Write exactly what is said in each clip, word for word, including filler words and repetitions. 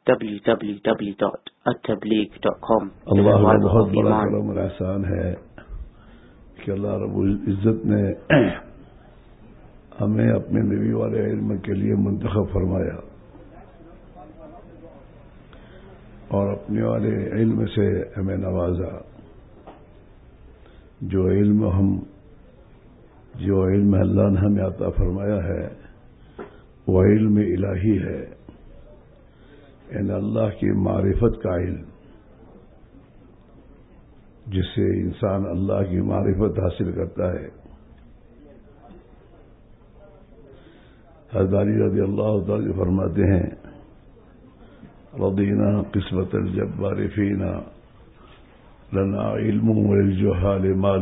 W W W dot التبلیغ dot com. اللہ کا بہت بڑا کرم اور احسان ہے کہ اللہ رب العزت نے ہمیں اپنے نبی والے علم کے لیے منتخب فرمایا اور اپنے والے علم سے ہمیں نوازا۔ جو علم ہم جو علم اللہ نے ہمیں عطا فرمایا ہے وہ علم الہی ہے، یعنی اللہ کی معرفت کا علم، جس سے انسان اللہ کی معرفت حاصل کرتا ہے۔ حضرت علی رضی اللہ تعالی فرماتے ہیں رضینا قسمت الجبار فینا لنا علم وللجہال مال۔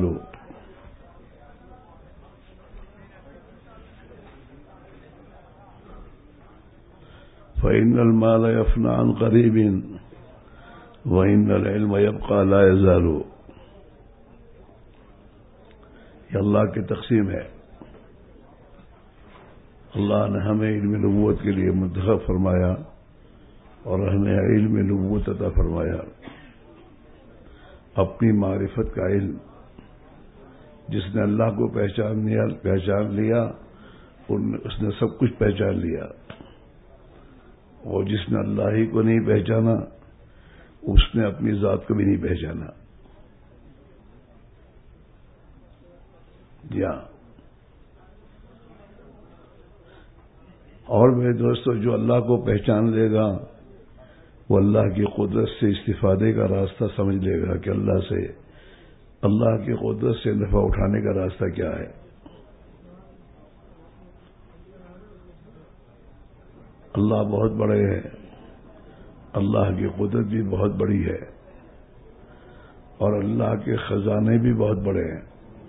فإن المال يفنى عن قريب وإن العلم يبقى لا يزال۔ یہ اللہ کی تقسیم ہے۔ اللہ نے ہمیں علم نبوت کے لیے منتخب فرمایا اور ہمیں علم نبوت عطا فرمایا، اپنی معرفت کا علم۔ جس نے اللہ کو پہچان لیا پہچان لیا اس نے سب کچھ پہچان لیا، اور جس نے اللہ ہی کو نہیں پہچانا اس نے اپنی ذات کو بھی نہیں پہچانا۔ جی ہاں، اور میرے دوستو، جو اللہ کو پہچان لے گا وہ اللہ کی قدرت سے استفادے کا راستہ سمجھ لے گا کہ اللہ سے اللہ کی قدرت سے نفع اٹھانے کا راستہ کیا ہے۔ اللہ بہت بڑے ہیں، اللہ کی قدرت بھی بہت بڑی ہے، اور اللہ کے خزانے بھی بہت بڑے ہیں۔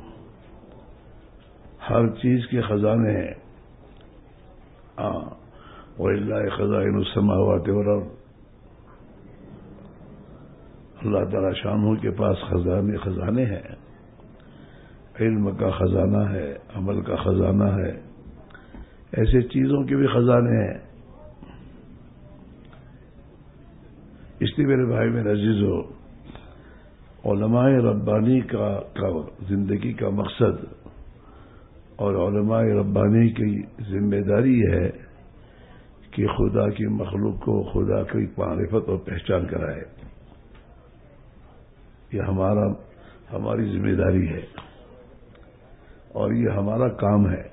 ہر چیز کے خزانے ہیں۔ ہاں، وَلِلَّهِ خَزَائِنُ السَّمَاوَاتِ وَالْأَرْضِ۔ اللہ تعالی شانہ کے پاس خزانے خزانے ہیں، علم کا خزانہ ہے، عمل کا خزانہ ہے، ایسے چیزوں کے بھی خزانے ہیں۔ اس لیے میرے بھائی میرے عزیزو، علماء ربانی کا, کا زندگی کا مقصد اور علماء ربانی کی ذمہ داری ہے کہ خدا کی مخلوق کو خدا کی معرفت اور پہچان کرائے۔ یہ ہمارا ہماری ذمہ داری ہے اور یہ ہمارا کام ہے۔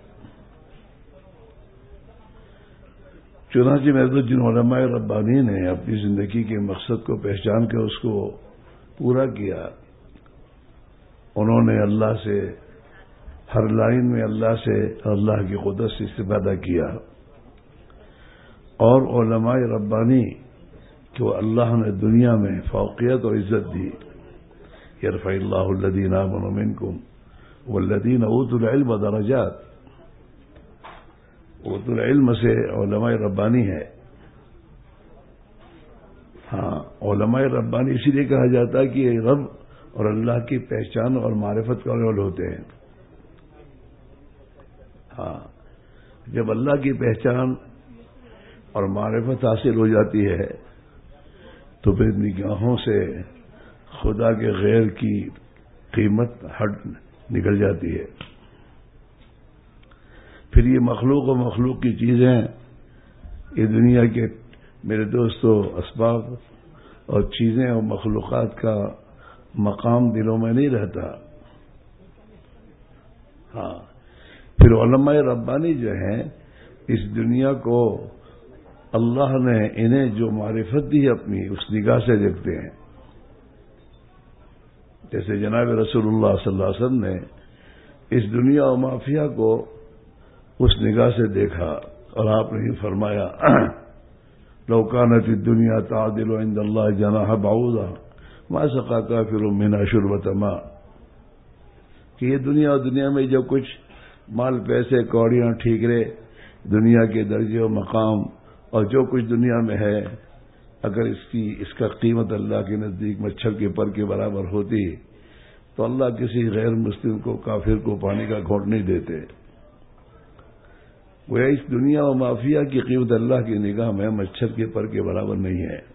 چنانچہ میں تو جن علماء ربانی نے اپنی زندگی کے مقصد کو پہچان کر اس کو پورا کیا، انہوں نے اللہ سے ہر لائن میں اللہ سے اللہ کی قدرت سے استفادہ کیا، اور علماء ربانی کو اللہ نے دنیا میں فوقیت اور عزت دی۔ یرفع اللہ الذین آمنوا منکم والذین اوتوا العلم درجات۔ اوتوا العلم سے علماء ربانی ہے۔ ہاں، علماء ربانی اسی لیے کہا جاتا ہے کہ یہ رب اور اللہ کی پہچان اور معرفت کرنے والے ہوتے ہیں۔ ہاں، جب اللہ کی پہچان اور معرفت حاصل ہو جاتی ہے تو پھر نگاہوں سے خدا کے غیر کی قیمت ہٹ نکل جاتی ہے۔ پھر یہ مخلوق و مخلوق کی چیزیں، یہ دنیا کے میرے دوستو اسباب اور چیزیں اور مخلوقات کا مقام دلوں میں نہیں رہتا۔ ہاں، پھر علماء ربانی جو ہیں اس دنیا کو اللہ نے انہیں جو معرفت دی اپنی اس نگاہ سے دیکھتے ہیں۔ جیسے جناب رسول اللہ صلی اللہ علیہ وسلم نے اس دنیا و مافیہ کو اس نگاہ سے دیکھا، اور آپ نے یہ فرمایا لو كانت الدنيا تعدل عند الله جناح بعوضة ما سقى كافر منها شربة ماء، کہ یہ دنیا اور دنیا میں جو کچھ مال پیسے کوڑیاں ٹھیکرے دنیا کے درجے و مقام اور جو کچھ دنیا میں ہے، اگر اس کی اس کا قیمت اللہ کے نزدیک مچھر کے پر کے برابر ہوتی تو اللہ کسی غیر مسلم کو کافر کو پانی کا گھونٹ نہیں دیتے۔ گویا اس دنیا و مافیا کی قیمت اللہ کی نگاہ میں مچھر کے پر کے برابر نہیں ہے.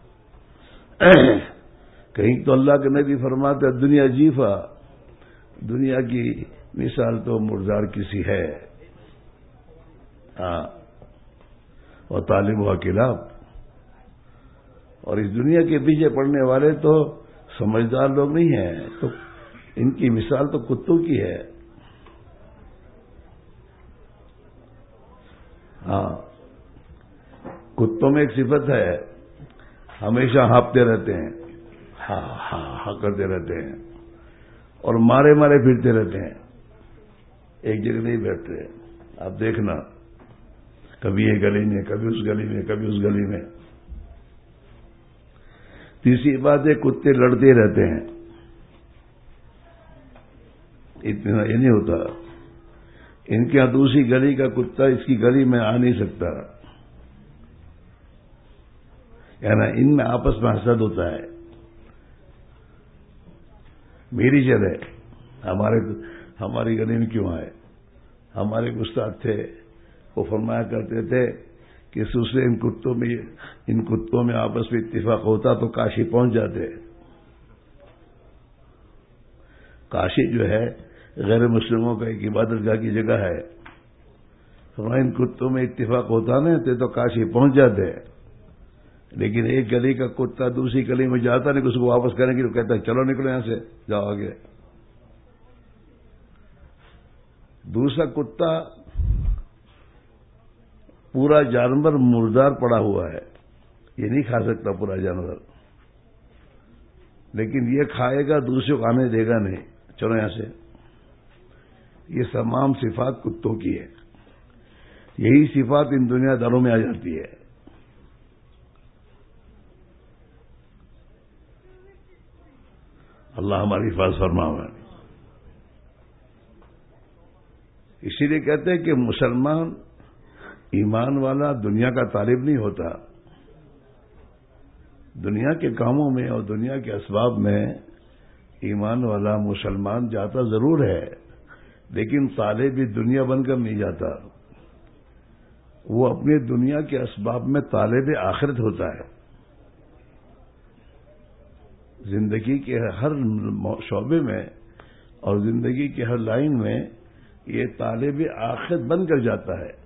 کہیں تو اللہ کے نبی فرماتے دنیا جیفا، دنیا کی مثال تو مردار کسی ہے. ہاں، اور طالب ہوا کلاب. اور اس دنیا کے پیچھے پڑنے والے تو سمجھدار لوگ نہیں ہیں، تو ان کی مثال تو کتوں کی ہے. ہاں، کتوں میں ایک صفت ہے، ہمیشہ ہانپتے رہتے ہیں، ہاں ہاں ہاں کرتے رہتے ہیں، اور مارے مارے پھرتے رہتے ہیں، ایک جگہ نہیں بیٹھتے. آپ دیکھنا، کبھی یہ گلی میں، کبھی اس گلی میں، کبھی اس گلی میں. تیسری بات ہے، کتے لڑتے رہتے ہیں. اتنا یہ نہیں ہوتا، ان کے یہاں دوسری گلی کا کتا اس کی گلی میں آ نہیں سکتا. یعنی ان میں آپس میں حسد ہوتا ہے. میری جگہ ہمارے ہماری گلی میں کیوں آئے؟ ہمارے استاد تھے، وہ فرمایا کرتے تھے کہ دوسرے ان کتوں میں ان کتوں میں آپس میں اتفاق ہوتا تو کاشی پہنچ جاتے. کاشی جو ہے غیر مسلموں کا ایک عبادت گاہ کی جگہ ہے. فرمایا ان کتوں میں اتفاق ہوتا نا تو کاشی پہنچ جاتے. لیکن ایک گلی کا کتا دوسری گلی میں جاتا نہیں، اس کو واپس کرنے کے لیے کہتا ہے چلو نکلو یہاں سے، جاؤ آگے. دوسرا کتا پورا جانور مردار پڑا ہوا ہے، یہ نہیں کھا سکتا پورا جانور، لیکن یہ کھائے گا، دوسرے کو آنے دے گا نہیں، چلو یہاں سے. یہ تمام صفات کتوں کی ہے. یہی صفات ان دنیا داروں میں آ جاتی ہے. اللہ ہماری حفاظت فرمائے. اسی لیے کہتے ہیں کہ مسلمان ایمان والا دنیا کا طالب نہیں ہوتا. دنیا کے کاموں میں اور دنیا کے اسباب میں ایمان والا مسلمان جاتا ضرور ہے، لیکن طالب دنیا بن کر نہیں جاتا. وہ اپنی دنیا کے اسباب میں طالب آخرت ہوتا ہے. زندگی کے ہر شعبے میں اور زندگی کے ہر لائن میں یہ طالب آخرت بن کر جاتا ہے.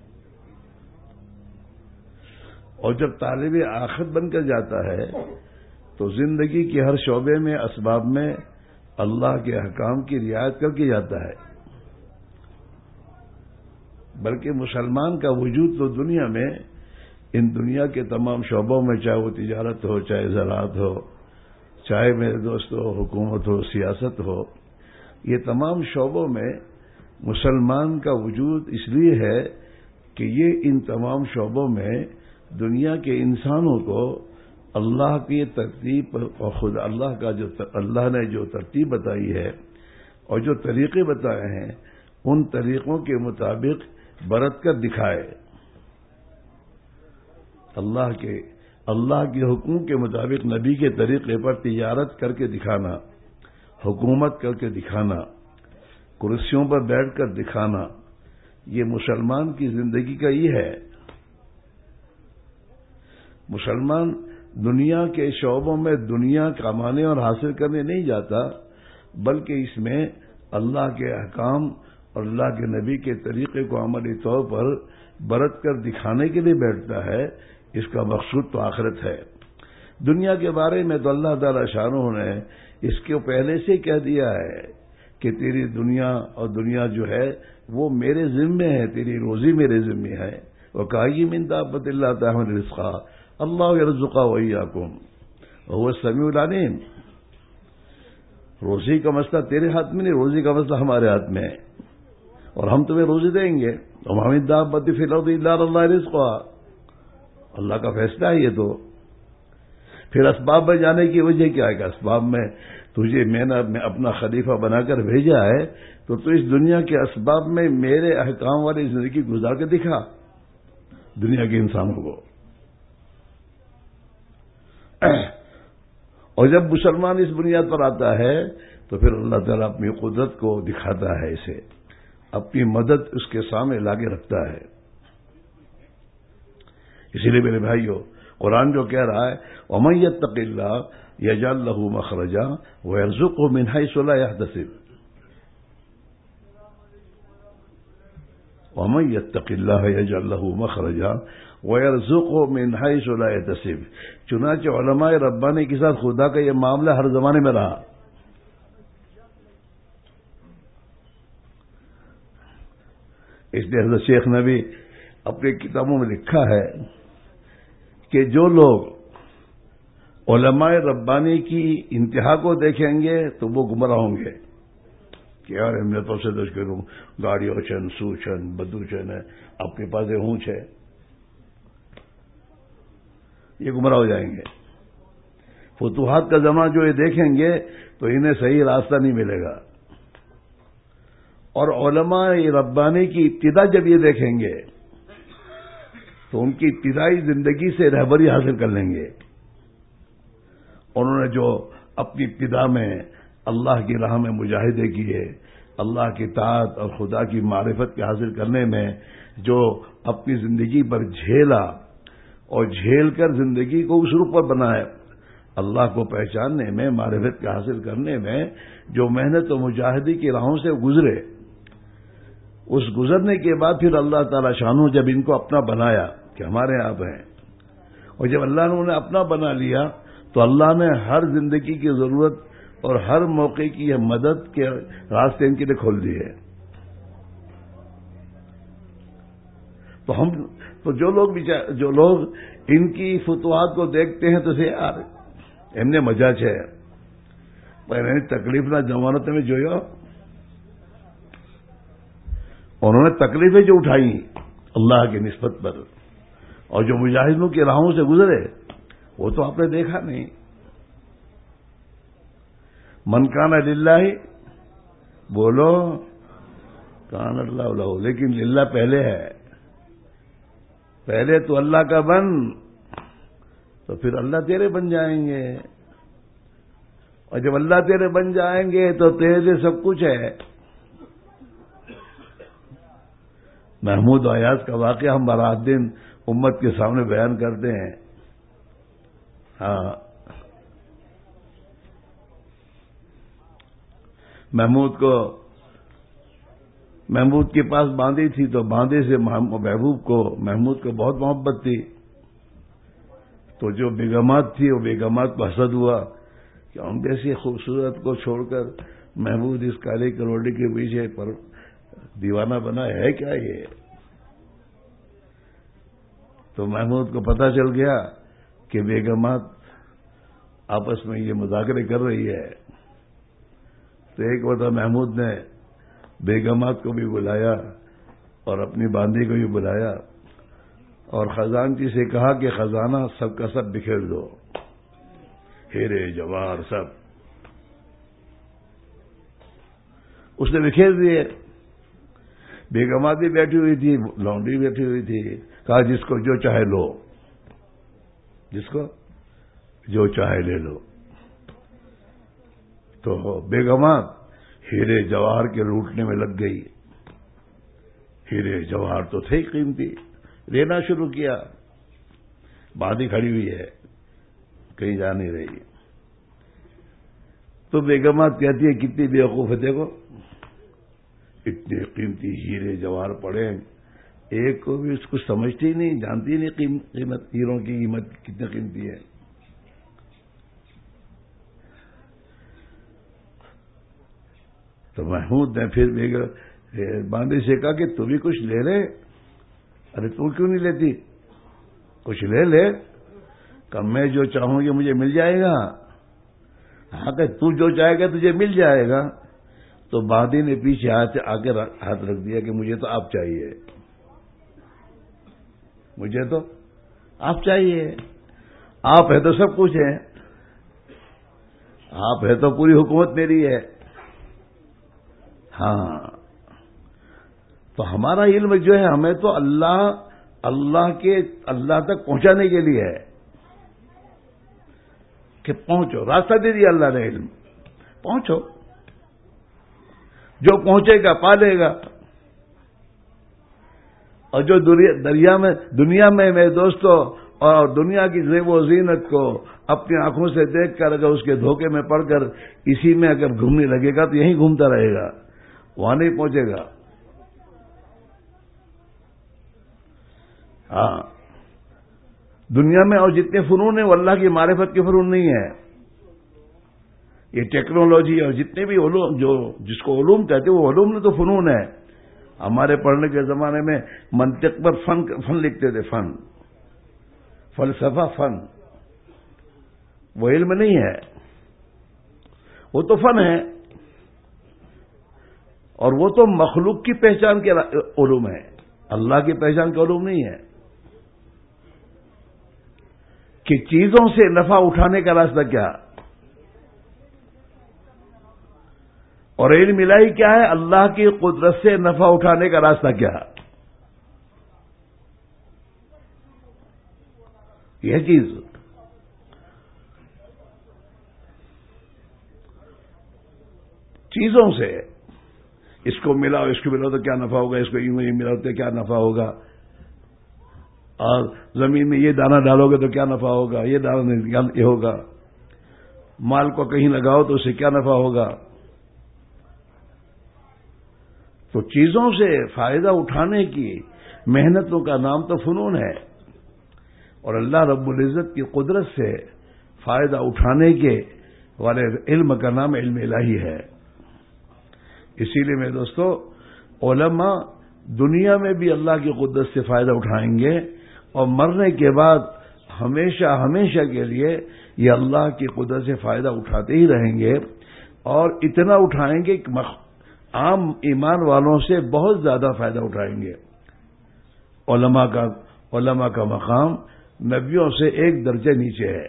اور جب طالب آخرت بن کر جاتا ہے تو زندگی کے ہر شعبے میں اسباب میں اللہ کے احکام کی رعایت کر کے جاتا ہے. بلکہ مسلمان کا وجود تو دنیا میں ان دنیا کے تمام شعبوں میں، چاہے وہ تجارت ہو، چاہے زراعت ہو، چاہے میرے دوستو حکومت ہو، سیاست ہو، یہ تمام شعبوں میں مسلمان کا وجود اس لیے ہے کہ یہ ان تمام شعبوں میں دنیا کے انسانوں کو اللہ کی ترتیب اور خود اللہ کا جو اللہ نے جو ترتیب بتائی ہے اور جو طریقے بتائے ہیں ان طریقوں کے مطابق برت کر دکھائے. اللہ کے اللہ کے حکم کے مطابق نبی کے طریقے پر تجارت کر کے دکھانا، حکومت کر کے دکھانا، کرسیوں پر بیٹھ کر دکھانا، یہ مسلمان کی زندگی کا یہ ہے. مسلمان دنیا کے شعبوں میں دنیا کمانے اور حاصل کرنے نہیں جاتا، بلکہ اس میں اللہ کے احکام اور اللہ کے نبی کے طریقے کو عملی طور پر برت کر دکھانے کے لیے بیٹھتا ہے. اس کا مقصود تو آخرت ہے. دنیا کے بارے میں تو اللہ تعالی شانہ نے اس کو پہلے سے کہہ دیا ہے کہ تیری دنیا اور دنیا جو ہے وہ میرے ذمے ہے، تیری روزی میرے ذمے ہے. وَكَأَيِّن مِّن دَابَّةٍ لَّا تَحْمِلُ رِزْقَهَا اللہ يرزقها وإياكم وهو السميع العليم. روزی کا مسئلہ تیرے ہاتھ میں نہیں، روزی کا مسئلہ ہمارے ہاتھ میں ہے، اور ہم تمہیں روزی دیں گے. وَمَا مِن دَابَّةٍ فِي الْأَرْضِ إِلَّا عَلَى اللَّهِ رِزْقُهَا. اللہ کا فیصلہ ہے یہ. تو پھر اسباب میں جانے کی وجہ کیا ہے کہ اسباب میں تجھے میں نے اپنا خلیفہ بنا کر بھیجا ہے تو تو اس دنیا کے اسباب میں میرے احکام والی زندگی گزار کے دکھا دنیا کے انسانوں کو. اور جب مسلمان اس بنیاد پر آتا ہے تو پھر اللہ تعالیٰ اپنی قدرت کو دکھاتا ہے اسے. اپنی مدد اس کے سامنے لاگے رکھتا ہے. اسی لیے میرے بھائیو، قرآن جو کہہ رہا ہے وَمَن يَتَّقِ اللَّهَ يَجْعَل لَّهُ مَخْرَجًا وَيَرْزُقْهُ مِنْ حَيْثُ لَا يَحْتَسِبُ. وَمَن يَتَّقِ اللَّهَ يَجْعَل لَّهُ مَخْرَجًا وَيَرْزُقْهُ مِنْ حَيْثُ لَا يَحْتَسِبُ. چنانچہ علماء ربانی کے ساتھ خدا کا یہ معاملہ ہر زمانے میں رہا. اس لیے حضرت شیخ نے بھی اپنی کتابوں میں لکھا ہے کہ جو لوگ علماء ربانی کی انتہا کو دیکھیں گے تو وہ گمراہ ہوں گے کہ یار میں تو سے دش کروں گاڑیوں چن سو چن بدو چن ہے آپ کے پاس ہوں چھے، یہ گمراہ ہو جائیں گے. فتوحات کا زمانہ جو یہ دیکھیں گے تو انہیں صحیح راستہ نہیں ملے گا. اور علماء ربانی کی ابتدا جب یہ دیکھیں گے تو ان کی ابتدائی زندگی سے رہبری حاصل کر لیں گے. انہوں نے جو اپنی ابتدا میں اللہ کی راہ میں مجاہدے کیے، اللہ کی طاعت اور خدا کی معرفت کے حاصل کرنے میں جو اپنی زندگی پر جھیلا اور جھیل کر زندگی کو اس روپ پر بنایا، اللہ کو پہچاننے میں، معرفت کے حاصل کرنے میں جو محنت و مجاہدے کی راہوں سے گزرے، اس گزرنے کے بعد پھر اللہ تعالی شانہ جب ان کو اپنا بنایا کہ ہمارے آپ ہیں، اور جب اللہ نے انہیں اپنا بنا لیا تو اللہ نے ہر زندگی کی ضرورت اور ہر موقع کی یہ مدد کے راستے ان کے لیے کھول دیے. تو ہم تو جو لوگ جو لوگ ان کی فتوحات کو دیکھتے ہیں تو سے یار ایم نے مزہ ہے پہلے تکلیف نہ جمانت میں جو انہوں نے تکلیفیں جو اٹھائی اللہ کی نسبت پر اور جو مجاہدوں کی راہوں سے گزرے وہ تو آپ نے دیکھا نہیں. من کان للہ بولو کان اللہ لہ، لیکن للہ پہلے ہے. پہلے تو اللہ کا بن تو پھر اللہ تیرے بن جائیں گے، اور جب اللہ تیرے بن جائیں گے تو تیرے لیے سب کچھ ہے. محمود ایاز کا واقعہ ہم برات دن امت کے سامنے بیان کرتے ہیں. ہاں، محمود کو محمود کے پاس باندی تھی تو باندی سے محبوب کو محمود کو بہت محبت تھی. تو جو بیگمات تھی وہ بیگمات کو حسد ہوا کہ ہم جیسی خوبصورت کو چھوڑ کر محمود اس کالے کروڑی کے پیچھے پر دیوانہ بنا ہے کیا یہ. تو محمود کو پتہ چل گیا کہ بیگمات آپس میں یہ مذاکرے کر رہی ہے. تو ایک وقت محمود نے بیگمات کو بھی بلایا اور اپنی باندی کو بھی بلایا اور خزانچی سے کہا کہ خزانہ سب کا سب بکھیر دو، ہیرے جواہر سب. اس نے بکھیر دیے. بیگمات بھی بیٹھی ہوئی تھی، لونڈی بیٹھی ہوئی تھی. کہا جس کو جو چاہے لو، جس کو جو چاہے لے لو. تو بیگمات ہیرے جواہر کے لوٹنے میں لگ گئی. ہیرے جواہر تو تھے قیمتی، لینا شروع کیا. باندھی کھڑی ہوئی ہے، کہیں جا نہیں رہی. تو بیگمات کہتی ہے کتنی بیوقوف ہے، دیکھو اتنے قیمتی ہیرے جواہر پڑے، ایک کو بھی اس کو سمجھتی ہی نہیں، جانتی نہیں قیمت ہیروں کی قیمت کتنی قیمتی ہے. تو محمود نے پھر باندھی سے کہا کہ تو بھی کچھ لے لے. ارے تو کیوں نہیں لیتی، کچھ لے لے. کہ میں جو چاہوں گی مجھے مل جائے گا. ہاں کہ تو جو چاہے گا تجھے مل جائے گا. تو باندھی نے پیچھے ہاتھ آ کے ہاتھ رکھ دیا کہ مجھے تو آپ چاہیے، مجھے تو آپ چاہیے. آپ ہے تو سب کچھ ہے، آپ ہے تو پوری حکومت میری ہے. ہاں، تو ہمارا علم جو ہے ہمیں تو اللہ اللہ کے اللہ تک پہنچانے کے لیے ہے کہ پہنچو. راستہ دے دیا اللہ نے، علم پہنچو. جو پہنچے گا پالے گا. اور جو دریا میں دنیا میں میرے دوستوں اور دنیا کی زیب و زینت کو اپنی آنکھوں سے دیکھ کر اگر اس کے دھوکے میں پڑ کر اسی میں اگر گھومنے لگے گا تو یہیں گھومتا رہے گا، وہاں نہیں پہنچے گا۔ ہاں، دنیا میں اور جتنے فنون ہیں وہ اللہ کی معرفت کے فنون نہیں ہیں۔ یہ ٹیکنالوجی اور جتنے بھی علوم جو جس کو علوم کہتے ہیں وہ علوم نے تو فنون ہے۔ ہمارے پڑھنے کے زمانے میں منطق پر فن فن لکھتے تھے، فن، فلسفہ فن، وہ علم نہیں ہے، وہ تو فن ہے، اور وہ تو مخلوق کی پہچان کے علوم ہے، اللہ کی پہچان کے علوم نہیں ہے کہ چیزوں سے نفع اٹھانے کا راستہ کیا، اور علم الہی کیا ہے، اللہ کی قدرت سے نفع اٹھانے کا راستہ کیا، یہ چیز۔ چیزوں سے اس کو ملا اس کو ملا تو کیا نفع ہوگا، اس کو یوں یہ ملا تو کیا نفع ہوگا، اور زمین میں یہ دانہ ڈالو گے تو کیا نفع ہوگا، یہ دانہ یہ ہوگا، مال کو کہیں لگاؤ تو اس سے کیا نفع ہوگا۔ تو چیزوں سے فائدہ اٹھانے کی محنتوں کا نام تو فنون ہے، اور اللہ رب العزت کی قدرت سے فائدہ اٹھانے کے والے علم کا نام علم الہی ہے۔ اسی لیے میرے دوستو، علماء دنیا میں بھی اللہ کی قدرت سے فائدہ اٹھائیں گے، اور مرنے کے بعد ہمیشہ ہمیشہ کے لیے یہ اللہ کی قدرت سے فائدہ اٹھاتے ہی رہیں گے، اور اتنا اٹھائیں گے کہ عام ایمان والوں سے بہت زیادہ فائدہ اٹھائیں گے۔ علماء کا علماء کا مقام نبیوں سے ایک درجے نیچے ہے،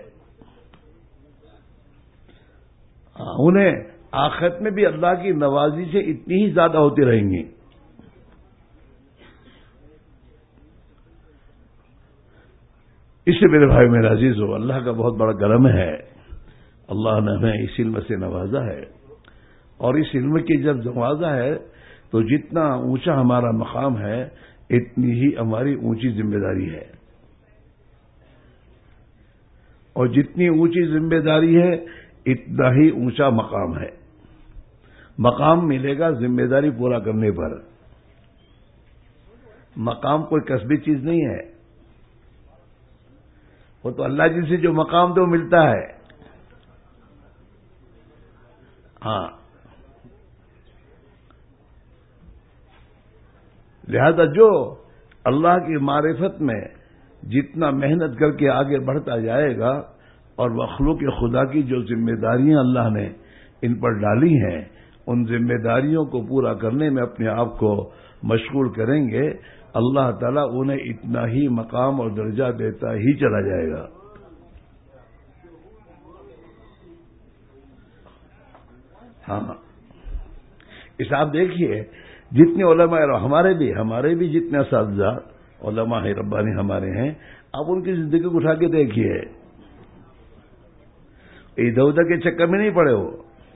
انہیں آخرت میں بھی اللہ کی نوازی سے اتنی ہی زیادہ ہوتی رہیں گی۔ اس سے میرے بھائی میرا عزیز ہو، اللہ کا بہت بڑا کرم ہے، اللہ نے ہمیں اس علم سے نوازا ہے، اور اس علم کی جب نوازا ہے تو جتنا اونچا ہمارا مقام ہے اتنی ہی ہماری اونچی ذمہ داری ہے، اور جتنی اونچی ذمہ داری ہے اتنا ہی اونچا مقام ہے۔ مقام ملے گا ذمہ داری پورا کرنے پر، مقام کوئی کسبی چیز نہیں ہے، وہ تو اللہ جی سے جو مقام تو ملتا ہے۔ ہاں، لہذا جو اللہ کی معرفت میں جتنا محنت کر کے آگے بڑھتا جائے گا، اور مخلوق خدا کی جو ذمہ داریاں اللہ نے ان پر ڈالی ہیں ان ذمہ داریوں کو پورا کرنے میں اپنے آپ کو مشغول کریں گے، اللہ تعالیٰ انہیں اتنا ہی مقام اور درجہ دیتا ہی چلا جائے گا۔ ہاں، اس آپ دیکھیے جتنے علماء ہمارے بھی ہمارے بھی جتنے اساتذہ علماء ہیں ربانی ہمارے ہیں، آپ ان کی زندگی کو اٹھا کے دیکھیے، ادھر ادھر کے چکر میں نہیں پڑے ہو،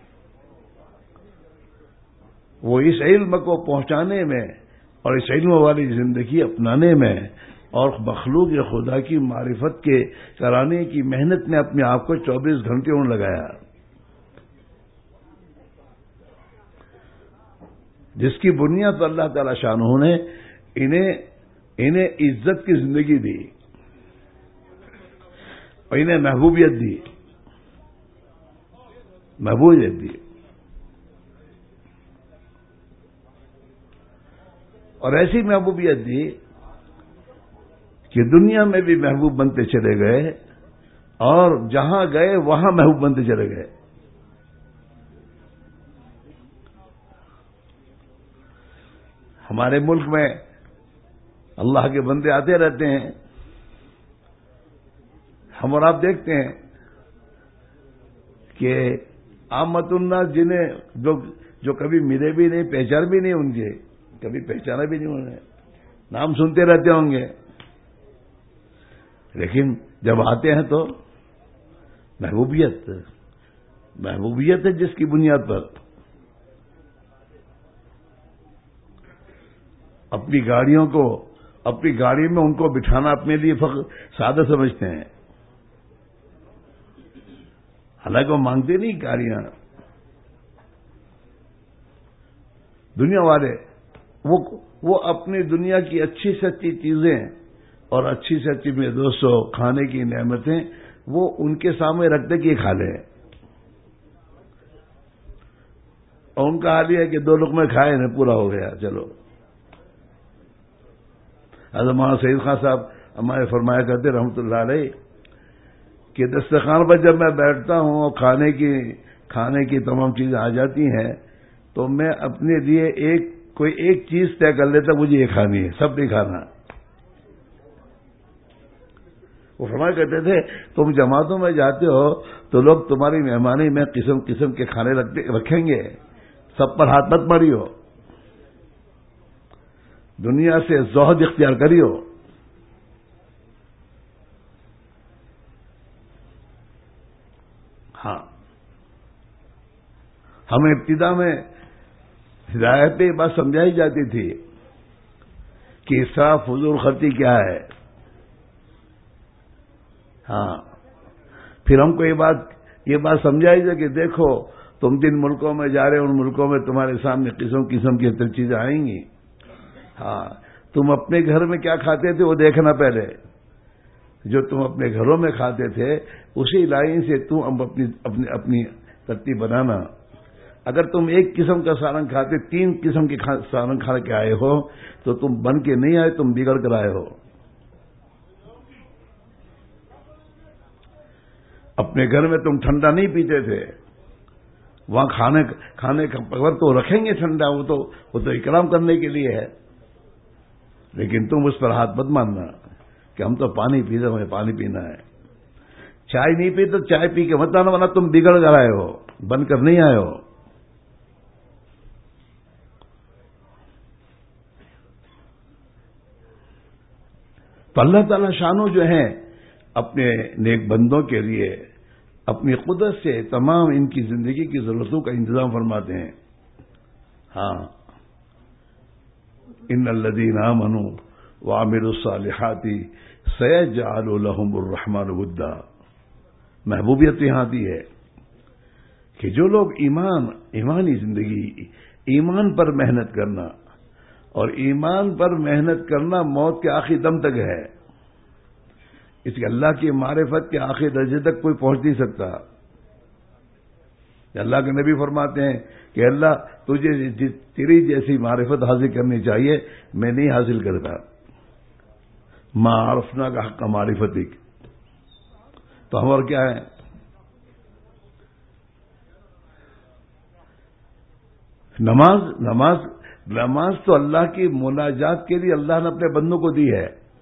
وہ اس علم کو پہنچانے میں اور اس علم والی زندگی اپنانے میں اور مخلوق خدا کی معرفت کے کرانے کی محنت میں اپنے آپ کو چوبیس گھنٹے انہوں نے لگایا، جس کی بنیاد پر اللہ تعالی شانہ نے انہیں انہیں عزت کی زندگی دی اور انہیں محبوبیت دی محبوبیت دی اور ایسی محبوبیت دی کہ دنیا میں بھی محبوب بنتے چلے گئے اور جہاں گئے وہاں محبوب بنتے چلے گئے۔ ہمارے ملک میں اللہ کے بندے آتے رہتے ہیں، ہم اور آپ دیکھتے ہیں کہ عامت الناس جنہیں جو جو کبھی ملے بھی نہیں، پہچان بھی نہیں ان کے، کبھی پہچانا بھی نہیں انہیں، نام سنتے رہتے ہوں گے، لیکن جب آتے ہیں تو محبوبیت محبوبیت ہے جس کی بنیاد پر اپنی گاڑیوں کو اپنی گاڑی میں ان کو بٹھانا اپنے لیے فخر سادہ سمجھتے ہیں، حالانکہ وہ مانگتے نہیں گاڑیاں. دنیا والے وہ وہ اپنی دنیا کی اچھی سے اچھی چیزیں اور اچھی سے اچھی میرے دوستوں کھانے کی نعمتیں وہ ان کے سامنے رکھتے کہ کھا لیں، اور ان کا حال یہ ہے کہ دو لقمے کھائے نا پورا ہو گیا. چلو حضرت مولانا سعید خان صاحب ہمارے فرمایا کرتے رحمۃ اللہ علیہ کہ دسترخوان پر جب میں بیٹھتا ہوں اور کھانے کی کھانے کی تمام چیزیں آ جاتی ہیں تو میں اپنے لیے ایک کوئی ایک چیز طے کر لیتا، مجھے یہ کھانی ہے، سب نہیں کھانا. وہ فرمایا کرتے تھے تم جماعتوں میں جاتے ہو تو لوگ تمہاری مہمانی میں قسم قسم کے کھانے رکھیں گے، سب پر ہاتھ مت ماری ہو، دنیا سے زہد اختیار کری ہو. ہاں، ہمیں ابتدا میں ہدایت پہ یہ بات سمجھائی جاتی تھی کہ اسراف فضول خرچی کیا ہے. ہاں، پھر ہم کو یہ بات یہ بات سمجھائی جائے کہ دیکھو تم جن ملکوں میں جا رہے ہو ان ملکوں میں تمہارے سامنے قسم قسم کی چیزیں آئیں گی. ہاں، تم اپنے گھر میں کیا کھاتے تھے وہ دیکھنا پہلے، جو تم اپنے گھروں میں کھاتے تھے اسی لائن سے تم اپنی اپنی اپنی ترتیب بنانا. اگر تم ایک قسم کا سالن کھاتے تین قسم کے سالن کھا کے آئے ہو تو تم بن کے نہیں آئے، تم بگڑ کر آئے ہو. اپنے گھر میں تم ٹھنڈا نہیں پیتے تھے، وہاں کھانے کھانے کا پکوان تو رکھیں گے ٹھنڈا، وہ تو وہ تو اکرام کرنے کے لیے ہے، لیکن تم اس پر ہاتھ مت ماننا کہ ہم تو پانی پیتے ہمیں پانی پینا ہے. چائے نہیں پی تو چائے پی کے مت آنا، ورنہ تم بگڑ کر آئے ہو، بن کر نہیں آئے ہو. تو اللہ تعالیٰ شانو جو ہیں اپنے نیک بندوں کے لیے اپنی قدرت سے تمام ان کی زندگی کی ضرورتوں کا انتظام فرماتے ہیں. ہاں، ان الذین آمنوا وعملوا الصالحات سیجعل لهم الرحمن ودا. محبوبیت یہاں دی ہے کہ جو لوگ ایمان ایمانی زندگی ایمان پر محنت کرنا، اور ایمان پر محنت کرنا موت کے آخری دم تک ہے، اس کے اللہ کی معرفت کے آخری درجے تک کوئی پہنچ نہیں سکتا. اللہ کے نبی فرماتے ہیں کہ اللہ تجھے تیری جیسی معرفت حاصل کرنی چاہیے، میں نہیں حاصل کرتا. ما عرفنا کا حق معرفتک. تو ہم اور کیا ہے؟ نماز نماز نماز تو اللہ کی مناجات کے لیے اللہ نے اپنے بندوں کو دی ہے.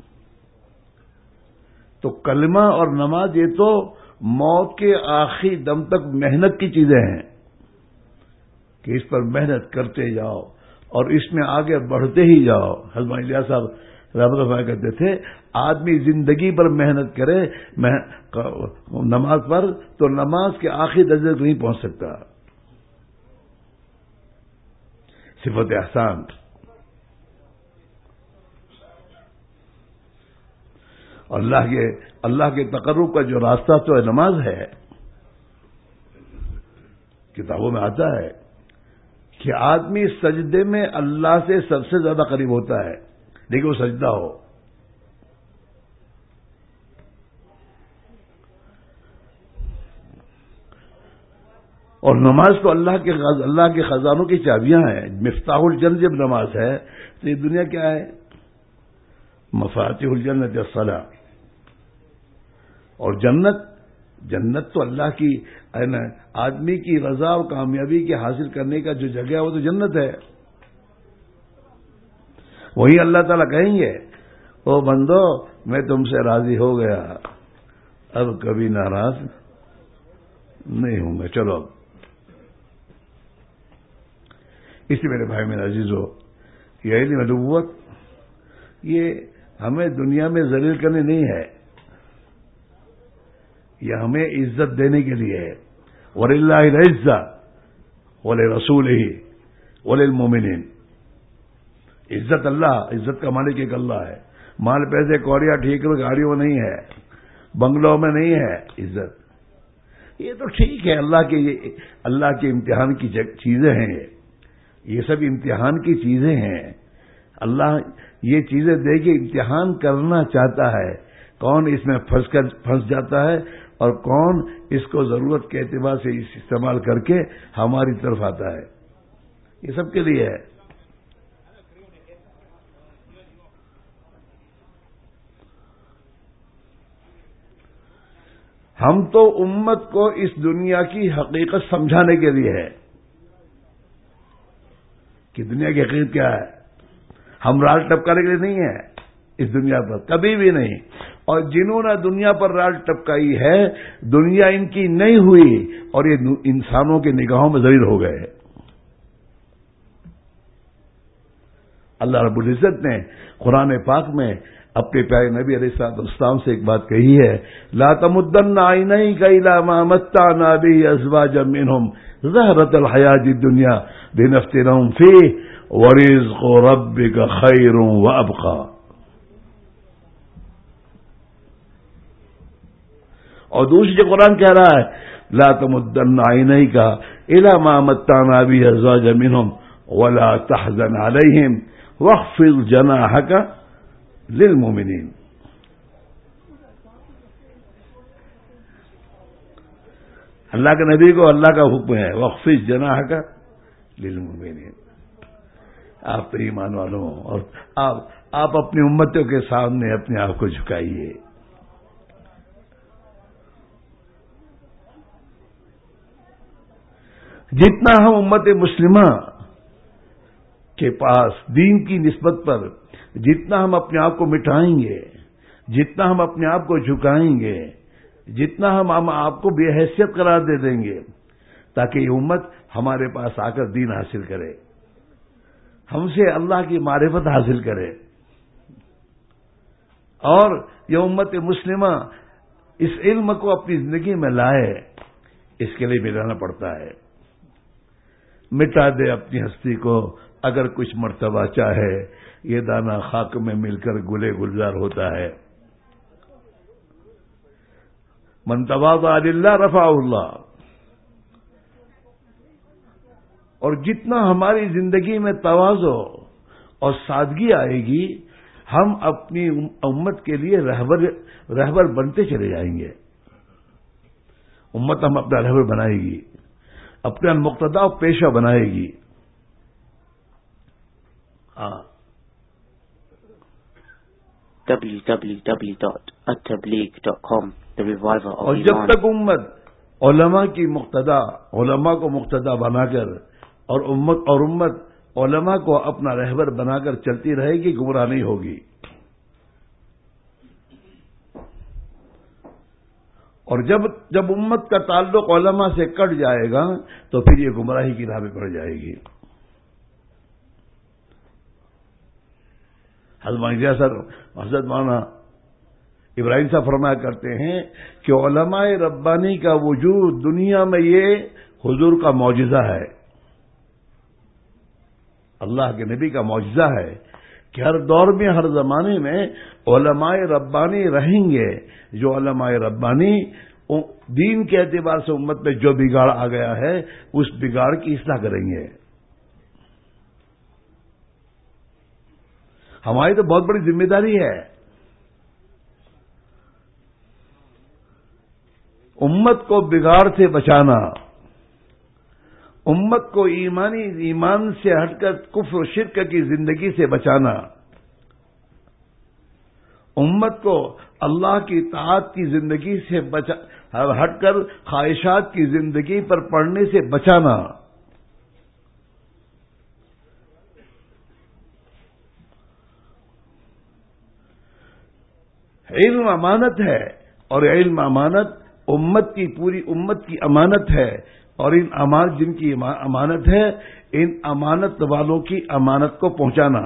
تو کلمہ اور نماز یہ تو موت کے آخری دم تک محنت کی چیزیں ہیں کہ اس پر محنت کرتے جاؤ اور اس میں آگے بڑھتے ہی جاؤ. حضرت الیاس صاحب رحمۃ اللہ کہتے تھے آدمی زندگی پر محنت کرے نماز پر تو نماز کے آخری درجے تک نہیں پہنچ سکتا. صفت احسان. اللہ کے اللہ کے تقرب کا جو راستہ تو ہے نماز ہے. کتابوں میں آتا ہے کہ آدمی سجدے میں اللہ سے سب سے زیادہ قریب ہوتا ہے، لیکن وہ سجدہ ہو. اور نماز تو اللہ کے اللہ کے خزانوں کی چابیاں ہیں. مفتاح الجنت جب نماز ہے تو یہ دنیا کیا ہے؟ مفاتیح الجنت الصلاۃ. اور جنت جنت تو اللہ کی آدمی کی رضا اور کامیابی کے حاصل کرنے کا جو جگہ ہے وہ تو جنت ہے. وہی اللہ تعالیٰ کہیں گے او بندو میں تم سے راضی ہو گیا، اب کبھی ناراض نہیں ہوں گا، چلو اب. اسی میرے بھائی میرے عزیزو، یہ علم نبوت یہ ہمیں دنیا میں ذلیل کرنے نہیں ہے، یہ ہمیں عزت دینے کے لیے ہے. وَلِلَّهِ الْعِزَّةُ وَلِرَسُولِهِ وَلِلْمُؤْمِنِينَ. عزت اللہ، عزت کا مالک ایک اللہ ہے، مال پیسے کوڑیا ٹھیک گاڑیوں میں نہیں ہے، بنگلوں میں نہیں ہے عزت۔ یہ تو ٹھیک ہے، اللہ کے یہ اللہ کے امتحان کی چیزیں ہیں، یہ یہ سب امتحان کی چیزیں ہیں۔ اللہ یہ چیزیں دے کے امتحان کرنا چاہتا ہے، کون اس میں پھنس کر پھنس جاتا ہے اور کون اس کو ضرورت کے اعتبار سے اس استعمال کر کے ہماری طرف آتا ہے، یہ سب کے لیے ہے۔ ہم تو امت کو اس دنیا کی حقیقت سمجھانے کے لیے ہے کہ دنیا کی حقیقت کیا ہے۔ ہم راج ٹپکانے کے لیے نہیں ہے اس دنیا پر، کبھی بھی نہیں۔ اور جنہوں نے دنیا پر راج ٹپکائی ہے، دنیا ان کی نہیں ہوئی اور یہ انسانوں کی نگاہوں میں ذلیل ہو گئے۔ اللہ رب العزت نے قرآن پاک میں اپنے پیارے نبی علیہ الصلوۃ والسلام سے ایک بات کہی ہے، لا تمدن عینیک الی ما متعنا به ازواجا منهم زہرۃ الحیاۃ الدنیا لنفتنهم فیہ ورزق ربک خیر وابقی۔ اور دوسری قرآن کہہ رہا ہے لا تمدن عینیک الی ما متعنا به ازواجا منهم ولا تحزن علیہم واخفض جناحک للمؤمنین۔ اللہ کے نبی کو اللہ کا حکم ہے واخفض جناحک للمؤمنین۔ آپ تو ایمان والوں ہوں اور آپ آپ اپنی امتوں کے سامنے اپنے آپ کو جھکائیے۔ جتنا ہم امت مسلمہ کے پاس دین کی نسبت پر جتنا ہم اپنے آپ کو مٹھائیں گے، جتنا ہم اپنے آپ کو جھکائیں گے، جتنا ہم ہم آپ کو بے حیثیت قرار دے دیں گے تاکہ یہ امت ہمارے پاس آ کر دین حاصل کرے، ہم سے اللہ کی معرفت حاصل کرے، اور یہ امت مسلمہ اس علم کو اپنی زندگی میں لائے، اس کے لیے ملانا پڑتا ہے۔ مٹا دے اپنی ہستی کو اگر کچھ مرتبہ چاہے، یہ دانہ خاک میں مل کر گلے گلزار ہوتا ہے۔ من تواضع للہ رفعہ اللہ۔ اور جتنا ہماری زندگی میں تواضع اور سادگی آئے گی، ہم اپنی امت کے لیے رہبر رہبر بنتے چلے جائیں گے۔ امت ہم اپنا رہبر بنائے گی، اپنا مقتدا و پیشہ بنائے گی۔ ہاں ڈبلیو ڈبلیو ڈبلیو ڈاٹ التبلیغ dot com The Reviver of اور جب Iman۔ تک امت علماء کی مقتدا علماء کو مقتدا بنا کر اور امت اور امت علماء کو اپنا رہبر بنا کر چلتی رہے گی، گمراہ نہیں ہوگی۔ اور جب جب امت کا تعلق علماء سے کٹ جائے گا تو پھر یہ گمراہی کی راہ میں پڑ جائے گی۔ حضرت مولانا ابراہیم صاحب فرمایا کرتے ہیں کہ علماء ربانی کا وجود دنیا میں یہ حضور کا معجزہ ہے، اللہ کے نبی کا معجزہ ہے کہ ہر دور میں ہر زمانے میں علماء ربانی رہیں گے، جو علماء ربانی دین کے اعتبار سے امت میں جو بگاڑ آ گیا ہے اس بگاڑ کی اصلاح کریں گے۔ ہماری تو بہت بڑی ذمہ داری ہے امت کو بگاڑ سے بچانا، امت کو ایمانی ایمان سے ہٹ کر کفر و شرک کی زندگی سے بچانا، امت کو اللہ کی طاعت کی زندگی سے بچا ہٹ کر خواہشات کی زندگی پر پڑنے سے بچانا۔ علم امانت ہے اور علم امانت امت کی پوری امت کی امانت ہے، اور ان امانت جن کی امانت ہے ان امانت والوں کی امانت کو پہنچانا۔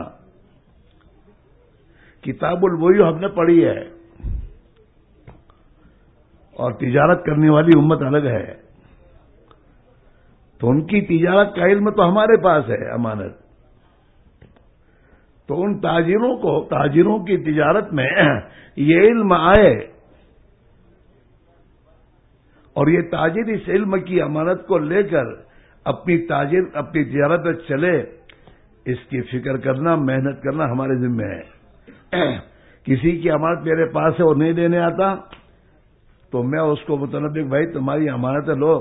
کتاب الوحی ہم نے پڑھی ہے اور تجارت کرنے والی امت الگ ہے، تو ان کی تجارت کا علم تو ہمارے پاس ہے امانت، تو ان تاجروں کو، تاجروں کی تجارت میں یہ علم آئے اور یہ تاجر اس علم کی امانت کو لے کر اپنی تاجر اپنی تجارت میں چلے، اس کی فکر کرنا، محنت کرنا ہمارے ذمہ ہے۔ کسی کی امانت میرے پاس ہے اور نہیں دینے آتا تو میں اس کو متنبع، بھائی تمہاری امانت لو۔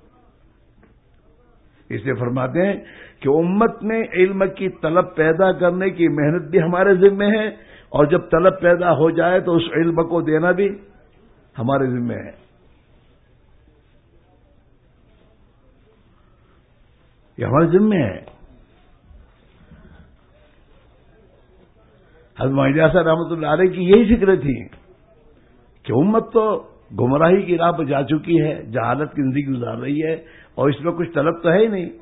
اس لیے فرماتے ہیں کہ امت میں علم کی طلب پیدا کرنے کی محنت بھی ہمارے ذمہ ہے، اور جب طلب پیدا ہو جائے تو اس علم کو دینا بھی ہمارے ذمہ ہے۔ یہ ہمارے ذمہ ہے۔ حضرت معاویہ صاحب رحمۃ اللہ علیہ کی یہی فکر تھی کہ امت تو گمراہی کی راہ پہ جا چکی ہے، جہالت کی زندگی گزار رہی ہے، اور اس میں کچھ طلب تو ہے ہی نہیں۔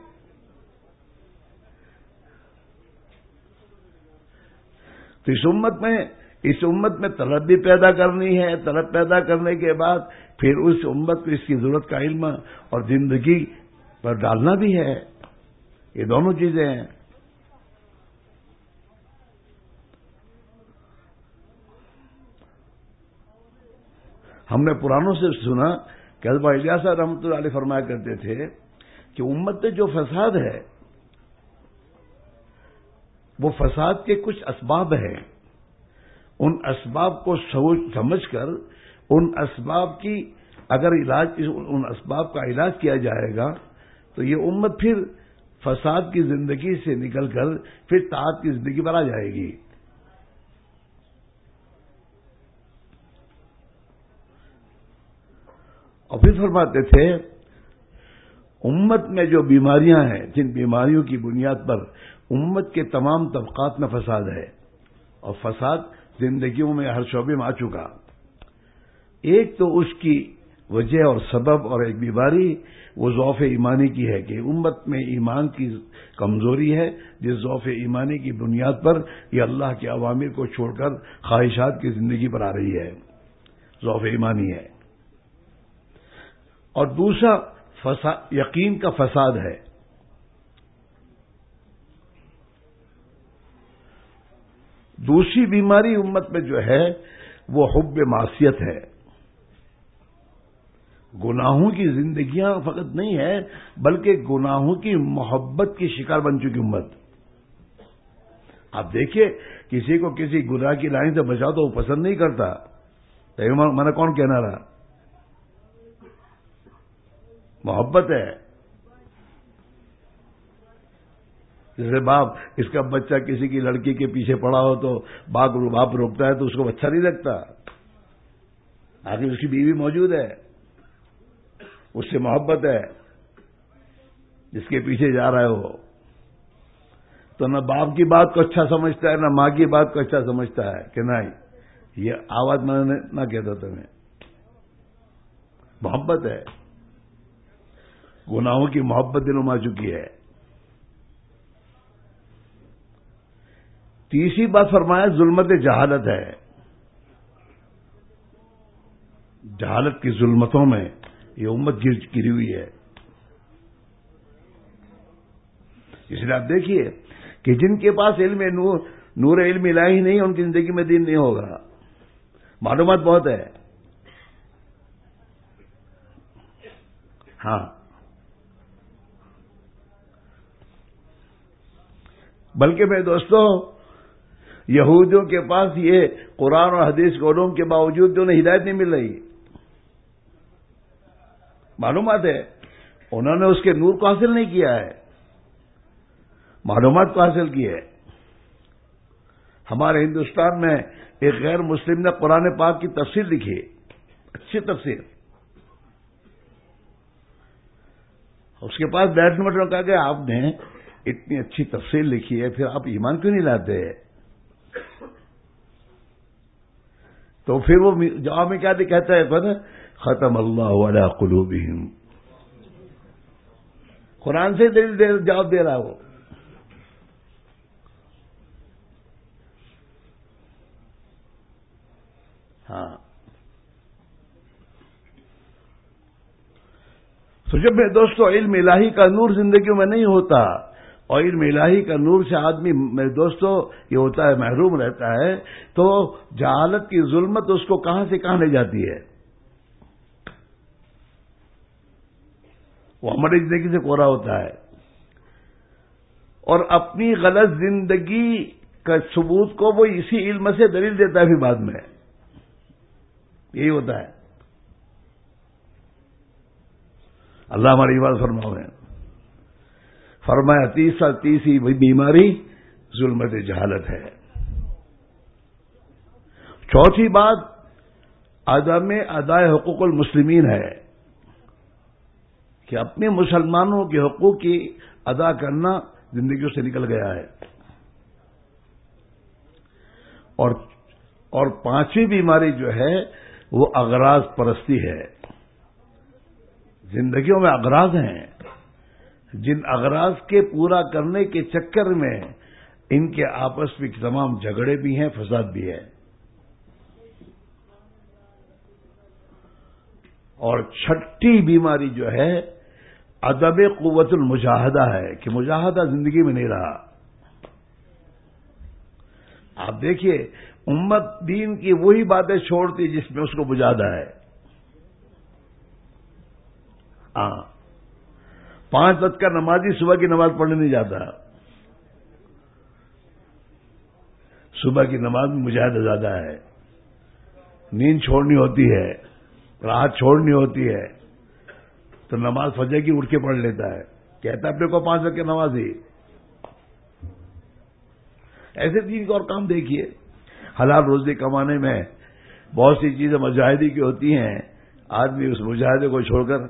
تو اس امت میں اس امت میں طلب بھی پیدا کرنی ہے، طلب پیدا کرنے کے بعد پھر اس امت کو اس کی ضرورت کا علم اور زندگی پر ڈالنا بھی ہے۔ یہ دونوں چیزیں ہیں۔ ہم نے پرانوں سے سنا کہ حضرت الیاس صاحب رحمۃ اللہ علیہ فرمایا کرتے تھے کہ امت میں جو فساد ہے وہ فساد کے کچھ اسباب ہیں، ان اسباب کو سمجھ کر ان اسباب کی اگر علاج ان اسباب کا علاج کیا جائے گا تو یہ امت پھر فساد کی زندگی سے نکل کر پھر طاعت کی زندگی پر آ جائے گی۔ اور پھر فرماتے تھے امت میں جو بیماریاں ہیں، جن بیماریوں کی بنیاد پر امت کے تمام طبقات میں فساد ہے، اور فساد زندگیوں میں ہر شعبے میں آ چکا، ایک تو اس کی وجہ اور سبب اور ایک بیماری وہ ضعف ایمانی کی ہے کہ امت میں ایمان کی کمزوری ہے، جس ضعف ایمانی کی بنیاد پر یہ اللہ کے اوامر کو چھوڑ کر خواہشات کی زندگی پر آ رہی ہے، ضعف ایمانی ہے۔ اور دوسرا فساد یقین کا فساد ہے۔ دوسری بیماری امت میں جو ہے وہ حب معصیت ہے۔ گناہوں کی زندگیاں فقط نہیں ہے بلکہ گناہوں کی محبت کی شکار بن چکی امت۔ آپ دیکھیے کسی کو کسی گناہ کی لائن سے بچاؤ تو وہ پسند نہیں کرتا، میں نے کون کہنا رہا، محبت ہے۔ جیسے باپ اس کا بچہ کسی کی لڑکی کے پیچھے پڑا ہو تو باپ باپ روکتا ہے تو اس کو اچھا نہیں لگتا، آخر اس کی بیوی موجود ہے، اس سے محبت ہے، جس کے پیچھے جا رہا ہے وہ تو نہ باپ کی بات کو اچھا سمجھتا ہے نہ ماں کی بات کو اچھا سمجھتا ہے کہ نہیں یہ آواز میں نے نہ کہتا تمہیں۔ محبت ہے، گناہوں کی محبت دلوں میں آ چکی ہے۔ تیسری بات فرمایا ظلمت جہالت ہے۔ جہالت کی ظلمتوں میں یہ امت گری ہوئی ہے۔ اس لیے آپ دیکھیے کہ جن کے پاس علم نور نور علم الہی نہیں ان کی زندگی میں دین نہیں ہوگا، معلومات بہت ہے، ہاں، بلکہ میرے دوستوں یہودیوں کے پاس یہ قرآن اور حدیث کے علوم کے باوجود بھی انہیں ہدایت نہیں مل رہی، معلومات ہے، انہوں نے اس کے نور کو حاصل نہیں کیا ہے، معلومات کو حاصل کی ہے۔ ہمارے ہندوستان میں ایک غیر مسلم نے قرآن پاک کی تفسیر لکھی، اچھی تفسیر، اس کے پاس بیٹھنے میں کہا کہ آپ نے اتنی اچھی تفسیر لکھی ہے پھر آپ ایمان کیوں نہیں لاتے؟ تو پھر وہ جواب میں کیا کہتا ہے، ختم اللہ علی قلوبہم، قرآن سے جواب دے رہا وہ۔ ہاں، تو جب میرے دوستو علم الہی کا نور زندگیوں میں نہیں ہوتا اور علم الہی کا نور سے آدمی میرے دوستو یہ ہوتا ہے محروم رہتا ہے، تو جہالت کی ظلمت اس کو کہاں سے کہاں لے جاتی ہے، وہ ہماری زندگی سے کوڑا ہوتا ہے، اور اپنی غلط زندگی کا ثبوت کو وہ اسی علم سے دلیل دیتا ہے پھر بعد میں، یہی ہوتا ہے۔ اللہ ہماری بات فرماؤ ہے، فرمایا تیسرا تیسری بیماری ظلمت جہالت ہے۔ چوتھی بات عدم ادائے حقوق المسلمین ہے کہ اپنے مسلمانوں کے حقوق کی ادا کرنا زندگیوں سے نکل گیا ہے۔ اور اور پانچویں بیماری جو ہے وہ اغراض پرستی ہے۔ زندگیوں میں اغراض ہیں، جن اغراض کے پورا کرنے کے چکر میں ان کے آپس میں تمام جھگڑے بھی ہیں، فساد بھی ہے۔ اور چھٹی بیماری جو ہے عدم قوت المجاہدہ ہے کہ مجاہدہ زندگی میں نہیں رہا۔ آپ دیکھیے امت دین کی وہی باتیں چھوڑتی جس میں اس کو مجاہدہ ہے۔ ہاں، پانچ وقت کا نمازی صبح کی نماز پڑھنے نہیں جاتا، صبح کی نماز میں مجاہدہ زیادہ ہے، نیند چھوڑنی ہوتی ہے، راحت چھوڑنی ہوتی ہے، تو نماز فجر کی اٹھ کے پڑھ لیتا ہے، کہتا ہے اپنے کو پانچ وقت کی نمازی۔ ایسے دین کو اور کام دیکھیے، حلال روزی کمانے میں بہت سی چیزیں مجاہدی کی ہوتی ہیں، آدمی اس مجاہدے کو چھوڑ کر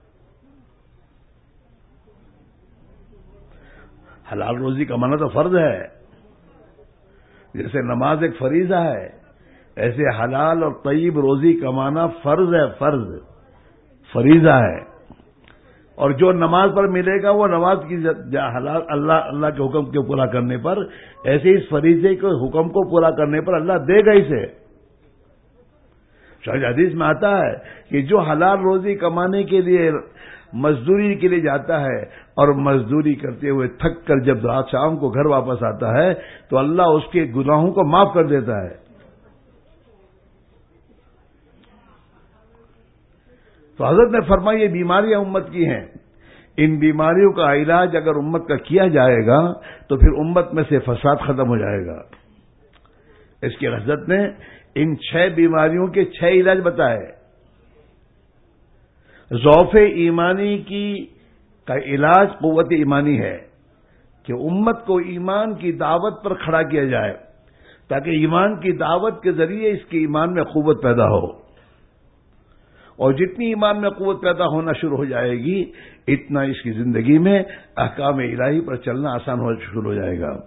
حلال روزی کمانا تو فرض ہے، جیسے نماز ایک فریضہ ہے ایسے حلال اور طیب روزی کمانا فرض ہے، فرض فریضہ ہے۔ اور جو نماز پر ملے گا وہ نماز کی حلال اللہ اللہ کے حکم کو پورا کرنے پر، ایسے اس فریضے کے حکم کو پورا کرنے پر اللہ دے گا اسے۔ شاید حدیث میں آتا ہے کہ جو حلال روزی کمانے کے لیے مزدوری کے لیے جاتا ہے اور مزدوری کرتے ہوئے تھک کر جب رات شام کو گھر واپس آتا ہے تو اللہ اس کے گناہوں کو معاف کر دیتا ہے۔ تو حضرت نے فرمایا یہ بیماریاں امت کی ہیں، ان بیماریوں کا علاج اگر امت کا کیا جائے گا تو پھر امت میں سے فساد ختم ہو جائے گا۔ اس کی حضرت نے ان چھ بیماریوں کے چھ علاج بتائے۔ ضعف ایمانی کی کا علاج قوت ایمانی ہے کہ امت کو ایمان کی دعوت پر کھڑا کیا جائے تاکہ ایمان کی دعوت کے ذریعے اس کے ایمان میں قوت پیدا ہو، اور جتنی ایمان میں قوت پیدا ہونا شروع ہو جائے گی اتنا اس کی زندگی میں احکام الہی پر چلنا آسان ہو شروع ہو جائے گا۔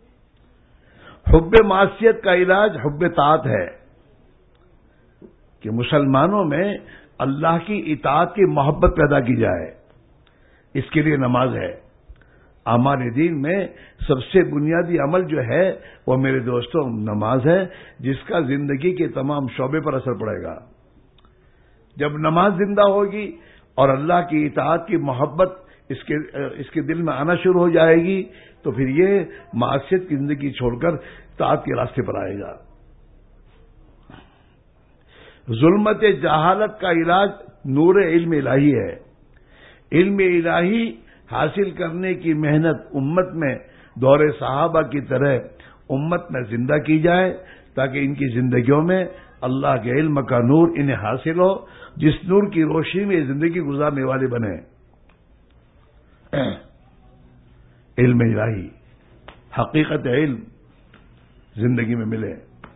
حب معصیت کا علاج حب طاعت ہے کہ مسلمانوں میں اللہ کی اطاعت کی محبت پیدا کی جائے، اس کے لیے نماز ہے۔ اعمال دین میں سب سے بنیادی عمل جو ہے وہ میرے دوستوں نماز ہے، جس کا زندگی کے تمام شعبے پر اثر پڑے گا۔ جب نماز زندہ ہوگی اور اللہ کی اطاعت کی محبت اس کے اس کے دل میں آنا شروع ہو جائے گی تو پھر یہ معصیت کی زندگی چھوڑ کر اطاعت کے راستے پر آئے گا۔ ظلمت جہالت کا علاج نور علم الہی ہے۔ علم الہی حاصل کرنے کی محنت امت میں دور صحابہ کی طرح امت میں زندہ کی جائے تاکہ ان کی زندگیوں میں اللہ کے علم کا نور انہیں حاصل ہو، جس نور کی روشنی میں زندگی گزارنے والے بنے۔ علم الہی، حقیقت علم زندگی میں ملے،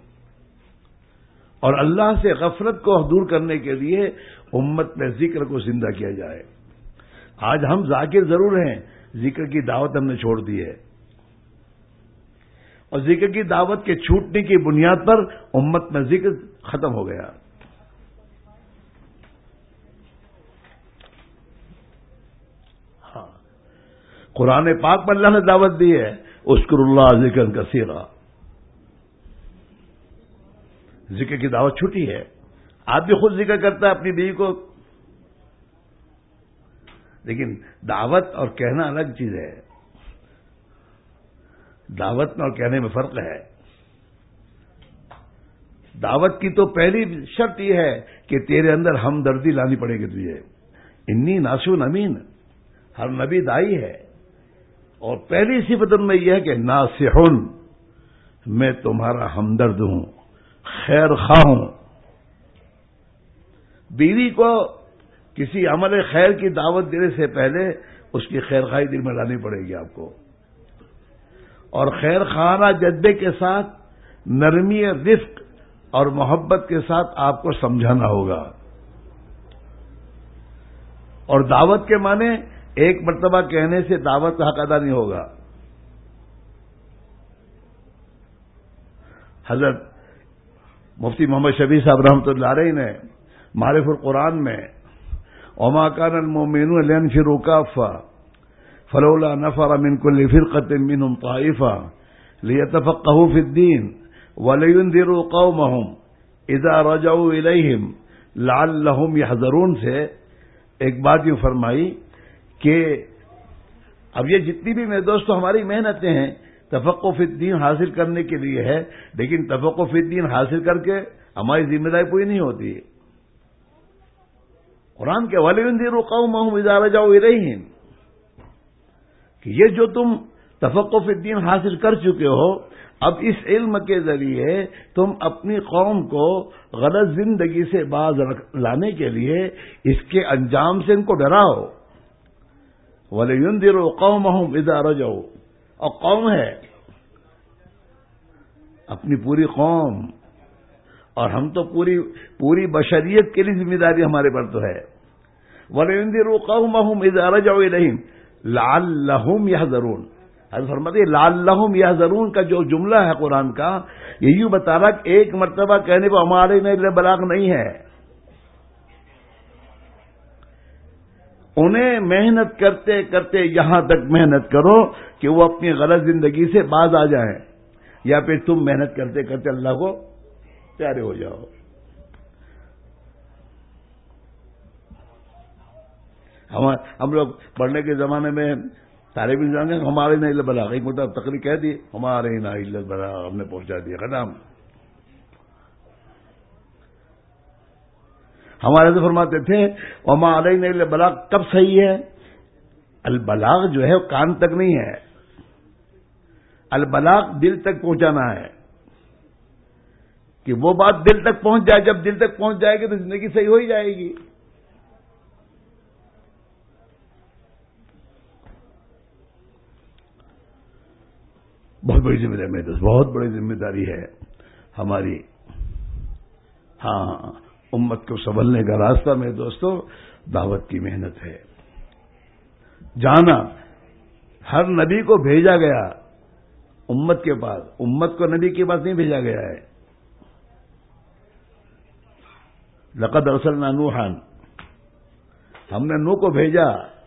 اور اللہ سے غفلت کو دور کرنے کے لیے امت میں ذکر کو زندہ کیا جائے۔ آج ہم ذاکر ضرور ہیں، ذکر کی دعوت ہم نے چھوڑ دی ہے، اور ذکر کی دعوت کے چھوٹنے کی بنیاد پر امت میں ذکر ختم ہو گیا۔ ہاں، قرآن پاک میں اللہ نے دعوت دی ہے، اذکروا اللہ ذکرا کثیرا۔ ذکر کی دعوت چھوٹی ہے، آپ بھی خود ذکر کرتا ہے اپنی بیوی کو، لیکن دعوت اور کہنا الگ چیز ہے۔ دعوت میں اور کہنے میں فرق ہے. دعوت کی تو پہلی شرط یہ ہے کہ تیرے اندر ہمدردی لانی پڑے گی تجھے. انی ناسون امین، ہر نبی دائی ہے، اور پہلی صفت ان میں یہ ہے کہ ناصحن، میں تمہارا ہمدرد ہوں، خیر خواہ ہوں. بیوی کو کسی عمل خیر کی دعوت دینے سے پہلے اس کی خیر خواہی دل میں لانی پڑے گی آپ کو، اور خیر خواہانہ جذبے کے ساتھ نرمی، رفق اور محبت کے ساتھ آپ کو سمجھانا ہوگا. اور دعوت کے معنی ایک مرتبہ کہنے سے دعوت کا حق ادا نہیں ہوگا. حضرت مفتی محمد شفیع صاحب رحمۃ اللہ علیہ نے معرف القرآن میں وما كان المؤمنون لينفروا كافة فلولا نفر من كل فرقة منهم طائفة ليتفقهوا في الدين وَلَيُنذِرُوا قَوْمَهُمْ إِذَا رَجَعُوا إِلَيْهِمْ لَعَلَّهُمْ يَحْذَرُونَ سے ایک بات یوں فرمائی کہ اب یہ جتنی بھی میرے دوستو ہماری محنتیں ہیں تفقہ فی الدین حاصل کرنے کے لیے ہے، لیکن تفقہ فی الدین حاصل کر کے ہماری ذمہ داری پوری نہیں ہوتی. قرآن کے وَلَيُنذِرُوا قَوْمَهُمْ إِذَا رَجَعُوا إِلَيْهِمْ کہ یہ جو تم تفقہ فی الدین حاصل کر چکے ہو، اب اس علم کے ذریعے تم اپنی قوم کو غلط زندگی سے باز لانے کے لیے اس کے انجام سے ان کو ڈراؤ. وَلَيُنذِرُوا قَوْمَهُمْ إِذَا رَجَعُوا، اور قوم ہے اپنی پوری قوم، اور ہم تو پوری پوری بشریت کے لیے ذمہ داری ہمارے پر تو ہے. وَلَيُنذِرُوا قَوْمَهُمْ إِذَا رَجَعُوا إِلَيْهِمْ لَعَلَّهُمْ يَحْذَرُونَ. حضرت فرماتے ہیں لعلہم یحذرون کا جو جملہ ہے قرآن کا، یہ یوں بتا رہا کہ ایک مرتبہ کہنے پر ہمارے میں بلاغ نہیں ہے. انہیں محنت کرتے کرتے یہاں تک محنت کرو کہ وہ اپنی غلط زندگی سے باز آ جائیں، یا پھر تم محنت کرتے کرتے اللہ کو پیارے ہو جاؤ. ہم ہم لوگ پڑھنے کے زمانے میں طالب علم نے ہمارے نہ الا بلاغ ایک مطلب تقریر کہہ دی، ہمارے نہ الا بلاغ ہم نے پہنچا دیا ختم. ہمارے سے فرماتے تھے وما علینا الا بلاغ کب صحیح ہے؟ البلاغ جو ہے وہ کان تک نہیں ہے، البلاغ دل تک پہنچانا ہے، کہ وہ بات دل تک پہنچ جائے. جب دل تک پہنچ جائے گی تو زندگی صحیح ہو ہی جائے گی. بہت بڑی ذمہ داری ہے، بہت بڑی ذمہ داری ہے ہماری. ہاں، امت کو سنبھلنے کا راستہ میں دوستو دعوت کی محنت ہے. جانا، ہر نبی کو بھیجا گیا امت کے پاس، امت کو نبی کے پاس نہیں بھیجا گیا ہے. لقد ارسلنا نوحا، ہم نے نوح کو بھیجا.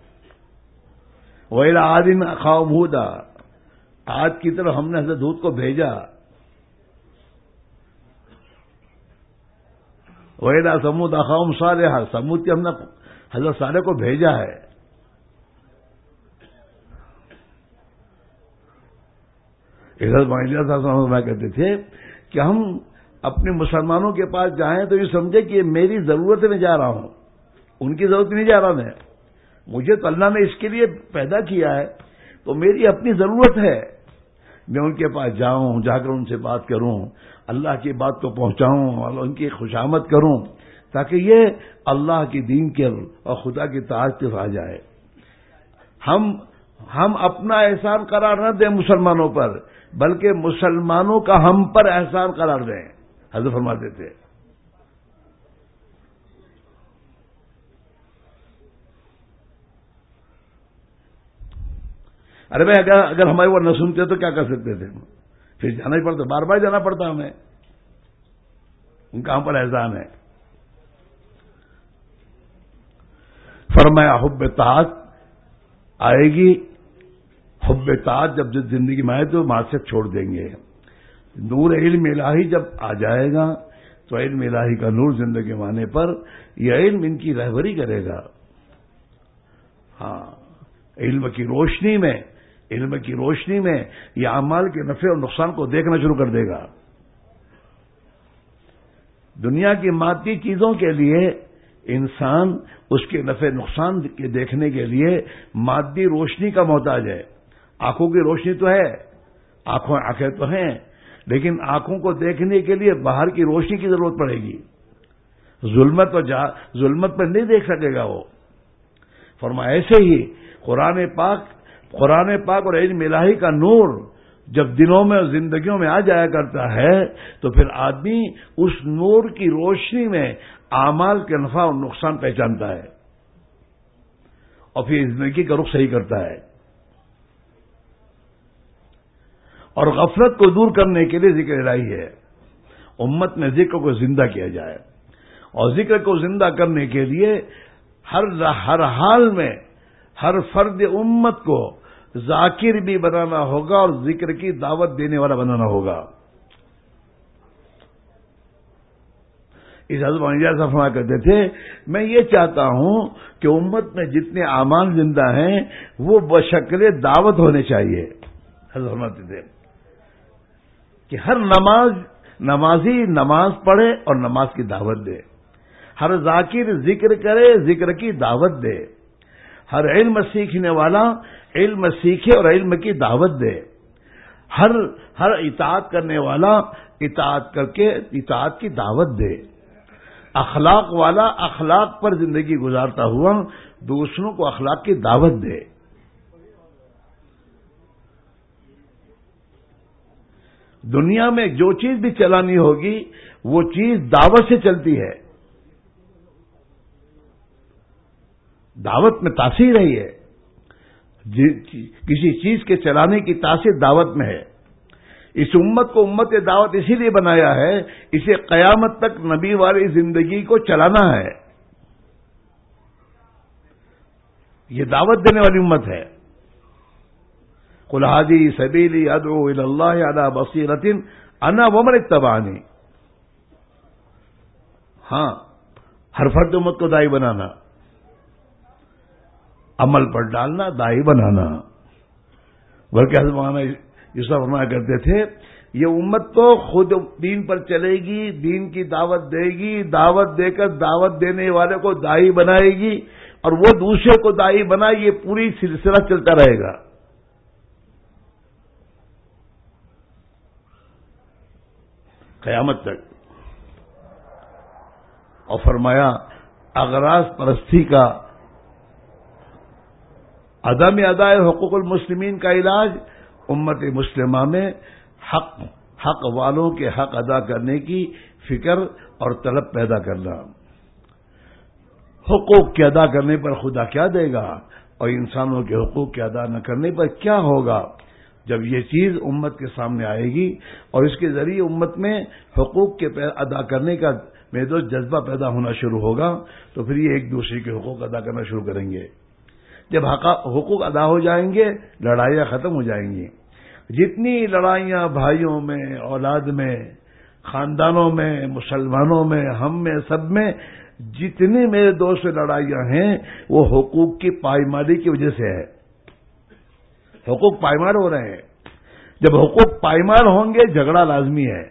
وإلى عاد أخاهم هودا، آج کی طرف ہم نے حضرت ہود کو بھیجا. وَإِلَىٰ ثَمُودَ أَخَاهُمْ صَالِحًا، سمود کے ہم نے حضرت صالح کو بھیجا ہے. حضرت معاذ صاحب کہتے تھے کہ ہم اپنے مسلمانوں کے پاس جائیں تو یہ سمجھے کہ میری ضرورت میں جا رہا ہوں، ان کی ضرورت نہیں جا رہا میں. مجھے تو اللہ نے اس کے لیے پیدا کیا ہے، تو میری اپنی ضرورت ہے میں ان کے پاس جاؤں، جا کر ان سے بات کروں، اللہ کی بات کو پہنچاؤں اور ان کی خوشامد کروں، تاکہ یہ اللہ کی دین کے اور خدا کی طاعت کے آ جائے. ہم ہم اپنا احسان قرار نہ دیں مسلمانوں پر، بلکہ مسلمانوں کا ہم پر احسان قرار دیں. حضرت فرماتے تھے ارے بھائی اگر اگر ہماری وہ نہ سنتے تو کیا کر سکتے تھے؟ پھر جانا ہی پڑتا، بار بار جانا پڑتا ہمیں. ان کا ہم پر احسان ہے. فرمایا حب طاعت آئے گی، حب طاعت جب جب زندگی میں آئے تو معصیت چھوڑ دیں گے. نور علم الہی جب آ جائے گا تو علم الہی کا نور زندگی میں آنے پر یہ علم ان کی رہبری کرے گا. ہاں، علم کی روشنی میں علم کی روشنی میں یہ اعمال کے نفع اور نقصان کو دیکھنا شروع کر دے گا۔ دنیا کی مادی چیزوں کے لیے انسان اس کے نفع نقصان کے دیکھنے کے لیے مادی روشنی کا محتاج ہے۔ آنکھوں کی روشنی تو ہے، آنکھوں آنکھیں تو ہیں، لیکن آنکھوں کو دیکھنے کے لیے باہر کی روشنی کی ضرورت پڑے گی۔ ظلمت اور ظلمت پر نہیں دیکھ سکے گا وہ۔ فرمایا ایسے ہی قرآن پاک قرآن پاک اور علم الہی کا نور جب دلوں میں اور زندگیوں میں آ جایا کرتا ہے تو پھر آدمی اس نور کی روشنی میں اعمال کے نفع اور نقصان پہچانتا ہے اور پھر زندگی کا رخ صحیح کرتا ہے۔ اور غفلت کو دور کرنے کے لیے ذکر الہی ہے، امت میں ذکر کو زندہ کیا جائے، اور ذکر کو زندہ کرنے کے لیے ہر ہر حال میں ہر فرد امت کو ذاکر بھی بنانا ہوگا اور ذکر کی دعوت دینے والا بنانا ہوگا۔ اس حضرت صاحب فرمایا کرتے تھے میں یہ چاہتا ہوں کہ امت میں جتنے اعمال زندہ ہیں وہ بشکل دعوت ہونے چاہیے۔ حضرت فرماتے تھے کہ ہر نماز نمازی نماز پڑھے اور نماز کی دعوت دے، ہر ذاکر ذکر کرے ذکر کی دعوت دے، ہر علم سیکھنے والا علم سیکھے اور علم کی دعوت دے، ہر ہر اطاعت کرنے والا اطاعت کر کے اطاعت کی دعوت دے، اخلاق والا اخلاق پر زندگی گزارتا ہوا دوسروں کو اخلاق کی دعوت دے۔ دنیا میں جو چیز بھی چلانی ہوگی وہ چیز دعوت سے چلتی ہے، دعوت میں تاثیر ہے، یہ کسی چیز کے چلانے کی تاثیر دعوت میں ہے۔ اس امت کو امت دعوت اسی لیے بنایا ہے، اسے قیامت تک نبی والی زندگی کو چلانا ہے، یہ دعوت دینے والی امت ہے۔ قل ھذہ سبیلی ادعو الی اللہ علی بصیرۃ انا ومن اتبعنی۔ ہاں، ہر فرد امت کو داعی بنانا، عمل پر ڈالنا، داعی بنانا۔ بلکہ حضرت مولانا یوسف فرمایا کرتے تھے یہ امت تو خود دین پر چلے گی، دین کی دعوت دے گی، دعوت دے کر دعوت دینے والے کو داعی بنائے گی اور وہ دوسرے کو داعی بنائے، یہ پوری سلسلہ چلتا رہے گا قیامت تک۔ اور فرمایا اغراض پرستی کا عدم ادائے حقوق المسلمین کا علاج امت مسلمہ میں حق حق والوں کے حق ادا کرنے کی فکر اور طلب پیدا کرنا۔ حقوق کے ادا کرنے پر خدا کیا دے گا اور انسانوں کے حقوق کے ادا نہ کرنے پر کیا ہوگا؟ جب یہ چیز امت کے سامنے آئے گی اور اس کے ذریعے امت میں حقوق کے ادا کرنے کا میدو جذبہ پیدا ہونا شروع ہوگا تو پھر یہ ایک دوسرے کے حقوق ادا کرنا شروع کریں گے۔ جب حقوق ادا ہو جائیں گے لڑائیاں ختم ہو جائیں گی۔ جتنی لڑائیاں بھائیوں میں، اولاد میں، خاندانوں میں، مسلمانوں میں، ہم میں، سب میں جتنی میرے دوست لڑائیاں ہیں وہ حقوق کی پائمالی کی وجہ سے ہے۔ حقوق پائمال ہو رہے ہیں، جب حقوق پائمال ہوں گے جھگڑا لازمی ہے۔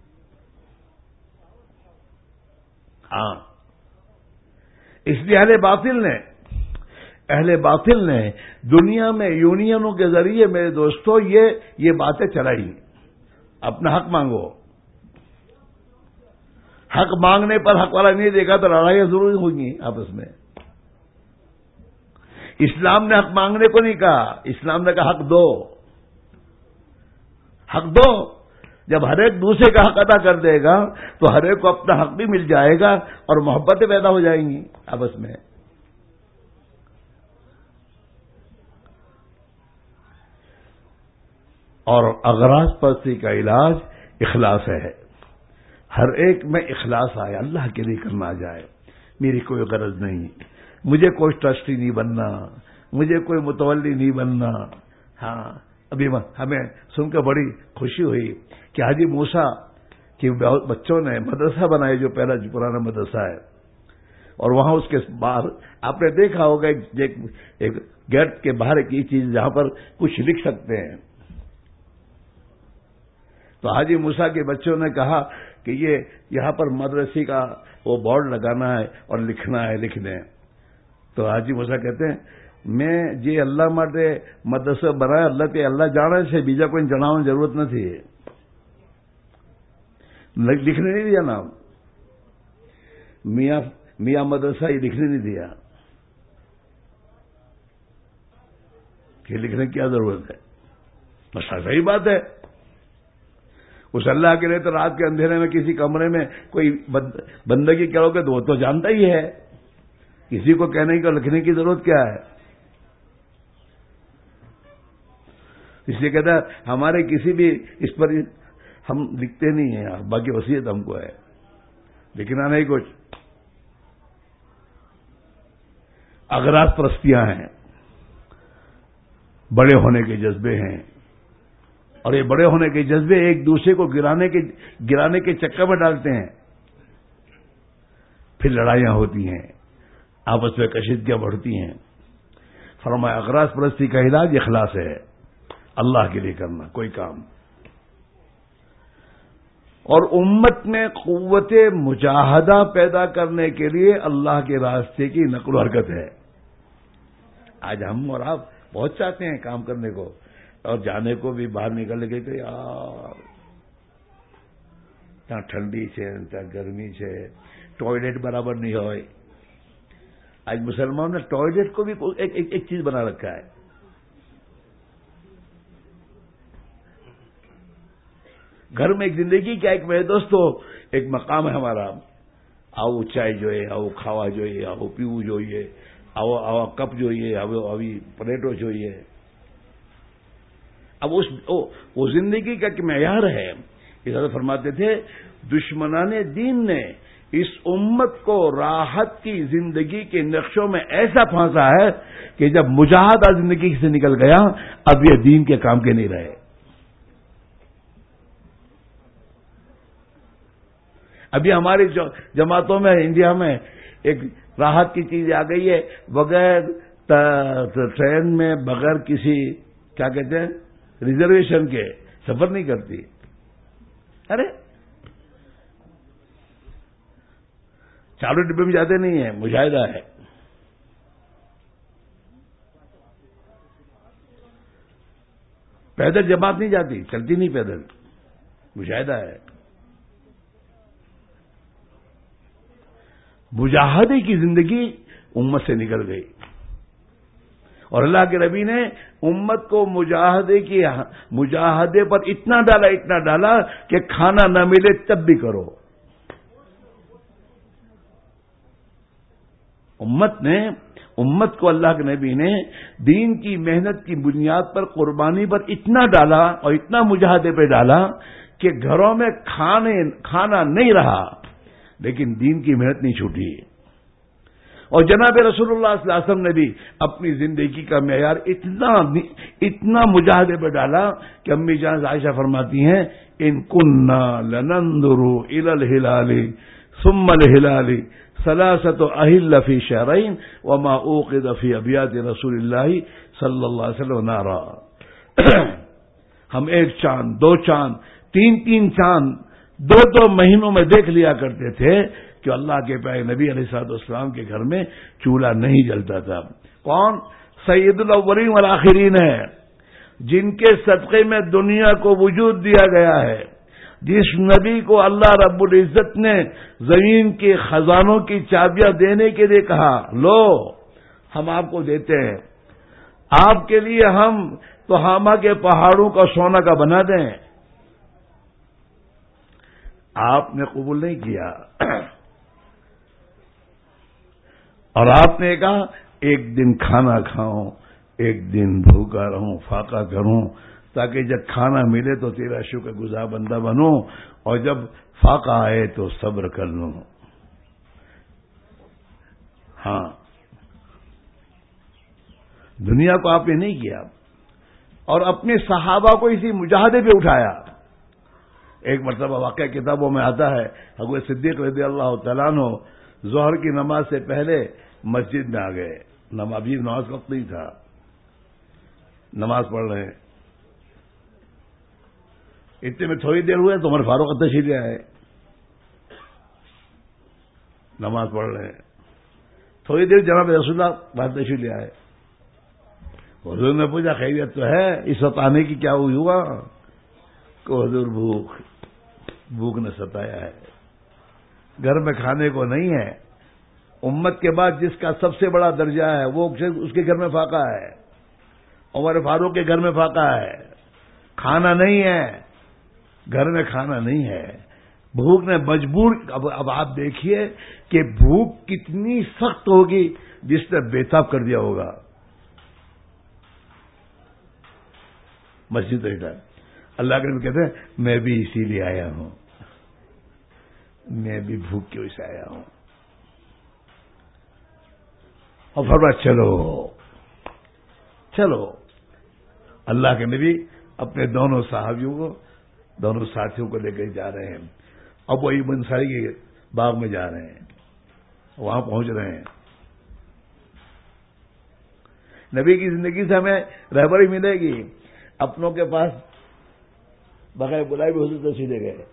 ہاں، اس لیے اہل باطل نے اہل باطل نے دنیا میں یونینوں کے ذریعے میرے دوستوں یہ یہ باتیں چلائی، اپنا حق مانگو، حق مانگنے پر حق والا نہیں دیکھا تو لڑائیاں ضرور ہوں گی آپس میں۔ اسلام نے حق مانگنے کو نہیں کہا، اسلام نے کہا حق دو، حق دو۔ جب ہر ایک دوسرے کا حق ادا کر دے گا تو ہر ایک کو اپنا حق بھی مل جائے گا اور محبتیں پیدا ہو جائیں گی آپس میں۔ اور اغراض پرستی کا علاج اخلاص ہے، ہر ایک میں اخلاص آئے، اللہ کے لیے کرنا جائے، میری کوئی غرض نہیں، مجھے کوئی ٹرسٹی نہیں بننا، مجھے کوئی متولی نہیں بننا۔ ہاں، ابھی ہمیں سن کر بڑی خوشی ہوئی کہ حاجی موسیٰ کے بچوں نے مدرسہ بنایا، جو پہلا جو پرانا مدرسہ ہے اور وہاں اس کے باہر آپ نے دیکھا ہوگا ایک, ایک گیٹ کے باہر کی چیز جہاں پر کچھ لکھ سکتے ہیں. تو حاجی موسیٰ کے بچوں نے کہا کہ یہ یہاں پر مدرسے کا وہ بورڈ لگانا ہے اور لکھنا ہے، لکھ دیں. تو حاجی موسیٰ کہتے ہیں میں جی اللہ માટે મદ્રસો બનાવ્યો اللہ કે اللہ જાણે છે બીજા કોઈ જણાવવાની જરૂરત નથી. लिखने नहीं दिया नाम मियाँ मियाँ मदरसा ये लिखने नहीं दिया कि लिखने की क्या जरूरत है. बस सही बात है. उस अल्लाह के लिए तो रात के अंधेरे में किसी कमरे में कोई बंदगी करोगे तो वो तो जानता ही है. किसी को कहने को लिखने की जरूरत क्या है. इसलिए कहता है हमारे किसी भी इस पर हम लिखते नहीं हैं, बाकी वसीयत हमको है, लिखना नहीं कुछ. अगराज परस्तियां हैं, बड़े होने के जज्बे हैं, और ये बड़े होने के जज्बे एक दूसरे को गिराने के गिराने के चक्कर में डालते हैं. फिर लड़ाइयां होती हैं, आपस में कशीदगियां बढ़ती हैं. फरमाया अगराज परस्ती का इलाज इखलास है, अल्लाह के लिए करना कोई काम. और उम्मत में कुव्वत मुजाहदा पैदा करने के लिए अल्लाह के रास्ते की नक्ल हरकत है. आज हम और आप बहुत चाहते हैं काम करने को, और जाने को भी बाहर निकल गए तो यार ત્યાં ઠંડી છે, ત્યાં ગરમી છે, टॉयलेट बराबर नहीं हो. आज मुसलमानों ने टॉयलेट को भी एक, एक, एक चीज बना रखा है. घर में एक जिंदगी क्या एक मेरे दोस्तों एक मकाम है हमारा. आओ चाय જોઈએ, आओ खावा જોઈએ, आओ पीવું જોઈએ, आओ आओ कप જોઈએ, आओ अभी प्लेटो જોઈએ. अब उस ओ, वो जिंदगी का कि मेयार है. इस तरह फरमाते थे दुश्मनाने दीन ने इस उम्मत को राहत की जिंदगी के नक्शों में ऐसा फांसा है कि जब मुजाहदा जिंदगी से निकल गया अब ये दीन के काम के नहीं रहे. अभी हमारी जमातों में इंडिया में एक राहत की चीज आ गई है, बगैर ट्रेन में बगैर किसी क्या कहते हैं रिजर्वेशन के सफर नहीं करती. अरे चालू डिब्बे में जाते नहीं है, मुजाहिदा है. पैदल जमात नहीं जाती, चलती नहीं पैदल, मुजाहिदा है. मुजाहदे की जिंदगी उम्मत से निकल गई, और अल्लाह के नबी ने उम्मत को मुजाहदे की मुजाहदे पर इतना डाला इतना डाला कि खाना न मिले तब भी करो. उम्मत ने उम्मत को अल्लाह के नबी ने दीन की मेहनत की बुनियाद पर कुर्बानी पर इतना डाला और इतना मुजाहदे पे डाला कि घरों में खाने खाना नहीं रहा, लेकिन दीन की मेहनत नहीं छूटी. और जनाब रसूलुल्लाह सल्लल्लाहु अलैहि वसल्लम ने भी अपनी जिंदगी का मेयार इतना इतना मुजाहदे पर डाला कि अम्मी जान आयशा फरमाती हैं इन कुन्ना लनंदुरु इलल हिलाली सुम्मल हिलाली सलासत अहिल्ल फी शहरैन वमा उक़िद फी अबियात रसूलिल्लाह सल्लल्लाहु अलैहि वसल्लम नारा. हम एक चांद, दो चांद, तीन तीन चांद दो दो महीनों में देख लिया करते थे कि अल्लाह के प्यारे नबी अलैहिस्सलाम के घर में चूल्हा नहीं जलता था. कौन? सैयदुल अव्वलीन वल आखिरीन है, जिनके सदक़े में दुनिया को वजूद दिया गया है, जिस नबी को अल्लाह रब्बुल इज्जत ने जमीन के खजानों की चाबियां देने के लिए कहा, लो हम आपको देते हैं, आपके लिए हम तोहामा के पहाड़ों का सोना का बना दें. आपने कबूल नहीं किया, और आपने कहा एक दिन खाना खाऊं, एक दिन भूखा रहूं, फाका करूं, ताकि जब खाना मिले तो तेरा शुक्र गुजार बंदा बनूं, और जब फाका आए तो सब्र कर लूं. हाँ, दुनिया को आपने नहीं किया, और अपने सहाबा को इसी मुजाहदे पे उठाया. एक मरतबा वाकया किताबों में आता है, हज़रत सिद्दीक़ रज़ियल्लाहु तआला अन्हु ظہر کی نماز سے پہلے مسجد میں آ گئے. نماز ابھی نماز وقت نہیں تھا, نماز پڑھ رہے ہیں. اتنے میں تھوڑی دیر ہوئے تو عمر فاروق تشریف لے آئے, نماز پڑھ رہے ہیں. تھوڑی دیر جناب رسول اللہ باہر تشریف لے آئے. حضور نے پوچھا خیریت تو ہے, اس وقت آنے کی کیا ہوئی ہوا؟ کہ حضور بھوک بھوک نے ستایا ہے, گھر میں کھانے کو نہیں ہے. امت کے بعد جس کا سب سے بڑا درجہ ہے وہ اس کے گھر میں فاقہ ہے, عمر فاروق کے گھر میں فاقہ ہے. کھانا نہیں ہے, گھر میں کھانا نہیں ہے. بھوک نے مجبور. اب اب آپ دیکھیے کہ بھوک کتنی سخت ہوگی جس نے بےتاب کر دیا ہوگا. مسجد بیٹھا, اللہ کے نبی کہتے ہیں میں بھی اسی لیے آیا ہوں, میں بھی بھوک کی وجہ سے آیا ہوں. اور فرمایا چلو چلو. اللہ کے نبی اپنے دونوں صحابیوں کو, دونوں ساتھیوں کو لے کر جا رہے ہیں. ابو ایوب انصاری کے باغ میں جا رہے ہیں, وہاں پہنچ رہے ہیں. نبی کی زندگی سے ہمیں رہبری ملے گی. اپنوں کے پاس بغیر بلائے بھی حضور تشریف لے گئے,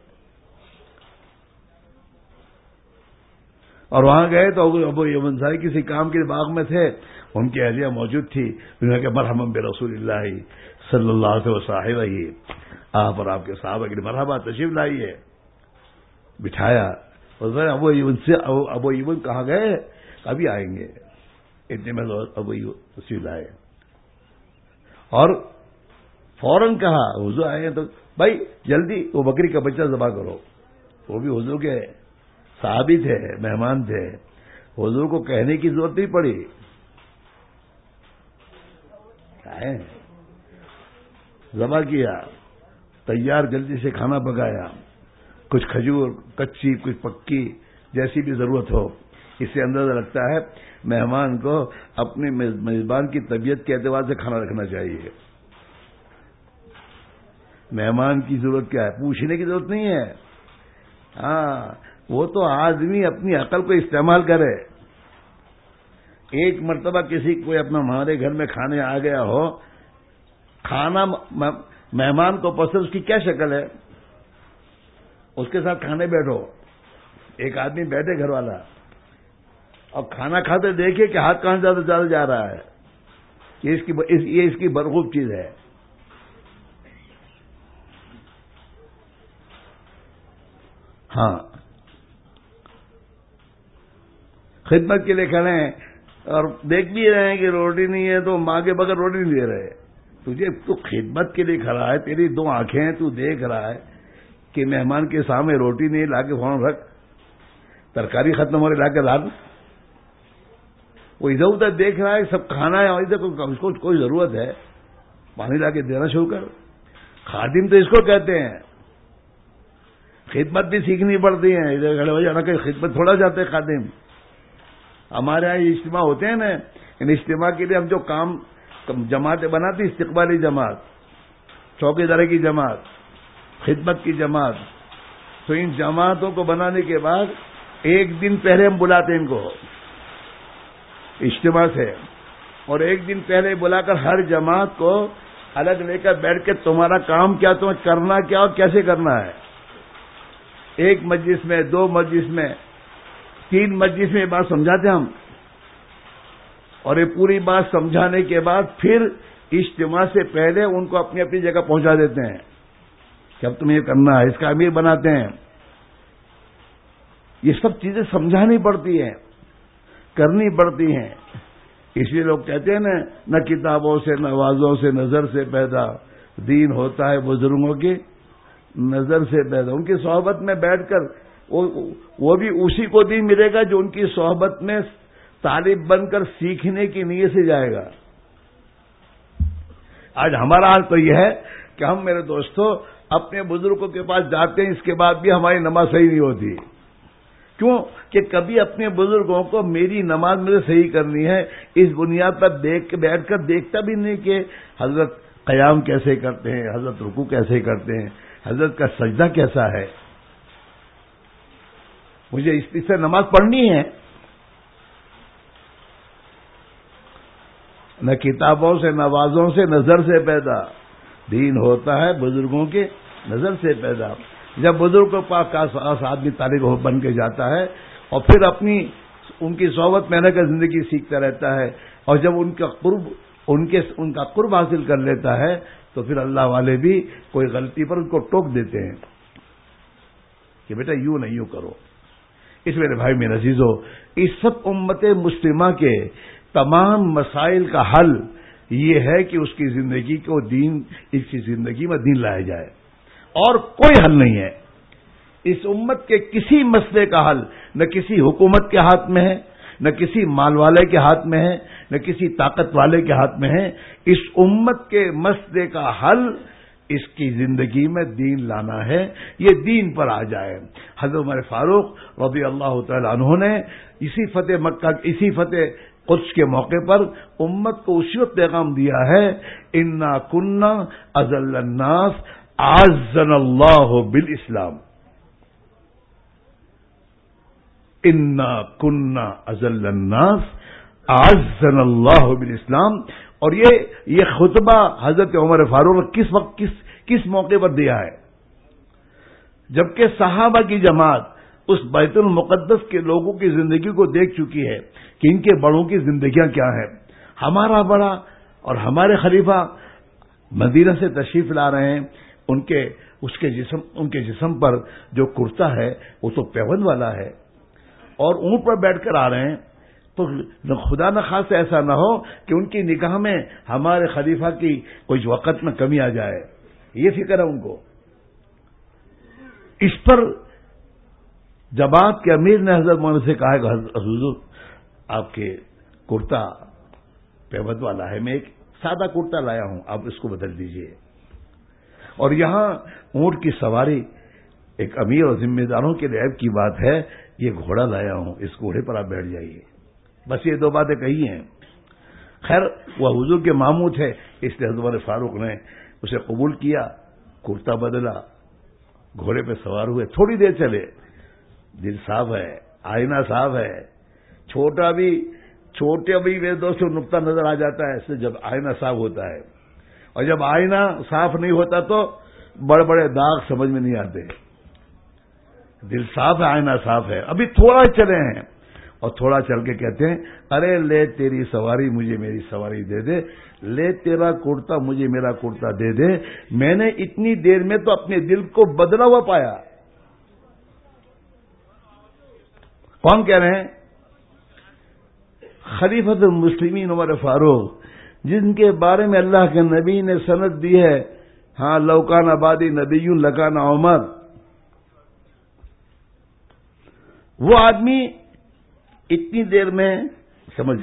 اور وہاں گئے تو ابو ایوب انصاری کسی کام کے باغ میں تھے, ان کی اہلیہ موجود تھی. انہوں نے کہا مرحبا برسول اللہ صلی اللہ علیہ وسلم, آپ اور آپ کے صحابہ کے لیے مرحبا, تشریف لائیے. بٹھایا. ابو ایوب سے ابو ایوب کہاں گئے؟ ابھی آئیں گے. اتنے میں ابو ایوب تشریف لائے اور فوراً کہا حضور آئے ہیں تو بھائی جلدی وہ بکری کا بچہ ذبح کرو. وہ بھی حضور کے صحابی تھے, مہمان تھے, حضور کو کہنے کی ضرورت نہیں پڑی. ذبح کیا, تیار جلدی سے کھانا پکایا, کچھ کھجور کچی کچھ پکی جیسی بھی ضرورت ہو. اس سے اندازہ لگتا ہے مہمان کو اپنے میزبان کی طبیعت کے اعتبار سے کھانا رکھنا چاہیے. مہمان کی ضرورت کیا ہے, پوچھنے کی ضرورت نہیں ہے. ہاں وہ تو آدمی اپنی عقل کو استعمال کرے. ایک مرتبہ کسی کوئی اپنا ہمارے گھر میں کھانے آ گیا ہو, کھانا مہمان کو پسند, اس کی کیا شکل ہے, اس کے ساتھ کھانے بیٹھو. ایک آدمی بیٹھے گھر والا اور کھانا کھاتے دیکھیے کہ ہاتھ کہاں زیادہ زیادہ جا رہا ہے. یہ اس کی یہ اس کی برخوب چیز ہے. ہاں خدمت کے لیے کھڑے ہیں اور دیکھ بھی رہے ہیں کہ روٹی نہیں ہے تو ماں کے بغیر روٹی نہیں دے رہے. تجھے تو خدمت کے لیے کھڑا ہے, تیری دو آنکھیں ہیں, تو دیکھ رہا ہے کہ مہمان کے سامنے روٹی نہیں, لا کے فوراً رکھ. ترکاری ختم ہو رہی, لا کے ڈال. وہ ادھر ادھر دیکھ رہا ہے, سب کھانا ہے, اور ادھر اس کو کوئی ضرورت ہے, پانی لا کے دینا شروع کر. خادم تو اس کو کہتے ہیں. خدمت بھی سیکھنی پڑتی ہے. ادھر کھڑے ہو جانا کہ خدمت تھوڑا جاتے ہیں خادم. ہمارے یہاں اجتماع ہوتے ہیں نا, ان اجتماع کے لیے ہم جو کام جماعتیں بناتی, استقبالی جماعت, چوکی دارے کی جماعت, خدمت کی جماعت, تو ان جماعتوں کو بنانے کے بعد ایک دن پہلے ہم بلاتے ہیں ان کو اجتماع سے, اور ایک دن پہلے بلا کر ہر جماعت کو الگ لے کر بیٹھ کے تمہارا کام کیا, تمہیں کرنا کیا اور کیسے کرنا ہے. ایک مجلس میں, دو مجلس میں, تین مجلس میں یہ بات سمجھاتے ہم, اور یہ پوری بات سمجھانے کے بعد پھر اجتماع سے پہلے ان کو اپنی اپنی جگہ پہنچا دیتے ہیں کہ اب تمہیں یہ کرنا ہے. اس کا امیر بناتے ہیں. یہ سب چیزیں سمجھانی پڑتی ہیں, کرنی پڑتی ہیں. اس لیے لوگ کہتے ہیں نا, نہ کتابوں سے نہ وعظوں سے نظر سے پیدا دین ہوتا ہے, بزرگوں کی نظر سے پیدا. ان کی صحبت میں بیٹھ کر وہ بھی اسی کو دین ملے گا جو ان کی صحبت میں طالب بن کر سیکھنے کی نیت سے جائے گا. آج ہمارا حال تو یہ ہے کہ ہم میرے دوستوں اپنے بزرگوں کے پاس جاتے ہیں, اس کے بعد بھی ہماری نماز صحیح نہیں ہوتی. کیوں کہ کبھی اپنے بزرگوں کو میری نماز مجھے صحیح کرنی ہے اس بنیاد پر دیکھ کے بیٹھ کر دیکھتا بھی نہیں کہ حضرت قیام کیسے کرتے ہیں, حضرت رکوع کیسے کرتے ہیں, حضرت کا سجدہ کیسا ہے. مجھے اس سے نماز پڑھنی ہے. نہ کتابوں سے، نوازوں سے، نظر سے پیدا. دین ہوتا ہے بزرگوں کے نظر سے پیدا. جب بزرگ کو پاک کا آدمی طالب بن کے جاتا ہے اور پھر اپنی ان کی صحبت میں رہ کر زندگی سیکھتا رہتا ہے، اور جب ان کا قرب ان کے ان کا قرب حاصل کر لیتا ہے تو پھر اللہ والے بھی کوئی غلطی پر ان کو ٹوک دیتے ہیں کہ بیٹا یوں نہیں یوں کرو. اس میرے بھائی میرے عزیزو، اس سب امت مسلمہ کے تمام مسائل کا حل یہ ہے کہ اس کی زندگی کو دین اس کی زندگی میں دین لایا جائے، اور کوئی حل نہیں ہے. اس امت کے کسی مسئلے کا حل نہ کسی حکومت کے ہاتھ میں ہے، نہ کسی مال والے کے ہاتھ میں ہے، نہ کسی طاقت والے کے ہاتھ میں ہے. اس امت کے مسئلے کا حل اس کی زندگی میں دین لانا ہے، یہ دین پر آ جائے. حضرت عمر فاروق رضی اللہ تعالی عنہ نے اسی فتح مکہ اسی فتح قدس کے موقع پر امت کو اسی وقت پیغام دیا ہے، انا کننا اذل الناس اعزنا اللہ بالاسلام. انا کننا اذل الناس اعزنا اللہ بالاسلام. اور یہ یہ خطبہ حضرت عمر فاروق نے کس وقت کس کس موقع پر دیا ہے؟ جبکہ صحابہ کی جماعت اس بیت المقدس کے لوگوں کی زندگی کو دیکھ چکی ہے کہ ان کے بڑوں کی زندگیاں کیا ہیں. ہمارا بڑا اور ہمارے خلیفہ مدینہ سے تشریف لا رہے ہیں، ان کے اس کے جسم ان کے جسم پر جو کرتا ہے وہ تو پیوند والا ہے، اور اونٹ پر بیٹھ کر آ رہے ہیں. تو خدا نہ خاص ایسا نہ ہو کہ ان کی نگاہ میں ہمارے خلیفہ کی کچھ وقت میں کمی آ جائے، یہ فکر ہے ان کو. اس پر جماعت کے امیر نے حضرت مولانا سے کہا کہ حضور آپ کے کرتا پیبند والا ہے، میں ایک سادہ کرتا لایا ہوں، آپ اس کو بدل دیجئے. اور یہاں اونٹ کی سواری ایک امیر اور ذمہ داروں کے عیب کی بات ہے، یہ گھوڑا لایا ہوں، اس گھوڑے پر آپ بیٹھ جائیے. بس یہ دو باتیں کہی ہیں. خیر وہ حضور کے ماموں تھے، اس لیے حضرت فاروق نے اسے قبول کیا، کرتا بدلا، گھوڑے پہ سوار ہوئے. تھوڑی دیر چلے، دل صاف ہے، آئینہ صاف ہے. چھوٹا بھی چھوٹے بھی میرے دوستوں نقطہ نظر آ جاتا ہے اس سے جب آئینہ صاف ہوتا ہے، اور جب آئینہ صاف نہیں ہوتا تو بڑے بڑے داغ سمجھ میں نہیں آتے. دل صاف ہے، آئینہ صاف ہے. ابھی تھوڑا چلے ہیں اور تھوڑا چل کے کہتے ہیں ارے لے تیری سواری مجھے میری سواری دے دے، لے تیرا کرتا مجھے میرا کرتا دے دے. میں نے اتنی دیر میں تو اپنے دل کو بدلا ہوا پایا. کون کہہ رہے ہیں؟ خلیفۃ المسلمین عمر فاروق، جن کے بارے میں اللہ کے نبی نے سند دی ہے، ہاں لو کان بعدی نبی لکان عمر. وہ آدمی اتنی دیر میں سمجھ.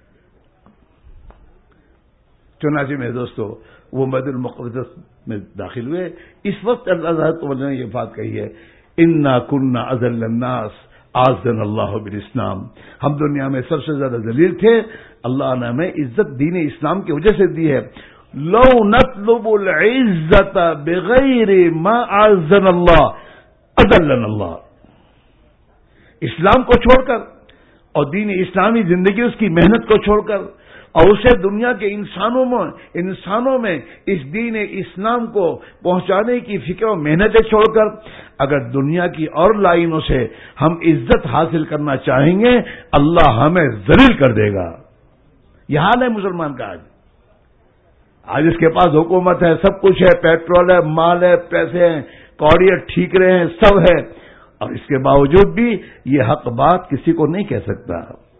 چنانچہ میں دوستو وہ بیت المقدس میں داخل ہوئے. اس وقت اللہ تعالی نے یہ بات کہی ہے، انا کننا اذل الناس اعزنا اللہ بالاسلام. ہم دنیا میں سب سے زیادہ ذلیل تھے، اللہ نے ہمیں عزت دین اسلام کی وجہ سے دی ہے. لو نطلب العزت بغیر ما اعزنا اللہ اذلنا اللہ. اسلام کو چھوڑ کر اور دین اسلامی زندگی اس کی محنت کو چھوڑ کر اور اسے دنیا کے انسانوں میں انسانوں میں اس دین اسلام کو پہنچانے کی فکر و محنتیں چھوڑ کر اگر دنیا کی اور لائنوں سے ہم عزت حاصل کرنا چاہیں گے، اللہ ہمیں ذلیل کر دے گا. یہ حال ہے مسلمان کا. آج آج اس کے پاس حکومت ہے، سب کچھ ہے، پیٹرول ہے، مال ہے، پیسے ہیں، کوڑیاں ٹھیکرے ہیں، سب ہے، اور اس کے باوجود بھی یہ حق بات کسی کو نہیں کہہ سکتا.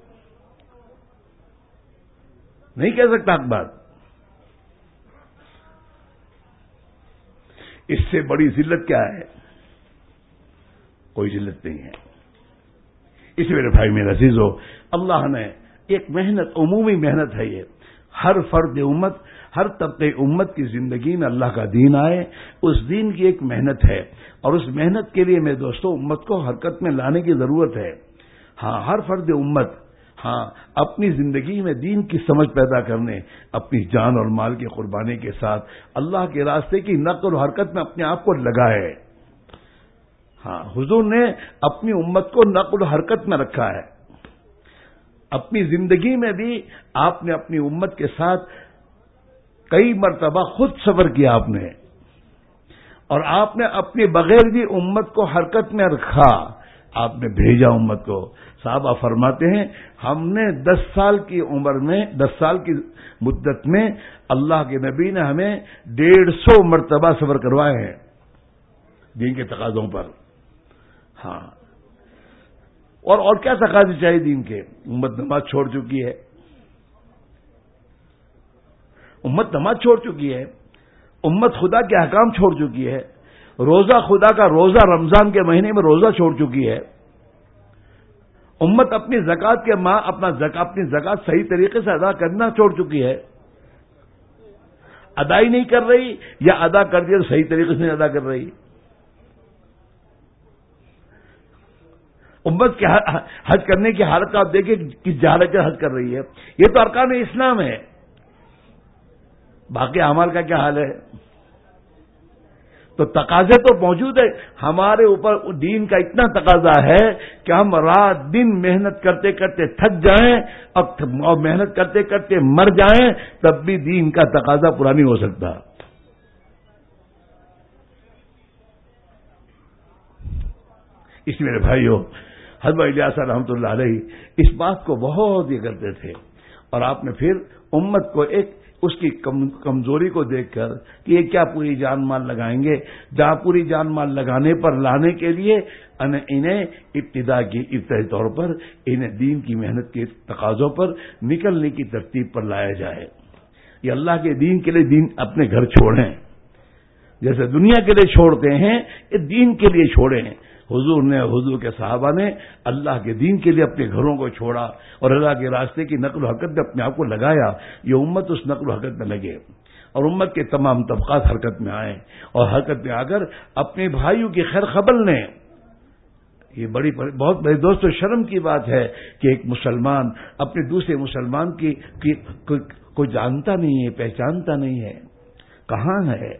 نہیں کہہ سکتا حق بات. اس سے بڑی ذلت کیا ہے؟ کوئی ذلت نہیں ہے. اس میرے بھائی میرے عزیزو، اللہ نے ایک محنت، عمومی محنت ہے یہ. ہر فرد امت، ہر طبقے امت کی زندگی میں اللہ کا دین آئے، اس دین کی ایک محنت ہے، اور اس محنت کے لیے میں دوستوں امت کو حرکت میں لانے کی ضرورت ہے. ہاں ہر فرد امت ہاں اپنی زندگی میں دین کی سمجھ پیدا کرنے، اپنی جان اور مال کی قربانی کے ساتھ اللہ کے راستے کی نقل و حرکت میں اپنے آپ کو لگائے. ہاں، حضور نے اپنی امت کو نقل و حرکت میں رکھا ہے. اپنی زندگی میں بھی آپ نے اپنی امت کے ساتھ کئی مرتبہ خود سفر کیا آپ نے، اور آپ نے اپنے بغیر بھی امت کو حرکت میں رکھا. آپ نے بھیجا امت کو. صحابہ فرماتے ہیں ہم نے دس سال کی عمر میں، دس سال کی مدت میں اللہ کے نبی نے ہمیں ڈیڑھ سو مرتبہ سفر کروائے ہیں دین کے تقاضوں پر. ہاں، اور اور کیا تقاضے چاہیے دین کے؟ امت نماز چھوڑ چکی ہے، امت نماز چھوڑ چکی ہے، امت خدا کے احکام چھوڑ چکی ہے، روزہ خدا کا روزہ رمضان کے مہینے میں روزہ چھوڑ چکی ہے، امت اپنی زکوٰۃ کے ماں اپنا زکا اپنی زکوٰۃ صحیح طریقے سے ادا کرنا چھوڑ چکی ہے، ادا ہی نہیں کر رہی، یا ادا کر دیا تو صحیح طریقے سے نہیں ادا کر رہی. امت کے حج کرنے کی حالت آپ دیکھیں کس جہالت سے حج کر رہی ہے. یہ تو ارکان اسلام ہے، باقی اعمال کا کیا حال ہے؟ تو تقاضے تو موجود ہے. ہمارے اوپر دین کا اتنا تقاضا ہے کہ ہم رات دن محنت کرتے کرتے تھک جائیں اور محنت کرتے کرتے مر جائیں تب بھی دین کا تقاضا پورا نہیں ہو سکتا. اس میرے بھائیوں، حضرت الیاس رحمۃ اللہ علیہ اس بات کو بہت یہ کرتے تھے، اور آپ نے پھر امت کو ایک اس کی کمزوری کو دیکھ کر کہ یہ کیا پوری جان مال لگائیں گے، جہاں پوری جان مال لگانے پر لانے کے لیے انہیں ابتدا کی ابتدائی طور پر انہیں دین کی محنت کے تقاضوں پر نکلنے کی ترتیب پر لایا جائے. یہ اللہ کے دین کے لیے دین اپنے گھر چھوڑیں، جیسے دنیا کے لیے چھوڑتے ہیں یہ دین کے لیے چھوڑیں. حضور نے، حضور کے صحابہ نے اللہ کے دین کے لیے اپنے گھروں کو چھوڑا اور اللہ کے راستے کی نقل و حرکت میں اپنے آپ کو لگایا. یہ امت اس نقل و حرکت میں لگے اور امت کے تمام طبقات حرکت میں آئے، اور حرکت میں آ کر اپنے بھائیوں کی خیر خبر لیں. یہ بڑی بہت بڑی دوستو شرم کی بات ہے کہ ایک مسلمان اپنے دوسرے مسلمان کی کوئی جانتا نہیں ہے، پہچانتا نہیں ہے، کہاں ہے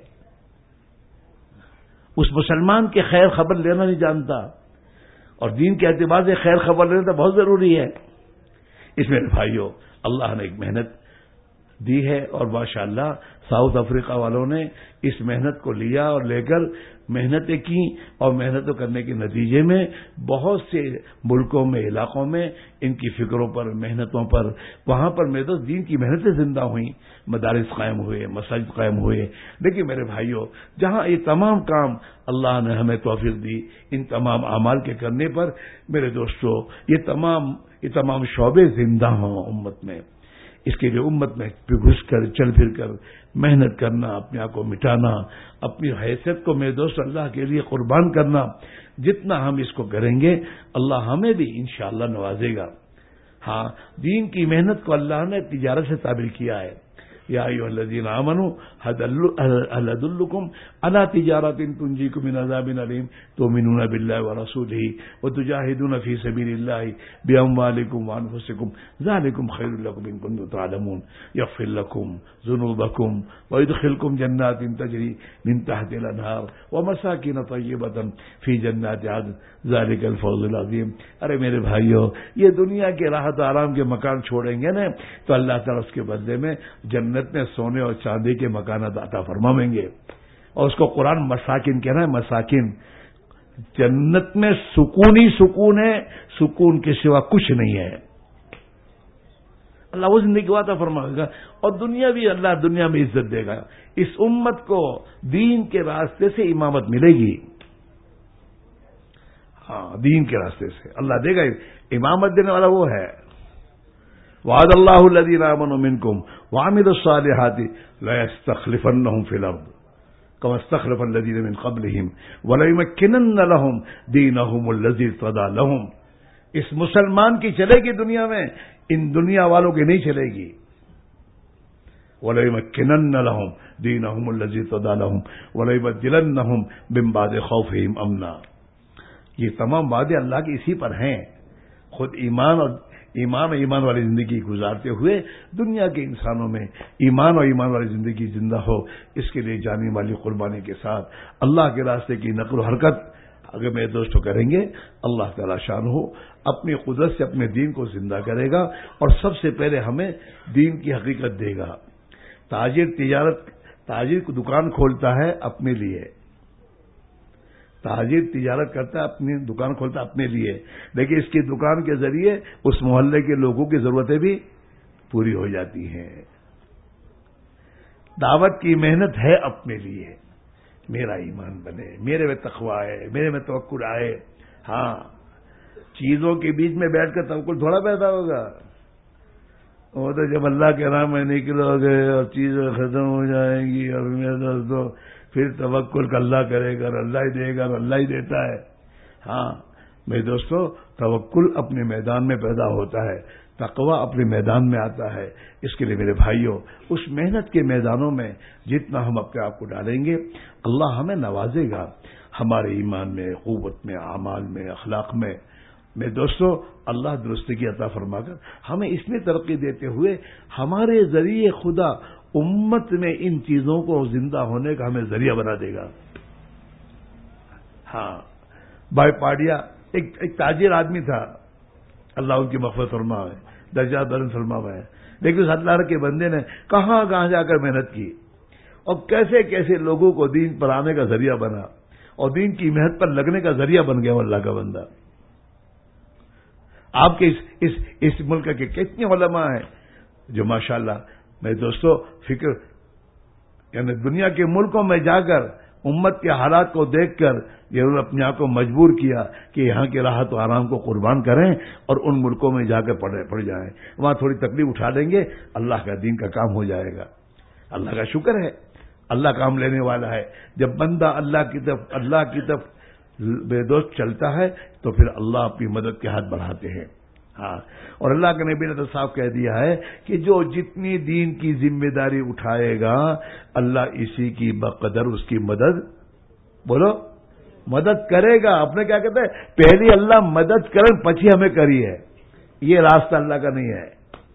اس مسلمان کے خیر خبر لینا نہیں جانتا. اور دین کے اعتبار سے خیر خبر لینا بہت ضروری ہے. اس میں بھائیوں اللہ نے ایک محنت دی ہے، اور ماشاءاللہ ساؤتھ افریقہ والوں نے اس محنت کو لیا اور لے کر محنتیں کی، اور محنتوں کرنے کے نتیجے میں بہت سے ملکوں میں، علاقوں میں ان کی فکروں پر، محنتوں پر، وہاں پر میں تو دین کی محنتیں زندہ ہوئیں، مدارس قائم ہوئے، مساجد قائم ہوئے. لیکن میرے بھائیوں جہاں یہ تمام کام اللہ نے ہمیں توفیق دی ان تمام اعمال کے کرنے پر، میرے دوستو یہ تمام یہ تمام شعبے زندہ ہوں امت میں. اس کے لیے امت میں گھس کر چل پھر کر محنت کرنا، اپنے آپ کو مٹانا، اپنی حیثیت کو میرے دوست اللہ کے لیے قربان کرنا. جتنا ہم اس کو کریں گے اللہ ہمیں بھی انشاءاللہ نوازے گا. ہاں، دین کی محنت کو اللہ نے تجارت سے تعبیر کیا ہے. یا ایھا الذین آمنوا هل ادلکم علی تجارۃ تنجیکم من عذاب الیم تؤمنون باللہ ورسولہ وتجاہدون فی سبیل اللہ باموالکم وانفسکم ذلکم خیر لکم ان کنتم تعلمون یغفر لکم ذنوبکم ویدخلکم جنات تجری من تحتها الانہار ومساکن طیبۃ فی جنات عدن ذلک الفوز العظیم. ارے میرے بھائیو یہ دنیا کے راحت و آرام کے مکان چھوڑیں گے نا تو اللہ تعالیٰ اس کے بدلے میں جنت میں سونے اور چاندی کے مکانات عطا فرمائیں گے. اور اس کو قرآن مساکن کہنا ہے، مساکن. جنت میں سکون ہی سکون ہے، سکون کے سوا کچھ نہیں ہے. اللہ وہ زندگی عطا فرمائے گا، اور دنیا بھی اللہ دنیا میں عزت دے گا. اس امت کو دین کے راستے سے امامت ملے گی. ہاں، دین کے راستے سے اللہ دے گا. امامت دینے والا وہ ہے. وعد اللہ الذین آمنوا منکم وعملوا الصالحات لیستخلفنہم فی الارض کما استخلف الذین من قبلہم ولیمکنن لہم دینہم الذی ارتضی لہم. اس مسلمان کی چلے گی دنیا میں، ان دنیا والوں کی نہیں چلے گی. ولیمکنن لہم دینہم الذی ارتضی لہم ولیبدلنہم من بعد خوفہم امنا. یہ تمام وعدے اللہ کے اسی پر ہیں. خود ایمان اور ایمان اور ایمان والی زندگی گزارتے ہوئے دنیا کے انسانوں میں ایمان اور ایمان والی زندگی زندہ ہو، اس کے لیے جانے والی قربانی کے ساتھ اللہ کے راستے کی نقل و حرکت اگر میرے دوستوں کریں گے اللہ تعالی شان ہو اپنی قدرت سے اپنے دین کو زندہ کرے گا اور سب سے پہلے ہمیں دین کی حقیقت دے گا. تاجر تجارت تاجر کو دکان کھولتا ہے اپنے لیے, تاجر تجارت کرتا ہے اپنی دکان کھولتا ہے اپنے لیے, لیکن اس کی دکان کے ذریعے اس محلے کے لوگوں کی ضرورتیں بھی پوری ہو جاتی ہیں. دعوت کی محنت ہے اپنے لیے, میرا ایمان بنے, میرے میں تقوی آئے, میرے میں توکل آئے. ہاں, چیزوں کے بیچ میں بیٹھ کر توکل تھوڑا پیدا ہوگا. وہ تو جب اللہ کے راہ میں نکلو گے اور چیزیں ختم ہو جائیں گی اور میرے دوستوں پھر توکل اللہ کرے گا اور اللہ ہی دے گا اور اللہ ہی دیتا ہے. ہاں میرے دوستوں, توکل اپنے میدان میں پیدا ہوتا ہے, تقوی اپنے میدان میں آتا ہے. اس کے لیے میرے بھائیوں, اس محنت کے میدانوں میں جتنا ہم اپنے آپ کو ڈالیں گے اللہ ہمیں نوازے گا, ہمارے ایمان میں, قوت میں, اعمال میں, اخلاق میں. میرے دوستو, اللہ درستگی عطا فرما کر ہمیں اس میں ترقی دیتے ہوئے ہمارے ذریعے خدا امت میں ان چیزوں کو زندہ ہونے کا ہمیں ذریعہ بنا دے گا. ہاں بھائی پاڑیا ایک, ایک تاجر آدمی تھا, اللہ ان کی مغفرت فرمائے, درجات بلند فرمائے, لیکن اس اللہ کے بندے نے کہاں کہاں جا کر محنت کی اور کیسے کیسے لوگوں کو دین پر آنے کا ذریعہ بنا اور دین کی محنت پر لگنے کا ذریعہ بن گیا وہ اللہ کا بندہ. آپ کے اس, اس, اس ملک کے کتنے علماء ہیں جو ماشاءاللہ میرے دوستو فکر یعنی دنیا کے ملکوں میں جا کر امت کے حالات کو دیکھ کر یہ انہوں نے اپنے آپ کو مجبور کیا کہ یہاں کے راحت و آرام کو قربان کریں اور ان ملکوں میں جا کر پڑ پڑ جائیں, وہاں تھوڑی تکلیف اٹھا لیں گے, اللہ کا دین کا کام ہو جائے گا. اللہ کا شکر ہے, اللہ کام لینے والا ہے. جب بندہ اللہ کی طرف اللہ کی طرف بے دوست چلتا ہے تو پھر اللہ اپنی مدد کے ہاتھ بڑھاتے ہیں. ہاں, اور اللہ کے نبی نے تو صاف کہہ دیا ہے کہ جو جتنی دین کی ذمہ داری اٹھائے گا اللہ اسی کی بقدر اس کی مدد بولو مدد کرے گا. اپنے کیا کہتے ہیں, پہلی اللہ مدد کرن پچھی ہمیں کری ہے, یہ راستہ اللہ کا نہیں ہے.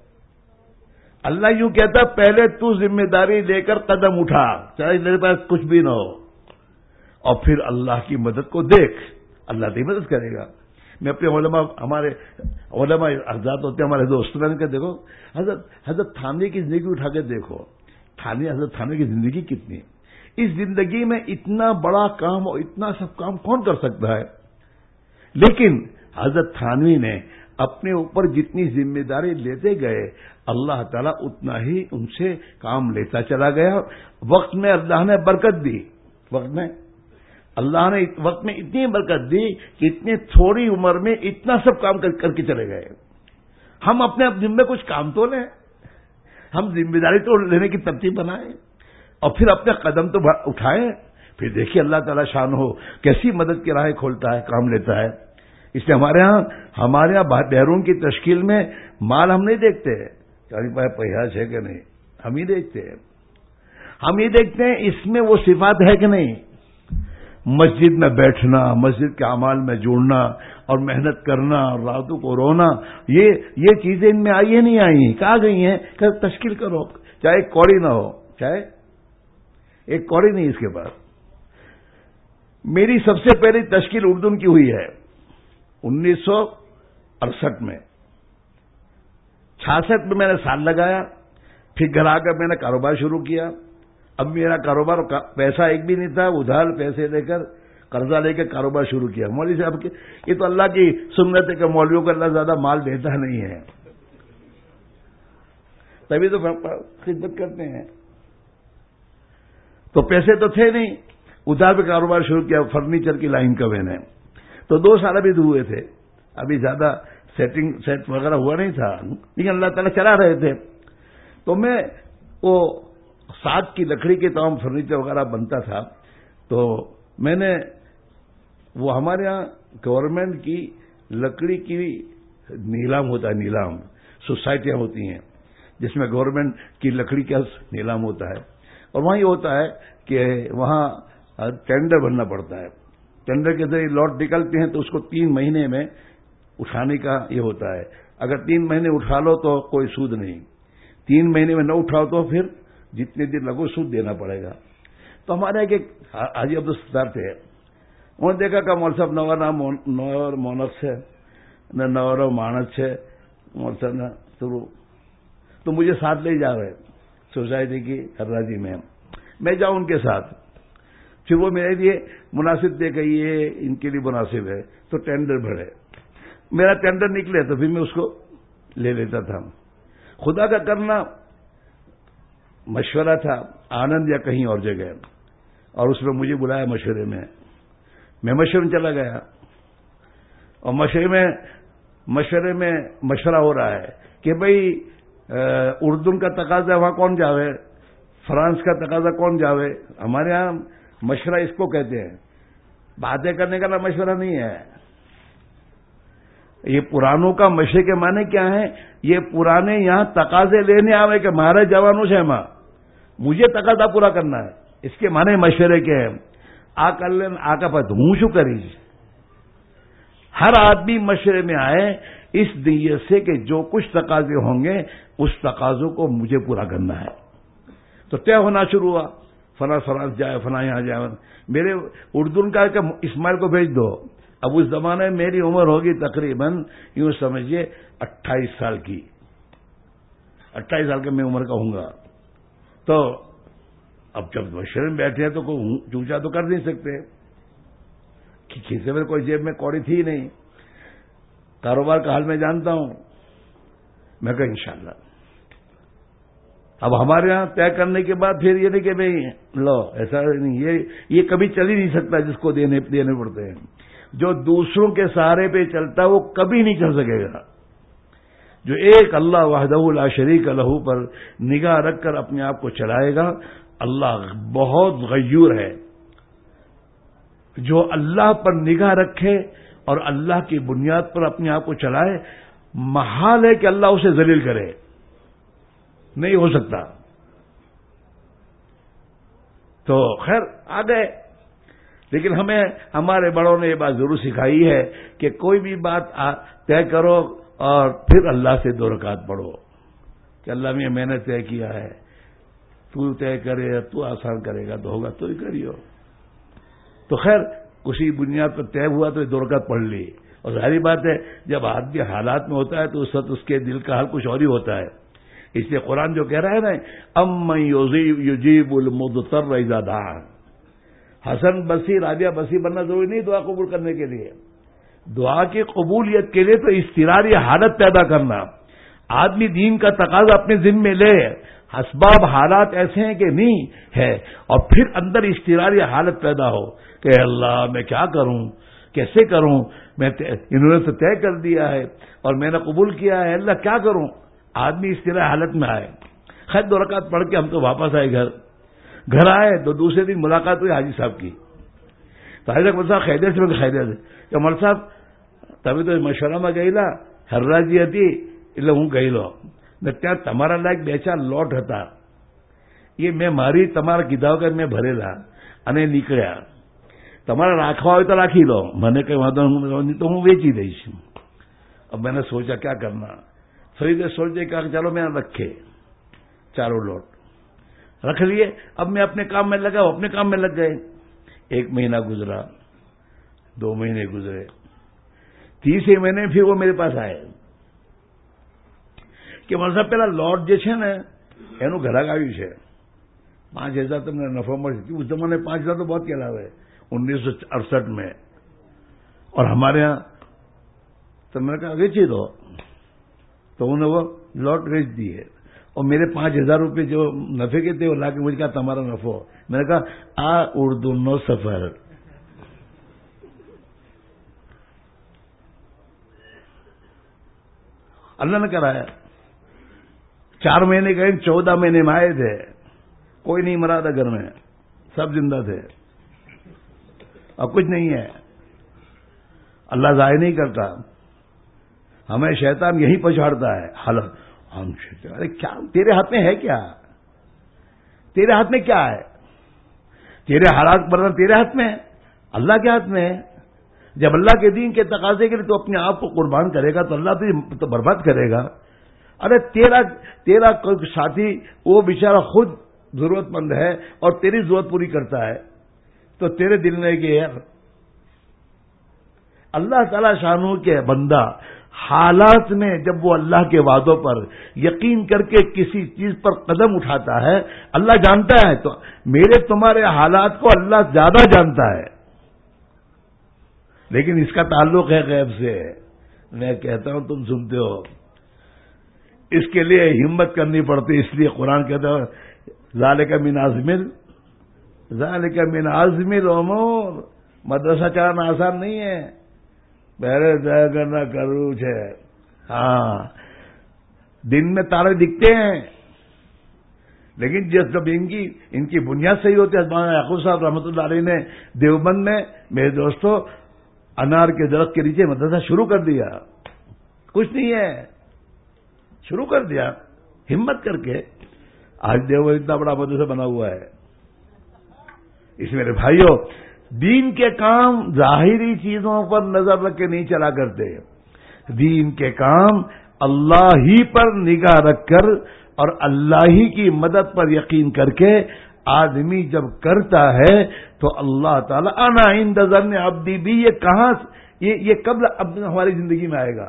اللہ یوں کہتا ہے پہلے تو ذمہ داری لے کر قدم اٹھا چاہے میرے پاس کچھ بھی نہ ہو, اور پھر اللہ کی مدد کو دیکھ, اللہ تیری مدد کرے گا. میں اپنے علماء ہمارے علماء حضرات ہوتے ہیں ہمارے دوست نے کہ دیکھو حضرت حضرت تھانوی کی زندگی اٹھا کے دیکھو, تھانوی حضرت تھانوی کی زندگی کتنی, اس زندگی میں اتنا بڑا کام اور اتنا سب کام کون کر سکتا ہے, لیکن حضرت تھانوی نے اپنے اوپر جتنی ذمہ داری لیتے گئے اللہ تعالیٰ اتنا ہی ان سے کام لیتا چلا گیا. وقت میں اللہ نے برکت دی, وقت میں اللہ نے وقت میں اتنی برکت دی کہ اتنی تھوڑی عمر میں اتنا سب کام کر, کر کے چلے گئے. ہم اپنے ذمہ میں کچھ کام تو لیں, ہم ذمہ داری تو لینے کی ترتیب بنائیں اور پھر اپنے قدم تو اٹھائیں, پھر دیکھیے اللہ تعالیٰ شان ہو کیسی مدد کی راہیں کھولتا ہے, کام لیتا ہے. اس لیے ہمارے ہاں ہمارے یہاں بیرون کی تشکیل میں مال ہم نہیں دیکھتے پیاز ہے کہ نہیں, ہم ہی دیکھتے ہیں. ہم یہ دیکھتے ہیں اس میں وہ صفات ہے کہ نہیں. مسجد میں بیٹھنا, مسجد کے اعمال میں جڑنا اور محنت کرنا اور راتوں کو رونا, یہ یہ چیزیں ان میں آئی ہیں نہیں آئی, کہاں گئی ہیں, کہ تشکیل کرو, چاہے ایک کوڑی نہ ہو, چاہے ایک کوڑی نہیں اس کے بعد. میری سب سے پہلی تشکیل اردن کی ہوئی ہے انیس سو اڑسٹھ میں. چھیاسٹھ میں میں نے سال لگایا, پھر گھر آ کر میں نے کاروبار شروع کیا. اب میرا کاروبار پیسہ ایک بھی نہیں تھا, ادھار پیسے لے کر قرضہ لے کے کاروبار شروع کیا. مولوی صاحب کے یہ تو اللہ کی سنت ہے کہ مولویوں کو اللہ زیادہ مال دیتا نہیں ہے, تبھی تو خدمت کرتے ہیں. تو پیسے تو تھے نہیں, ادھار پہ کاروبار شروع کیا فرنیچر کی لائن کا. میں نے تو دو سال ابھی ہوئے تھے, ابھی زیادہ سیٹنگ سیٹ وغیرہ ہوا نہیں تھا, لیکن اللہ تعالیٰ چلا رہے تھے. تو میں وہ ساگ کی لکڑی کے تمام فرنیچر وغیرہ بنتا تھا, تو میں نے وہ ہمارے یہاں گورنمنٹ کی لکڑی کی نیلام ہوتا ہے, نیلام سوسائٹیاں ہوتی ہیں جس میں گورنمنٹ کی لکڑی کا نیلام ہوتا ہے, اور وہاں یہ ہوتا ہے کہ وہاں ٹینڈر بننا پڑتا ہے. ٹینڈر کے ذریعے لاٹ نکلتے ہیں تو اس کو تین مہینے میں اٹھانے کا یہ ہوتا ہے. اگر تین مہینے اٹھا لو تو کوئی سود نہیں, تین مہینے میں نہ اٹھاؤ تو پھر جتنے دن لگو سود دینا پڑے گا. تو ہمارے ایک حاجی عبدالستار تھے, انہوں نے دیکھا کہ مول صاحب نوانا نور مونک سے نہ نور مانت سے مول صاحب نے شروع تو مجھے ساتھ لے جا رہے سوسائٹی کی ہراجی میں میں جاؤں ان کے ساتھ. پھر وہ میرے لیے مناسب دے کہ یہ ان کے لیے مناسب ہے تو ٹینڈر بھرے. میرا ٹینڈر نکلے تو پھر میں اس کو لے لیتا تھا. خدا کا کرنا مشورہ تھا آنند یا کہیں اور جگہ, اور اس میں مجھے بلایا مشورے میں. میں مشورے میں چلا گیا اور مشورے میں مشورے میں مشورہ ہو رہا ہے کہ بھئی اردن کا تقاضا وہاں کون جاوے, فرانس کا تقاضا کون جاوے. ہمارے ہاں مشورہ اس کو کہتے ہیں, باتیں کرنے کا نا مشورہ نہیں ہے. یہ پرانوں کا مشورے کے معنی کیا ہے؟ یہ پرانے یہاں تقاضے لینے آوے کہ مہارے جوانوں سے ماں مجھے تقاضا پورا کرنا ہے. اس کے معنی مشورے کے ہیں. آ کر لین آ کا پت ہوں شو کری. ہر آدمی مشورے میں آئے اس نیت سے کہ جو کچھ تقاضے ہوں گے اس تقاضوں کو مجھے پورا کرنا ہے. تو طے ہونا شروع ہوا, فلاں فرانس جائے, فلاں یہاں جائے. میرے اردن کا کہ اسماعیل کو بھیج دو. اب اس زمانے میں میری عمر ہوگی تقریباً یوں سمجھیے اٹھائیس سال کی. اٹھائیس سال کا میں عمر کا ہوں گا. تو اب جب مشورے میں بیٹھے ہیں تو کوئی چونچا تو کر نہیں سکتے. کسی میں کوئی جیب میں کوڑی تھی نہیں. کاروبار کا حال میں جانتا ہوں. میں کہا انشاءاللہ. اب ہمارے ہاں طے کرنے کے بعد پھر یہ نہیں کہ بھائی لو ایسا نہیں, یہ یہ کبھی چل ہی نہیں سکتا جس کو دینے دینے پڑتے ہیں. جو دوسروں کے سہارے پہ چلتا ہے وہ کبھی نہیں چل سکے گا. جو ایک اللہ وحدہ لا شریک لہ پر نگاہ رکھ کر اپنے آپ کو چلائے گا, اللہ بہت غیور ہے. جو اللہ پر نگاہ رکھے اور اللہ کی بنیاد پر اپنے آپ کو چلائے, محال ہے کہ اللہ اسے ذلیل کرے. نہیں ہو سکتا. تو خیر آ گئے. لیکن ہمیں ہمارے بڑوں نے یہ بات ضرور سکھائی ہے کہ کوئی بھی بات طے کرو اور پھر اللہ سے دو رکعت پڑھو کہ اللہ میں میں نے طے کیا ہے, تو طے کرے, تو آسان کرے گا تو ہوگا تو ہی کریو. تو خیر اسی بنیاد پر طے ہوا تو دو رکعت پڑھ لی. اور ظاہری بات ہے جب آدمی حالات میں ہوتا ہے تو اس وقت اس کے دل کا حال کچھ اور ہی ہوتا ہے. اس لیے قرآن جو کہہ رہا ہے نا, امن یجیب المضطر اذا دعا. حسن بصری رابعہ بصری بننا ضروری نہیں دعا قبول کرنے کے لیے. دعا کی قبولیت کے لیے تو اضطراری حالت پیدا کرنا. آدمی دین کا تقاضا اپنے ذمے لے, اسباب حالات ایسے ہیں کہ نہیں ہے, اور پھر اندر اضطراری حالت پیدا ہو کہ اللہ میں کیا کروں, کیسے کروں, میں انہوں نے تو طے کر دیا ہے اور میں نے قبول کیا ہے, اللہ کیا کروں. آدمی اضطراری حالت میں آئے. خیر دو رکعت پڑھ کے ہم تو واپس آئے گھر. گھر آئے تو دوسرے دن ملاقات ہوئی حاجی صاحب کی. تو حاجی صاحب خیریت سے میں خیریت سے کہ مول صاحب تبھی تو مشورہ میں ગયેલા હરરાજી હતી એટલે હું ગયેલો ને ત્યાં તમારા લાયક બે ચાર લોટ હતા. એ મેં મારી તમારા કીધા વગર મેં ભરેલા અને નીકળ્યા. તમારે રાખવા હોય તો રાખી લો, મને કંઈ વાંધો નહીં તો હું વેચી દઈશ. अब मैंने सोचा क्या करना. फरीद सोचे कहा चलो मैं रखे चारों लोट रख लिए. अब मैं अपने काम में लगा, अपने काम में लग गए. एक महीना गुजरा, दो महीने गुजरे, तीसरे महीने फिर वो मेरे पास आए કે મારા સાહેબ પેલા લોટ જે છે ને એનું ઘરાક આવ્યું છે, પાંચ હજાર તમને નફો મળશે. उस जमाने पांच हजार तो बहुत कहलावे उन्नीस सौ अड़सठ में. और हमारे यहाँ तो मैंने कहा बेची दो. तो उन्होंने वो लॉट बेच दिए और मेरे पांच हजार रुपये जो नफे के थे वो ला के मुझे कहा तुम्हारा नफो. मैंने कहा आ उर्दू नो सफर. अल्लाह ने कराया. चार महीने गए, चौदह महीने में आए थे, कोई नहीं मरा था घर में, सब जिंदा थे. अब कुछ नहीं है. अल्लाह जाहिर नहीं करता, हमें शैतान यही पछाड़ता है. हालत हम अरे क्या तेरे हाथ में है, क्या तेरे हाथ में क्या है? तेरे हालात बदलना तेरे हाथ में है, अल्लाह के हाथ में है. जब अल्लाह के दीन के तकाजे के लिए तो अपने आप को कुर्बान करेगा तो अल्लाह तो, तो बर्बाद करेगा. अरे तेरा तेरा कोई साथी वो बेचारा खुद जरूरतमंद है और तेरी जरूरत पूरी करता है, तो तेरे दिल में कि यार اللہ تعالی شانو کے بندہ حالات میں جب وہ اللہ کے وعدوں پر یقین کر کے کسی چیز پر قدم اٹھاتا ہے، اللہ جانتا ہے، تو میرے تمہارے حالات کو اللہ زیادہ جانتا ہے، لیکن اس کا تعلق ہے غیب سے. میں کہتا ہوں تم سنتے ہو، اس کے لیے ہمت کرنی پڑتی، اس لیے قرآن کہتا ہے ذالک من عزم ذالک من عزم الامور. مدرسہ چلانا آسان نہیں ہے، پہلے طے کرنا کروچ ہے. ہاں دن میں تارے دکھتے ہیں، لیکن جس جب ان کی ان کی بنیاد صحیح ہوتی ہے. مولانا یعقوب صاحب رحمۃ اللہ علیہ نے دیوبند میں میرے دوستوں انار کے درخت کے نیچے مدرسہ شروع کر دیا. کچھ نہیں ہے، شروع کر دیا ہمت کر کے. آج دیوبند اتنا بڑا مدرسہ بنا ہوا ہے. اس میرے بھائیوں، دین کے کام ظاہری چیزوں پر نظر رکھ کے نہیں چلا کرتے. دین کے کام اللہ ہی پر نگاہ رکھ کر اور اللہ ہی کی مدد پر یقین کر کے آدمی جب کرتا ہے تو اللہ تعالیٰ انا عند ظن عبدی بھی، یہ کہاں یہ یہ کب اب ہماری زندگی میں آئے گا؟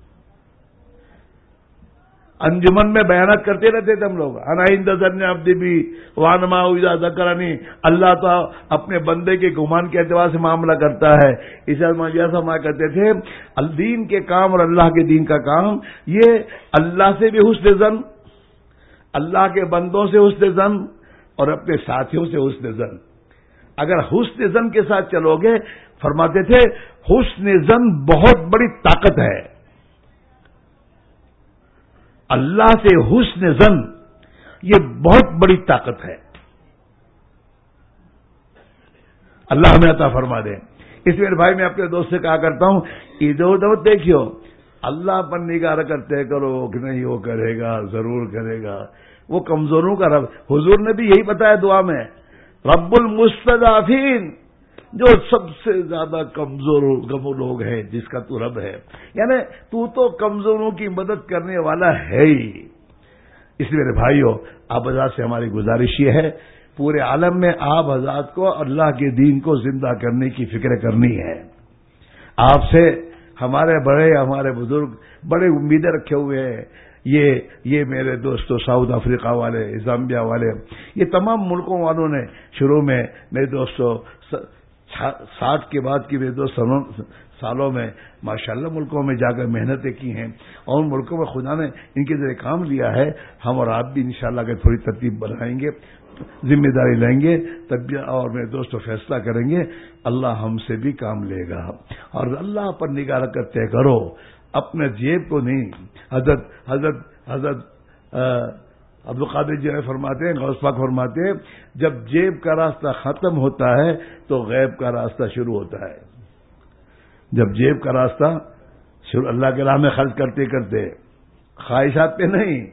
انجمن میں بیانات کرتے رہتے تھے ہم لوگ، انا عند ظن عبدی بھی وانما اذا ذکرنی. اللہ تو اپنے بندے کے گمان کے اعتبار سے معاملہ کرتا ہے. اس لیے ہم کرتے تھے دین کے کام اور اللہ کے دین کا کام، یہ اللہ سے بھی حسن ظن، اللہ کے بندوں سے حسن ظن اور اپنے ساتھیوں سے حسن ظن. اگر حسن ظن کے ساتھ چلو گے، فرماتے تھے حسن ظن بہت بڑی طاقت ہے. اللہ سے حسن ظن یہ بہت بڑی طاقت ہے. اللہ ہمیں عطا فرما دے. اس میرے بھائی میں اپنے دوست سے کہا کرتا ہوں، ادھر ادھر دیکھیو، اللہ پر نگاہ کرتے کرو کہ نہیں وہ کرے گا، ضرور کرے گا. وہ کمزوروں کا رب، حضور نے بھی یہی بتایا دعا میں، رب المستضعفین، جو سب سے زیادہ کمزور لوگ ہیں جس کا تو رب ہے، یعنی تو تو کمزوروں کی مدد کرنے والا ہے ہی. اس لیے میرے بھائیوں، آپ حضرات سے ہماری گزارش یہ ہے، پورے عالم میں آپ حضرات کو اللہ کے دین کو زندہ کرنے کی فکر کرنی ہے. آپ سے ہمارے بڑے ہمارے بزرگ بڑے امیدیں رکھے ہوئے ہیں. یہ یہ میرے دوستوں ساؤتھ افریقہ والے، زامبیا والے، یہ تمام ملکوں والوں نے شروع میں میرے دوستوں ساٹھ کے بعد کی میرے دوست سالوں میں ماشاءاللہ ملکوں میں جا کر محنتیں کی ہیں، اور ان ملکوں میں خدا نے ان کے ذریعے کام لیا ہے. ہم اور آپ بھی انشاءاللہ کہ تھوڑی ترتیب بنائیں گے، ذمہ داری لیں گے، تب اور میرے دوستوں فیصلہ کریں گے، اللہ ہم سے بھی کام لے گا. اور اللہ پر نگاہ رکھ کر طے کرو، اپنے جیب کو نہیں. حضرت حضرت حضرت عبد القادر جو ہے فرماتے ہیں، غوث پاک فرماتے ہیں، جب جیب کا راستہ ختم ہوتا ہے تو غیب کا راستہ شروع ہوتا ہے. جب جیب کا راستہ شروع اللہ کے راہ میں خرچ کرتے کرتے، خواہشات پہ نہیں،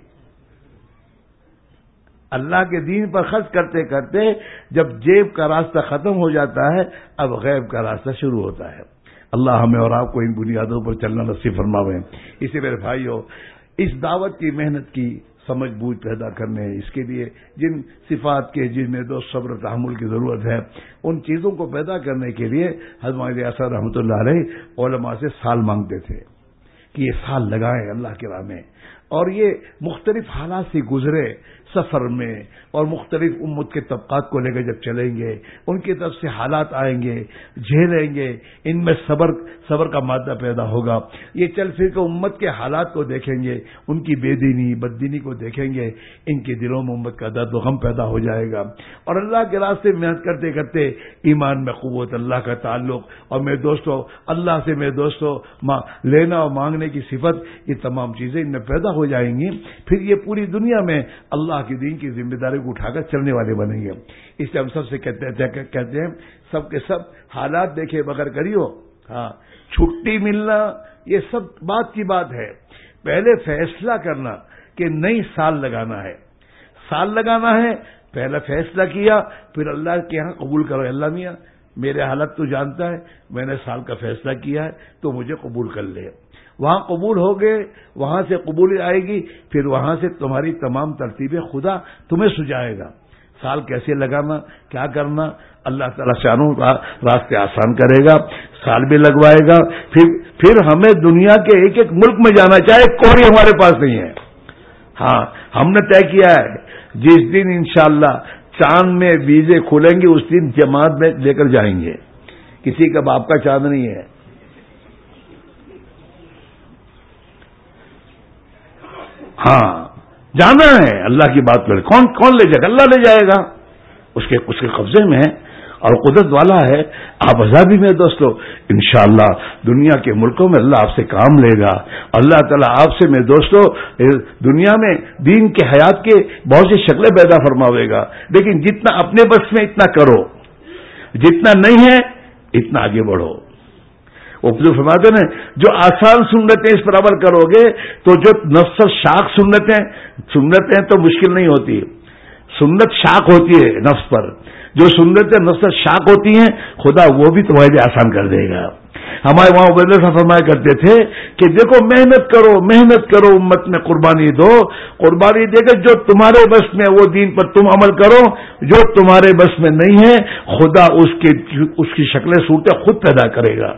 اللہ کے دین پر خرچ کرتے کرتے جب جیب کا راستہ ختم ہو جاتا ہے، اب غیب کا راستہ شروع ہوتا ہے. اللہ ہمیں اور آپ کو ان بنیادوں پر چلنا نصیب فرماوے. اسی میرے بھائیوں، اس دعوت کی محنت کی سمجھ بوجھ پیدا کرنے، اس کے لیے جن صفات کے جن میں دو صبر تحمل کی ضرورت ہے، ان چیزوں کو پیدا کرنے کے لیے حضرت اثر رحمۃ اللہ علیہ علماء سے سال مانگتے تھے کہ یہ سال لگائیں اللہ کے راہ میں، اور یہ مختلف حالات سے گزرے سفر میں، اور مختلف امت کے طبقات کو لے کر جب چلیں گے، ان کی طرف سے حالات آئیں گے، جھیلیں گے، ان میں صبر صبر کا مادہ پیدا ہوگا. یہ چل پھر کے امت کے حالات کو دیکھیں گے، ان کی بے دینی بددینی کو دیکھیں گے، ان کے دلوں میں امت کا درد و غم پیدا ہو جائے گا. اور اللہ کے راستے میں محنت کرتے کرتے ایمان میں قوت، اللہ کا تعلق، اور میرے دوستوں اللہ سے میرے دوستوں لینا اور مانگنے کی صفت، یہ تمام چیزیں ان میں پیدا ہو جائیں گی. پھر یہ پوری دنیا میں اللہ کے دین کی ذمہ داری کو اٹھا کر چلنے والے بنیں گے. اس لیے ہم سب سے کہتے ہیں کہتے ہیں سب کے سب حالات دیکھے بغیر کریو. ہاں، چھٹی ملنا یہ سب بات کی بات ہے. پہلے فیصلہ کرنا کہ نئی سال لگانا ہے، سال لگانا ہے، پہلا فیصلہ کیا، پھر اللہ کے یہاں قبول کرو. اللہ میاں میرے حالت تو جانتا ہے، میں نے سال کا فیصلہ کیا ہے تو مجھے قبول کر لے. وہاں قبول ہو گئے، وہاں سے قبولی آئے گی، پھر وہاں سے تمہاری تمام ترتیبیں خدا تمہیں سجائے گا. سال کیسے لگانا، کیا کرنا، اللہ تعالیٰ شانوں راستے آسان کرے گا، سال بھی لگوائے گا. پھر پھر ہمیں دنیا کے ایک ایک ملک میں جانا چاہے، کوئی ہمارے پاس نہیں ہے. ہاں ہم نے طے کیا ہے جس دن انشاءاللہ چاند میں ویزے کھلیں گے اس دن جماعت میں لے کر جائیں گے. کسی کا باپ کا چاند نہیں ہے. ہاں جانا ہے، اللہ کی بات کرے. کون کون لے جائے گا؟ اللہ لے جائے گا، اس کے اس کے قبضے میں ہے اور قدرت والا ہے. آپ آزادی میں دوستو انشاءاللہ دنیا کے ملکوں میں اللہ آپ سے کام لے گا. اللہ تعالیٰ آپ سے میں دوستو دنیا میں دین کے حیات کے بہت سی شکلیں پیدا فرماوے گا. لیکن جتنا اپنے بس میں اتنا کرو، جتنا نہیں ہے اتنا آگے بڑھو. وہ جو فرماتے ہیں جو آسان سنتیں اس پر عمل کرو گے تو جو نفس شاق سنتیں سنتیں تو مشکل نہیں ہوتی، سنت شاق ہوتی ہے نفس پر. جو سنتیں نفس شاق ہوتی ہیں خدا وہ بھی تمہارے لیے آسان کر دے گا. ہمارے وہاں عبید اللہ صاحب فرمایا کرتے تھے کہ دیکھو محنت کرو محنت کرو امت میں قربانی دو، قربانی دے کر جو تمہارے بس میں وہ دین پر تم عمل کرو، جو تمہارے بس میں نہیں ہے خدا اس کے اس کی شکلیں صورتیں خود پیدا کرے گا.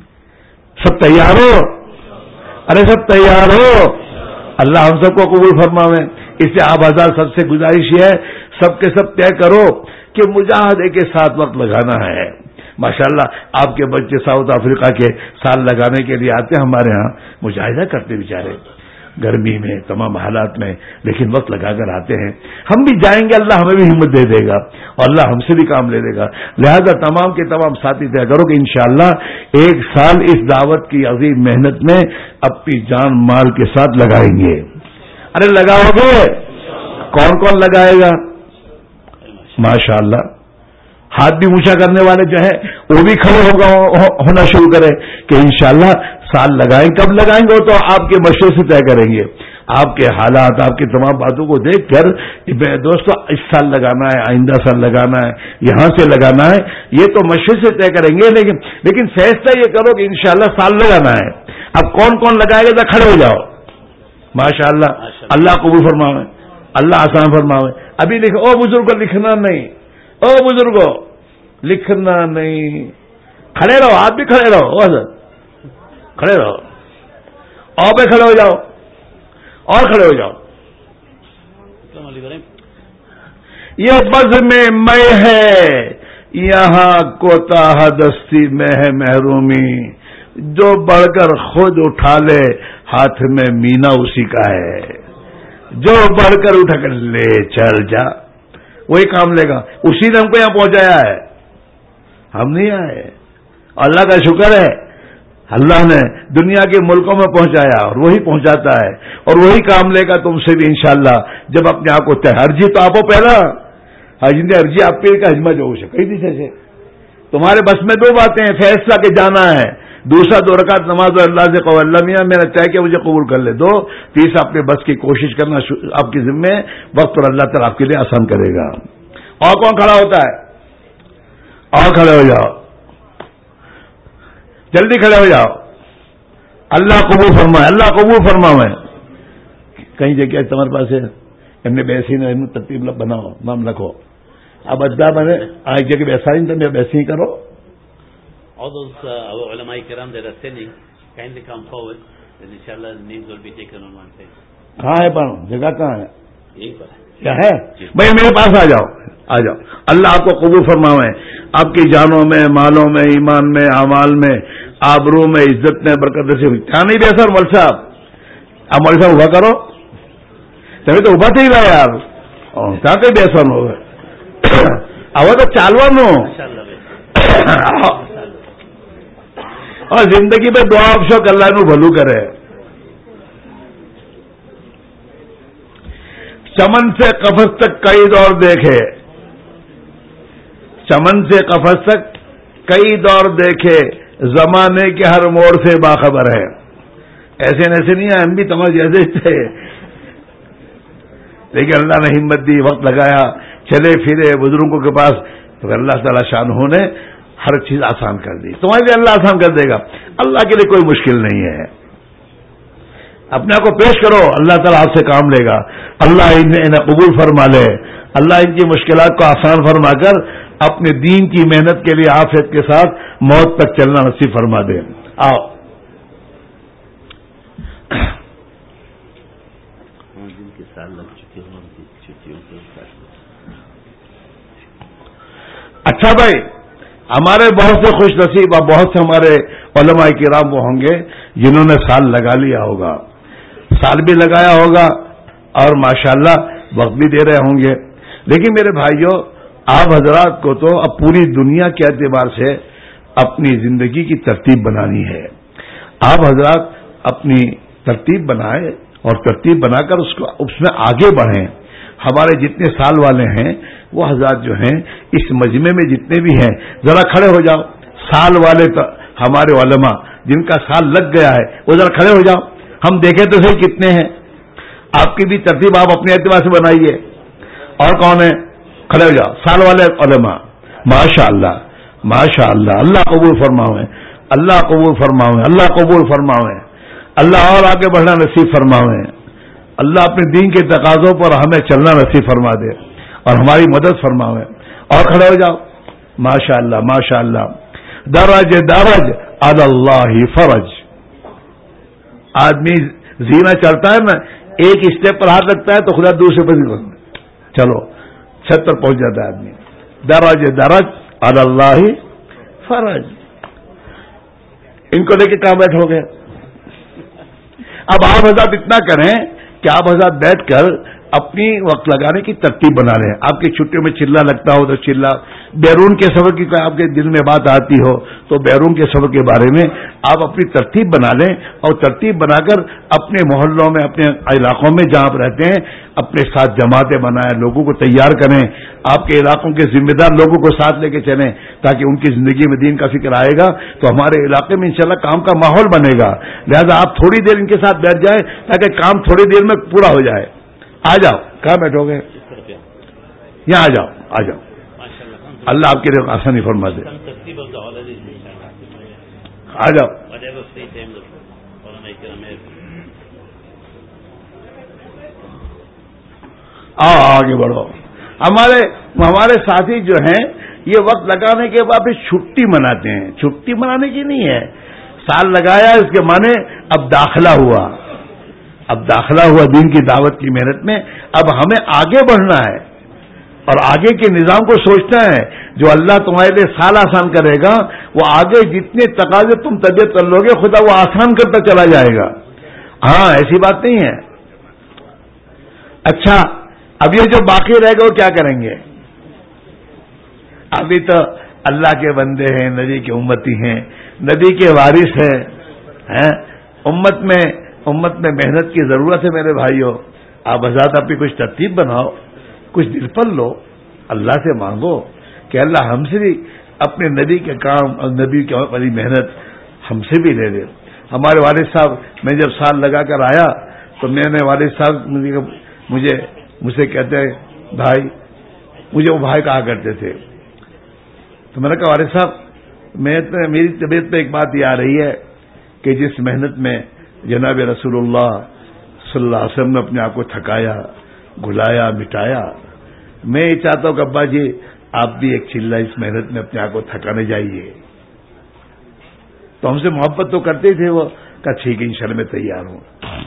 سب تیار ہو؟ ارے سب تیار ہو؟ اللہ ہم سب کو قبول فرماوے. اس سے آپ ہزار سب سے گزارش ہے سب کے سب طے کرو کہ مجاہدے کے ساتھ وقت لگانا ہے. ماشاءاللہ آپ کے بچے ساؤتھ افریقہ کے سال لگانے کے لیے آتے ہیں ہمارے ہاں، مجاہدہ کرتے بیچارے گرمی میں تمام حالات میں، لیکن وقت لگا کر آتے ہیں. ہم بھی جائیں گے، اللہ ہمیں بھی ہمت دے دے گا اور اللہ ہم سے بھی کام لے دے گا. لہذا تمام کے تمام ساتھی طے کرو کہ انشاءاللہ ایک سال اس دعوت کی عظیم محنت میں اپنی جان مال کے ساتھ لگائیں گے. ارے لگاؤ گے؟ کون کون لگائے گا؟ ماشاءاللہ ہاتھ بھی اونچا کرنے والے جو ہے وہ بھی کھڑے ہوگا ہونا شروع کرے کہ انشاءاللہ سال لگائیں. کب لگائیں گے وہ تو آپ کے مشورے سے طے کریں گے. آپ کے حالات آپ کی تمام باتوں کو دیکھ کر دوستو اس سال لگانا ہے، آئندہ سال لگانا ہے، یہاں سے لگانا ہے، یہ تو مشورے سے طے کریں گے. لیکن لیکن فیصلہ یہ کرو کہ انشاءاللہ سال لگانا ہے. اب کون کون لگائے گا؟ کھڑے ہو جاؤ. ماشاءاللہ اللہ قبول فرماوے، اللہ آسان فرماوے. ابھی لکھو او بزرگوں لکھنا نہیں، او بزرگوں لکھنا نہیں، کھڑے رہو. آپ بھی کھڑے رہو، او حضرت کھڑے رہو، اور بھی کھڑے ہو جاؤ اور کھڑے ہو جاؤ. یہ بز میں میں ہے یہاں کوتاہ دستی میں ہے محرومی، جو بڑھ کر خود اٹھا لے ہاتھ میں مینا اسی کا ہے. جو بڑھ کر اٹھا کر لے چل جا وہی کام لے گا. اسی نے ہم کو یہاں پہنچایا ہے، ہم نہیں آئے. اللہ کا شکر ہے اللہ نے دنیا کے ملکوں میں پہنچایا اور وہی پہنچاتا ہے اور وہی کام لے گا تم سے بھی انشاءاللہ. جب اپنے آپ کو ارجی تو آپ پہلا حجن ارجی آپ پہ کا حجمہ جو ہو سکے سے تمہارے بس میں دو باتیں ہیں، فیصلہ کے جانا ہے، دوسرا دو رکعت نماز اور اللہ سے قول اللہ میاں میرا چاہے کہ مجھے قبول کر لے. دو تیسرا اپنے بس کی کوشش کرنا آپ کی ذمہ ہے، وقت پر اللہ تعالیٰ آپ کے لیے آسان کرے گا. اور کون کھڑا ہوتا ہے؟ اور کھڑے ہو جاؤ، جلدی کھڑے ہو جاؤ. اللہ قبول فرمائے، اللہ قبول فرمائے. کہیں جگہ تمہارے پاس ہے ایم نے بیسی نے ترتیب بناؤ نام لکھو. اب اجدا بنے ایک جگہ بیسا نہیں تو بیسی کرو. All those uh, our ulama kiram that are sitting, kindly come forward, and inshallah the names will be taken on one side. کہاں ہے پر جگہ کہاں ہے؟ یہی پر ہے. کیا ہے بھائی میرے پاس آ جاؤ آ جاؤ. اللہ آپ کو قبول فرمائے، آپ کی جانوں میں مالوں میں ایمان میں اعمال میں آبرو میں عزت میں برکت سے. کیا نہیں بھی سر مول صاحب آپ مول صاحب ابھا کرو تبھی تو ابھا تھی رہا یار کیا کہ بیسن ہو اب تو چالوانو اور زندگی میں دعا افشوک اللہ نو بھلو کرے. چمن سے قفس تک کئی دور دیکھے، چمن سے قفس تک کئی دور دیکھے، زمانے کے ہر موڑ سے باخبر ہے. ایسے ایسے نہیں ہیں، ہم بھی تمہارے جیسے تھے لیکن اللہ نے ہمت دی، وقت لگایا، چلے پھرے بزرگوں کے پاس تو اللہ تعالی شان نے ہر چیز آسان کر دی. تمہارے لیے اللہ آسان کر دے گا. اللہ کے لیے کوئی مشکل نہیں ہے. اپنے آپ کو پیش کرو، اللہ تعالیٰ آپ سے کام لے گا. اللہ انہیں قبول فرما لے، اللہ ان کی مشکلات کو آسان فرما کر اپنے دین کی محنت کے لیے عافیت کے ساتھ موت تک چلنا نصیب فرما دے. آؤ جن کے سال لگ چکے ہیں ان کی چھٹیوں کے ساتھ. اچھا بھائی، ہمارے بہت سے خوش نصیب اور بہت سے ہمارے علماء کرام وہ ہوں گے جنہوں نے سال لگا لیا ہوگا، سال بھی لگایا ہوگا اور ماشاءاللہ وقت بھی دے رہے ہوں گے. لیکن میرے بھائیوں، آپ حضرات کو تو اب پوری دنیا کے اعتبار سے اپنی زندگی کی ترتیب بنانی ہے. آپ حضرات اپنی ترتیب بنائیں اور ترتیب بنا کر اس کو اس میں آگے بڑھیں. ہمارے جتنے سال والے ہیں وہ حضرات جو ہیں اس مجمع میں جتنے بھی ہیں ذرا کھڑے ہو جاؤ. سال والے ہمارے علماء جن کا سال لگ گیا ہے وہ ذرا کھڑے ہو جاؤ، ہم دیکھیں تو صحیح کتنے ہیں. آپ کی بھی ترتیب آپ اپنے اعتبار سے بنائیے. اور کون ہے؟ کھڑے ہو جاؤ سال والے علماء. ماشاء اللہ ماشاء اللہ، اللہ قبول فرماویں، اللہ قبول فرماویں، اللہ قبول فرماویں، اللہ اور آگے بڑھنا نصیب فرماویں. اللہ اپنے دین کے تقاضوں پر ہمیں چلنا نصیب فرما دے اور ہماری مدد فرماویں. اور کھڑے ہو جاؤ. ماشاء اللہ ماشاء اللہ. درج درج علی اللہ فرج. آدمی زینا چڑھتا ہے نا، ایک اسٹیپ پر ہاتھ رکھتا ہے تو خدا دوسرے پر چلو چھت پر پہنچ جاتا ہے آدمی. درج درج علی اللہ فرج. ان کو لے کے کہاں بیٹھو گے؟ اب آپ حضرات اتنا کریں کہ آپ حضرات بیٹھ کر اپنی وقت لگانے کی ترتیب بنا رہے ہیں. آپ کی چھٹیوں میں چلہ لگتا ہو تو چلہ، بیرون کے سفر کی کوئی آپ کے دل میں بات آتی ہو تو بیرون کے سفر کے بارے میں آپ اپنی ترتیب بنا لیں اور ترتیب بنا کر اپنے محلوں میں، اپنے علاقوں میں جہاں آپ رہتے ہیں اپنے ساتھ جماعتیں بنائیں، لوگوں کو تیار کریں. آپ کے علاقوں کے ذمہ دار لوگوں کو ساتھ لے کے چلیں تاکہ ان کی زندگی میں دین کا فکر آئے گا تو ہمارے علاقے میں انشاءاللہ کام کا ماحول بنے گا. لہذا آپ تھوڑی دیر ان کے ساتھ بیٹھ جائیں تاکہ کام تھوڑی دیر میں پورا ہو جائے. آ جاؤ، کہاں بیٹھو گے؟ یہاں آ جاؤ آ جاؤ. اللہ آپ کے لیے آسانی فرما دے. آ جاؤ. آؤ آگے بڑھو. ہمارے ہمارے ساتھی جو ہیں یہ وقت لگانے کے بعد پھر چھٹی مناتے ہیں. چھٹی منانے کی نہیں ہے، سال لگایا اس کے معنی اب داخلہ ہوا، اب داخلہ ہوا دین کی دعوت کی محنت میں. اب ہمیں آگے بڑھنا ہے اور آگے کے نظام کو سوچنا ہے. جو اللہ تمہارے لیے سال آسان کرے گا وہ آگے جتنے تقاضے تم طبیعت کر لو گے خدا وہ آسان کرتا چلا جائے گا. ہاں ایسی بات نہیں ہے. اچھا اب یہ جو باقی رہ گئے وہ کیا کریں گے؟ ابھی تو اللہ کے بندے ہیں، نبی کے امتی ہیں، نبی کے وارث ہیں. امت میں امت میں محنت کی ضرورت ہے میرے بھائیوں. آپ حضرات اپنی کچھ ترتیب بناؤ، کچھ دل پر لو، اللہ سے مانگو کہ اللہ ہم سے بھی اپنے نبی کے کام اور نبی کی والی محنت ہم سے بھی لے لے. ہمارے والد صاحب میں جب سال لگا کر آیا تو میں نے والد صاحب مجھے مجھ سے کہتے ہیں بھائی، مجھے وہ بھائی کہا کرتے تھے. تو میں نے کہا والد صاحب میں میری طبیعت پہ ایک بات یہ آ رہی ہے کہ جس محنت میں جناب رسول اللہ صلی اللہ علیہ وسلم نے اپنے آپ کو تھکایا، گھلایا، مٹایا، میں یہ چاہتا ہوں کہ ابا جی آپ بھی ایک چلہ اس محنت میں اپنے آپ کو تھکانے جائیے. تو ہم سے محبت تو کرتے تھے وہ، کہا ٹھیک ہے انشاءاللہ میں تیار ہوں.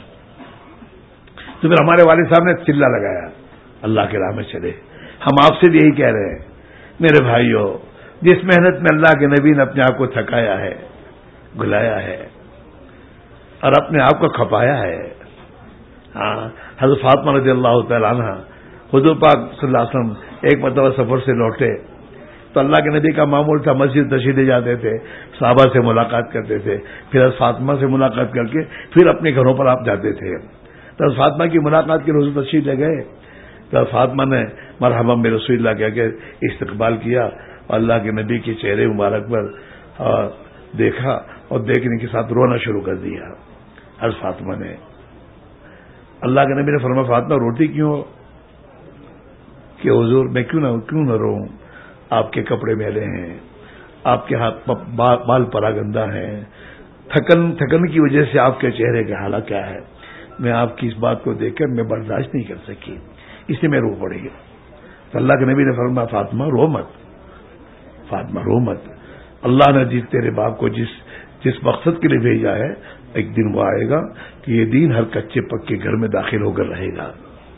تو پھر ہمارے والد صاحب نے چلہ لگایا اللہ کے راہ میں چلے. ہم آپ سے بھی یہی کہہ رہے ہیں میرے بھائیوں، جس محنت میں اللہ کے نبی نے اپنے آپ کو تھکایا ہے، گھلایا ہے اور اپنے آپ کو کھپایا ہے. ہاں حضرت فاطمہ رضی اللہ تعالیٰ عنہ حضور پاک صلی اللہ علیہ وسلم ایک مرتبہ سفر سے لوٹے تو اللہ کے نبی کا معمول تھا مسجد تشریف لے جاتے تھے، صحابہ سے ملاقات کرتے تھے، پھر حضرت فاطمہ سے ملاقات کر کے پھر اپنے گھروں پر آپ جاتے تھے. تو حضرت فاطمہ کی ملاقات کے روز تشریف لے گئے تو حضرت فاطمہ نے مرحبا میں رسول اللہ کہہ کے استقبال کیا اور اللہ کے نبی کے چہرے مبارک پر دیکھا اور دیکھنے کے ساتھ رونا شروع کر دیا. حضرت فاطمہ نے، اللہ کے نبی نے فرمایا فاطمہ روتی کیوں ہو؟ کہ حضور میں کیوں نہ کیوں نہ روؤں، آپ کے کپڑے میلے ہیں، آپ کے ہاتھ بال پراگندہ ہیں، تھکن تھکن کی وجہ سے آپ کے چہرے کا حالت کیا ہے. میں آپ کی اس بات کو دیکھ کر میں برداشت نہیں کر سکی، اس سے میں رو پڑی. تو اللہ کے نبی نے فرمایا فاطمہ رو مت، فاطمہ رو مت، اللہ نے جس تیرے باپ کو جس جس مقصد کے لیے بھیجا ہے ایک دن وہ آئے گا کہ یہ دین ہر کچے پکے گھر میں داخل ہو کر رہے گا۔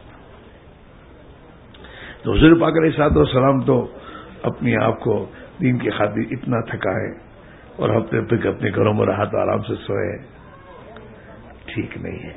تو حضور پاک علیہ الصلوۃ والسلام تو اپنی آپ کو دین کی خاطر اتنا تھکائے اور ہفتے تک اپنے گھروں میں راحت آرام سے سوئے، ٹھیک نہیں ہے۔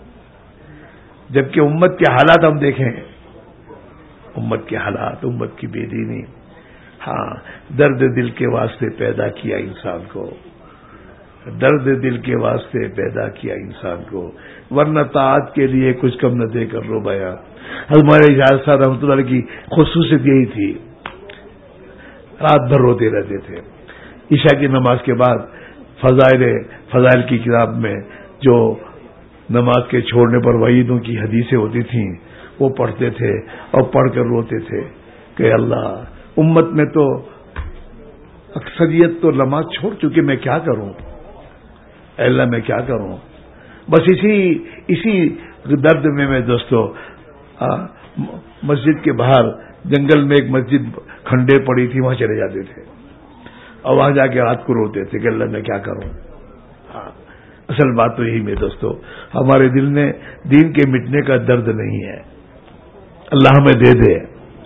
جبکہ امت کے حالات ہم دیکھیں، امت کے حالات، امت کی بے دینی، ہاں درد دل کے واسطے پیدا کیا انسان کو، درد دل کے واسطے پیدا کیا انسان کو، ورنہ طاعت کے لیے کچھ کم نہ دے کر رو بایا۔ ہمارے اجازت صاحب رحمۃ اللہ علیہ کی خصوصیت یہی تھی، رات بھر روتے رہتے تھے۔ عشاء کی نماز کے بعد فضائل فضائل کی کتاب میں جو نماز کے چھوڑنے پر وعیدوں کی حدیثیں ہوتی تھیں وہ پڑھتے تھے اور پڑھ کر روتے تھے کہ اللہ، امت میں تو اکثریت تو نماز چھوڑ چکے، میں کیا کروں، اے اللہ میں کیا کروں۔ بس اسی اسی درد میں میں دوستو مسجد کے باہر جنگل میں ایک مسجد کھنڈے پڑی تھی، وہاں چلے جاتے تھے اور وہاں جا کے رات کو روتے تھے کہ اللہ میں کیا کروں۔ ہاں اصل بات تو یہی میں دوستو، ہمارے دل میں دین کے مٹنے کا درد نہیں ہے، اللہ ہمیں دے دے،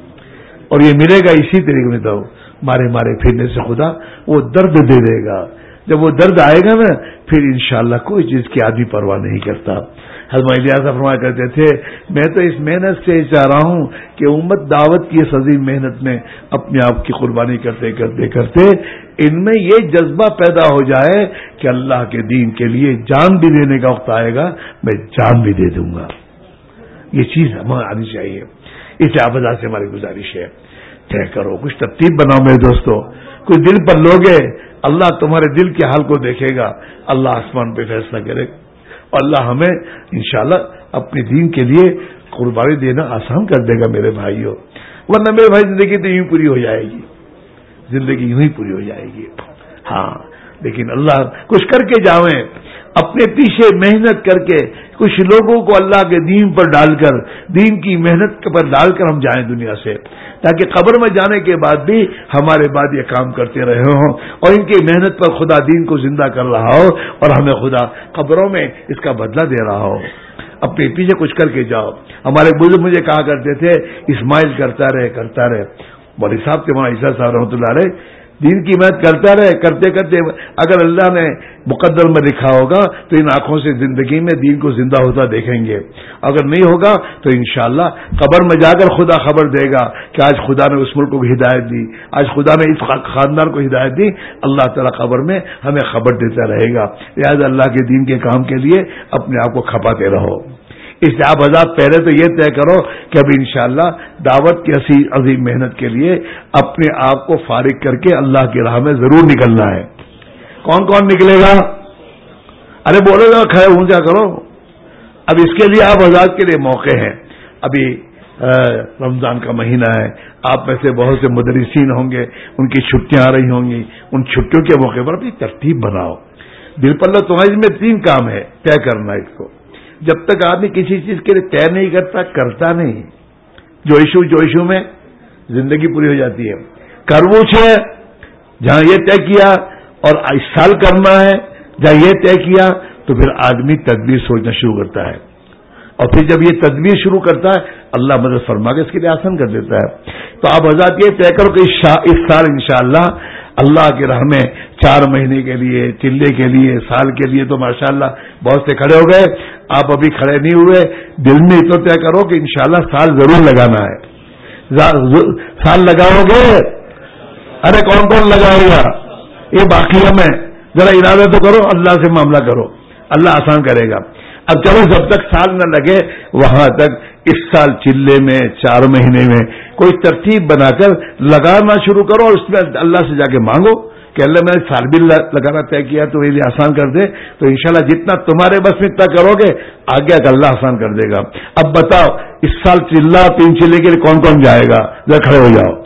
اور یہ ملے گا اسی طریقے میں، تو مارے مارے پھرنے سے خدا وہ درد دے دے گا۔ جب وہ درد آئے گا نا پھر انشاءاللہ کوئی چیز کی آدمی پرواہ نہیں کرتا۔ حضرت الیاس فرمایا کرتے تھے میں تو اس محنت سے چاہ رہا ہوں کہ امت دعوت کی اس عظیم محنت میں اپنے آپ کی قربانی کرتے کرتے کرتے ان میں یہ جذبہ پیدا ہو جائے کہ اللہ کے دین کے لیے جان بھی دینے کا وقت آئے گا میں جان بھی دے دوں گا۔ یہ چیز ہمیں آنی چاہیے۔ اس آبادات سے ہماری گزارش ہے، طے کرو، کچھ ترتیب بناؤ میرے دوستو، کچھ دل پر لوگے، اللہ تمہارے دل کے حال کو دیکھے گا، اللہ آسمان پہ فیصلہ کرے گا، اور اللہ ہمیں انشاءاللہ اپنے دین کے لیے قربانی دینا آسان کر دے گا میرے بھائیوں۔ ورنہ میرے بھائی زندگی تو یوں پوری ہو جائے گی، زندگی یوں ہی پوری ہو جائے گی۔ ہاں لیکن اللہ کچھ کر کے جاویں، اپنے پیچھے محنت کر کے کچھ لوگوں کو اللہ کے دین پر ڈال کر، دین کی محنت پر ڈال کر ہم جائیں دنیا سے، تاکہ قبر میں جانے کے بعد بھی ہمارے بعد یہ کام کرتے رہے ہوں اور ان کی محنت پر خدا دین کو زندہ کر رہا ہو اور ہمیں خدا قبروں میں اس کا بدلہ دے رہا ہو۔ اپنے پیچھے کچھ کر کے جاؤ۔ ہمارے بزرگ مجھے کہا کرتے تھے اسماعیل کرتا رہے کرتا رہے، مولوی صاحب کے مولانا عیسیٰ صاحب رحمۃ اللہ علیہ، دین کی محنت کرتا رہے کرتے کرتے اگر اللہ نے مقدر میں لکھا ہوگا تو ان آنکھوں سے زندگی میں دین کو زندہ ہوتا دیکھیں گے، اگر نہیں ہوگا تو انشاءاللہ قبر میں جا کر خدا خبر دے گا کہ آج خدا نے اس ملک کو ہدایت دی، آج خدا نے اس خاندان کو ہدایت دی، اللہ تعالیٰ قبر میں ہمیں خبر دیتا رہے گا۔ لہذا اللہ کے دین کے کام کے لیے اپنے آپ کو کھپاتے رہو۔ اس لیے آپ آزاد پہلے تو یہ طے کرو کہ اب انشاءاللہ دعوت کی عظیم محنت کے لیے اپنے آپ کو فارغ کر کے اللہ کی راہ میں ضرور نکلنا ہے۔ کون کون نکلے گا؟ ارے بولو گا کھڑے اونچا کرو۔ اب اس کے لیے آپ آزاد کے لیے موقع ہیں، ابھی رمضان کا مہینہ ہے، آپ میں سے بہت سے مدرسین ہوں گے، ان کی چھٹیاں آ رہی ہوں گی، ان چھٹیوں کے موقع پر اپنی ترتیب بناؤ۔ دل پلہ تمہاری میں تین کام ہے طے کرنا اس کو۔ جب تک آدمی کسی چیز کے لیے طے نہیں کرتا کرتا نہیں، جو ایشو جو ایشو میں زندگی پوری ہو جاتی ہے۔ کربوچ ہے جہاں یہ طے کیا اور اس سال کرنا ہے، جہاں یہ طے کیا تو پھر آدمی تدبیر سوچنا شروع کرتا ہے، اور پھر جب یہ تدبیر شروع کرتا ہے اللہ مدد فرما کے اس کے لیے آسان کر دیتا ہے۔ تو آپ حضرات یہ طے کرو کہ اس سال انشاءاللہ اللہ کی راہ میں چار مہینے کے لیے، چلے کے لیے، سال کے لیے تو ماشاءاللہ بہت سے کھڑے ہو گئے، آپ ابھی کھڑے نہیں ہوئے، دل میں اتنا طے کرو کہ انشاءاللہ سال ضرور لگانا ہے۔ سال لگاؤ گے؟ ارے کون کون لگائے گا؟ یہ باقی میں ذرا ارادہ تو کرو، اللہ سے معاملہ کرو، اللہ آسان کرے گا۔ اب چلو جب تک سال نہ لگے وہاں تک اس سال چلے میں چار مہینے میں کوئی ترتیب بنا کر لگانا شروع کرو، اور اس میں اللہ سے جا کے مانگو کہ اللہ میں نے سال بھی لگانا طے کیا تو یہ آسان کر دے، تو انشاءاللہ جتنا تمہارے بس میں اتنا کرو گے آگے کا اللہ آسان کر دے گا۔ اب بتاؤ اس سال چلا تین چلے کے لیے کون کون جائے گا؟ ذرا کھڑے ہو جاؤ،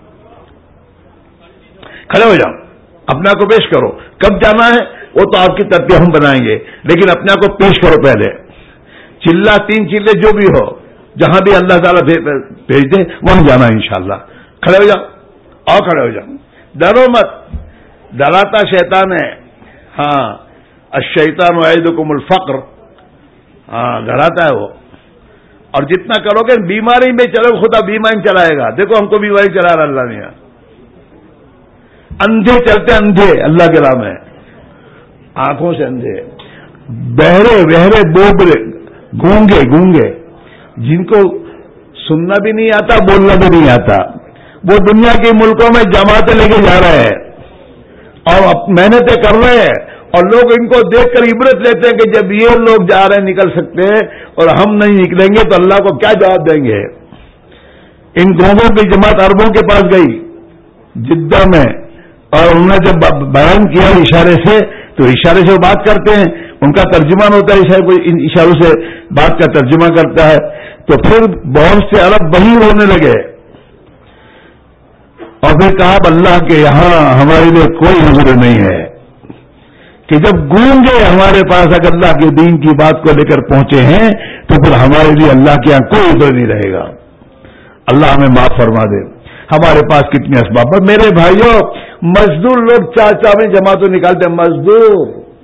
کھڑے ہو جاؤ، اپنے آپ کو پیش کرو۔ کب جانا ہے وہ تو آپ کی ترتیب ہم بنائیں گے، لیکن اپنے آپ کو پیش کرو پہلے۔ چلا تین چلے جو بھی ہو جہاں بھی اللہ تعالیٰ بھیج دے وہاں جانا انشاءاللہ. کھڑے ہو جاؤ, اور کھڑے ہو جاؤ, ڈرو مت. ڈراتا شیطان ہے. ہاں, الشیطان یعدکم الفقر, ہاں ڈراتا ہے وہ. اور جتنا کرو گے بیماری میں چلو, خدا بیماری چلائے گا. دیکھو ہم کو بیماری چلا رہا اللہ نے. اندھے چلتے اندھے اللہ کے راہ میں, آنکھوں سے اندھے, بہرے بہرے بوبرے گونگے گونگے, جن کو سننا بھی نہیں آتا بولنا بھی نہیں آتا, وہ دنیا کے ملکوں میں جماعتیں لے کے جا رہے ہیں اور محنتیں کر رہے ہیں, اور لوگ ان کو دیکھ کر عبرت لیتے ہیں کہ جب یہ لوگ جا رہے ہیں نکل سکتے ہیں اور ہم نہیں نکلیں گے تو اللہ کو کیا جواب دیں گے. ان گونگوں کی جماعت عربوں کے پاس گئی جدہ میں, اور انہوں نے جب بیان کیا اشارے سے, تو اشارے سے وہ بات کرتے ہیں, ان کا ترجمان ہوتا ہے اشارے, کوئی ان اشاروں سے بات کا ترجمہ کرتا ہے. تو پھر بہت سے عرب وہی رونے لگے اور پھر کہا اللہ کے یہاں ہمارے لیے کوئی عذر نہیں ہے کہ جب گونگے ہمارے پاس اگر اللہ کے دین کی بات کو لے کر پہنچے ہیں تو پھر ہمارے لیے اللہ کے یہاں کوئی عذر نہیں رہے گا. اللہ ہمیں معاف فرما دے. ہمارے پاس کتنے اسباب. میرے بھائیوں, مزدور لوگ چار چار میں جماعتوں نکالتے ہیں. مزدور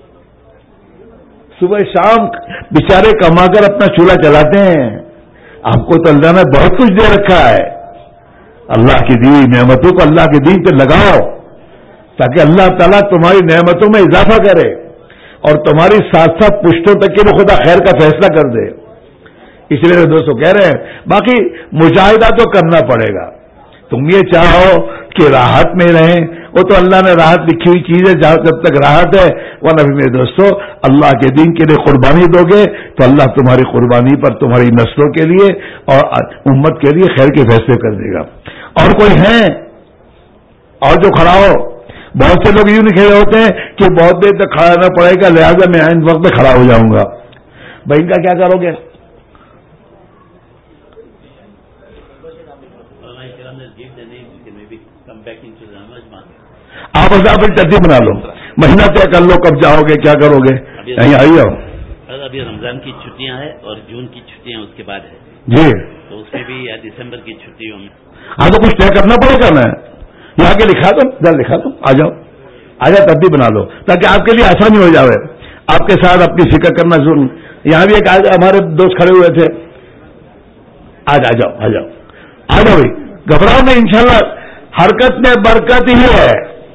صبح شام بیچارے کما کر اپنا چولہا چلاتے ہیں. آپ کو تو اللہ نے بہت کچھ دے رکھا ہے. اللہ کی دی نعمتوں کو اللہ کے دین پہ لگاؤ تاکہ اللہ تعالیٰ تمہاری نعمتوں میں اضافہ کرے اور تمہاری ساتھ ساتھ پشتوں تک کے بھی خدا خیر کا فیصلہ کر دے. اس لیے دوستوں کہہ رہے ہیں, باقی مجاہدہ تو کرنا پڑے گا. تم یہ چاہو کہ راحت میں رہیں, وہ تو اللہ نے راحت لکھی ہوئی چیز ہے جہاں جب تک راحت ہے. ورنہ میرے دوستو اللہ کے دین کے لیے قربانی دو گے تو اللہ تمہاری قربانی پر تمہاری نسلوں کے لیے اور امت کے لیے خیر کے فیصلے کر دے گا. اور کوئی ہے اور جو کھڑا ہو؟ بہت سے لوگ یوں نہیں کھڑے ہوتے ہیں کہ بہت دیر تک کھڑا رہنا پڑے گا لہٰذا میں آئند وقت میں کھڑا ہو جاؤں گا. بھائی ان کا کیا کرو گے؟ آپ پھر ترتیب بنا لو, مہینہ طے کر لو کب جاؤ گے, کیا کرو گے. یہیں آئی جاؤ. ابھی رمضان کی چھٹیاں ہیں اور جون کی چھٹیاں اس کے بعد ہے جی, تو اس میں بھی یا دسمبر کی چھٹیوں میں. ہاں تو کچھ طے کرنا پڑے گا. میں یہاں کے لکھا دو, ادھر لکھا دو, آ جاؤ آ جاؤ ترتیب بنا لو تاکہ آپ کے لیے آسانی ہو جائے. آپ کے ساتھ اپنی فکر کرنا ضرور. یہاں بھی ایک ہمارے دوست کھڑے ہوئے تھے. آج آ جاؤ آ جاؤ آ جاؤ بھائی, گھبراؤ نہیں. انشاءاللہ حرکت میں برکت ہی ہے,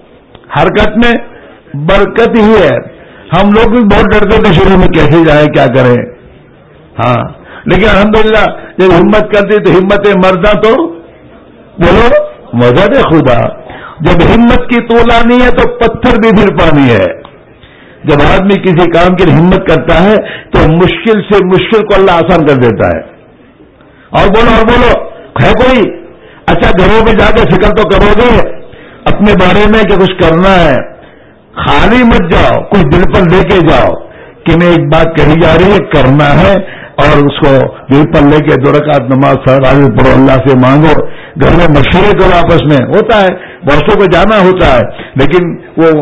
حرکت میں برکت ہی ہے. ہم لوگ بھی بہت ڈرتے تھے شروع میں کیسے جائیں کیا کریں. ہاں لیکن الحمدللہ جب ہمت کرتی تو ہمت مردہ تو بولو مدد خدا. جب ہمت کی طولانی ہے تو پتھر بھی پھر پانی ہے. جب آدمی کسی کام کی ہمت کرتا ہے تو مشکل سے مشکل کو اللہ آسان کر دیتا ہے. اور بولو اور بولو ہے کوئی. اچھا گھروں میں جا کے فکر تو کرو گے اپنے بارے میں کہ کچھ کرنا ہے. خالی مت جاؤ, کچھ دل پر لے کے جاؤ کہ میں ایک بات کہی جا رہی ہے کرنا ہے, اور اس کو دل پر لے کے دو رکعت نماز فرض پڑھو, اللہ سے مانگو. گھر میں مشورے کرو آپس میں. ہوتا ہے بہتوں کو جانا ہوتا ہے لیکن وہ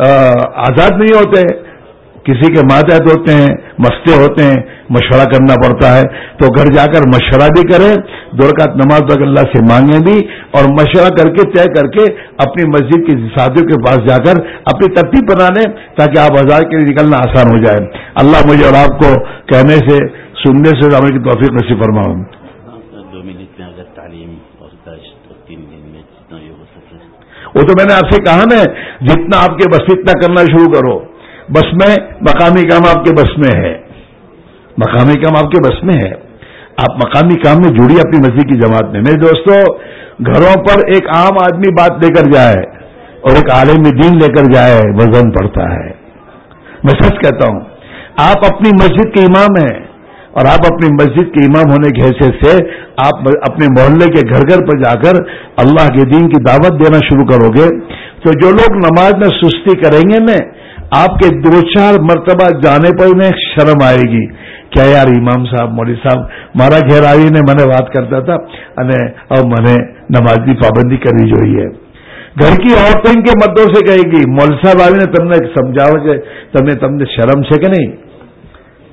آزاد نہیں ہوتے, کسی کے ماتحت ہوتے ہیں, مستے ہوتے ہیں, مشورہ کرنا پڑتا ہے. تو گھر جا کر مشورہ بھی کریں, دو رکعت نماز تک اللہ سے مانگیں بھی, اور مشورہ کر کے طے کر کے اپنی مسجد کے ساتھیوں کے پاس جا کر اپنی ترتیب بنا لیں تاکہ آپ آزاد کے لیے نکلنا آسان ہو جائے. اللہ مجھے اور آپ کو کہنے سے سننے سے عمل کی توفیق نصیب فرماؤں. دو منٹ میں اگر تعلیم اور دشت اور تین دن میں جتنا یہ ہو سکے. وہ تو میں نے آپ سے کہا نا, جتنا آپ کے بس اتنا کرنا شروع کرو. بس میں مقامی کام آپ کے بس میں ہے, مقامی کام آپ کے بس میں ہے. آپ مقامی کام میں جڑیے اپنی مسجد کی جماعت میں. میرے دوستو گھروں پر ایک عام آدمی بات لے کر جائے اور ایک عالم دین لے کر جائے وزن پڑتا ہے. میں سچ کہتا ہوں, آپ اپنی مسجد کے امام ہیں اور آپ اپنی مسجد کے امام ہونے کی حیثیت سے آپ اپنے محلے کے گھر گھر پر جا کر اللہ کے دین کی دعوت دینا شروع کرو گے تو جو لوگ نماز میں سستی کریں گے نا, آپ کے دو چار مرتبہ جانے پر انہیں شرم آئے گی. کیا یار امام صاحب مولوی صاحب مارا گھر آئی نے میں نے بات کرتا تھا اور میں نے نماز کی پابندی کری جو ہے. گھر کی عورتیں کے مدوں سے کہے گی مولوی صاحب آئی نے تم نے سمجھاؤ کہ تم نے تم نے شرم سے کہ نہیں.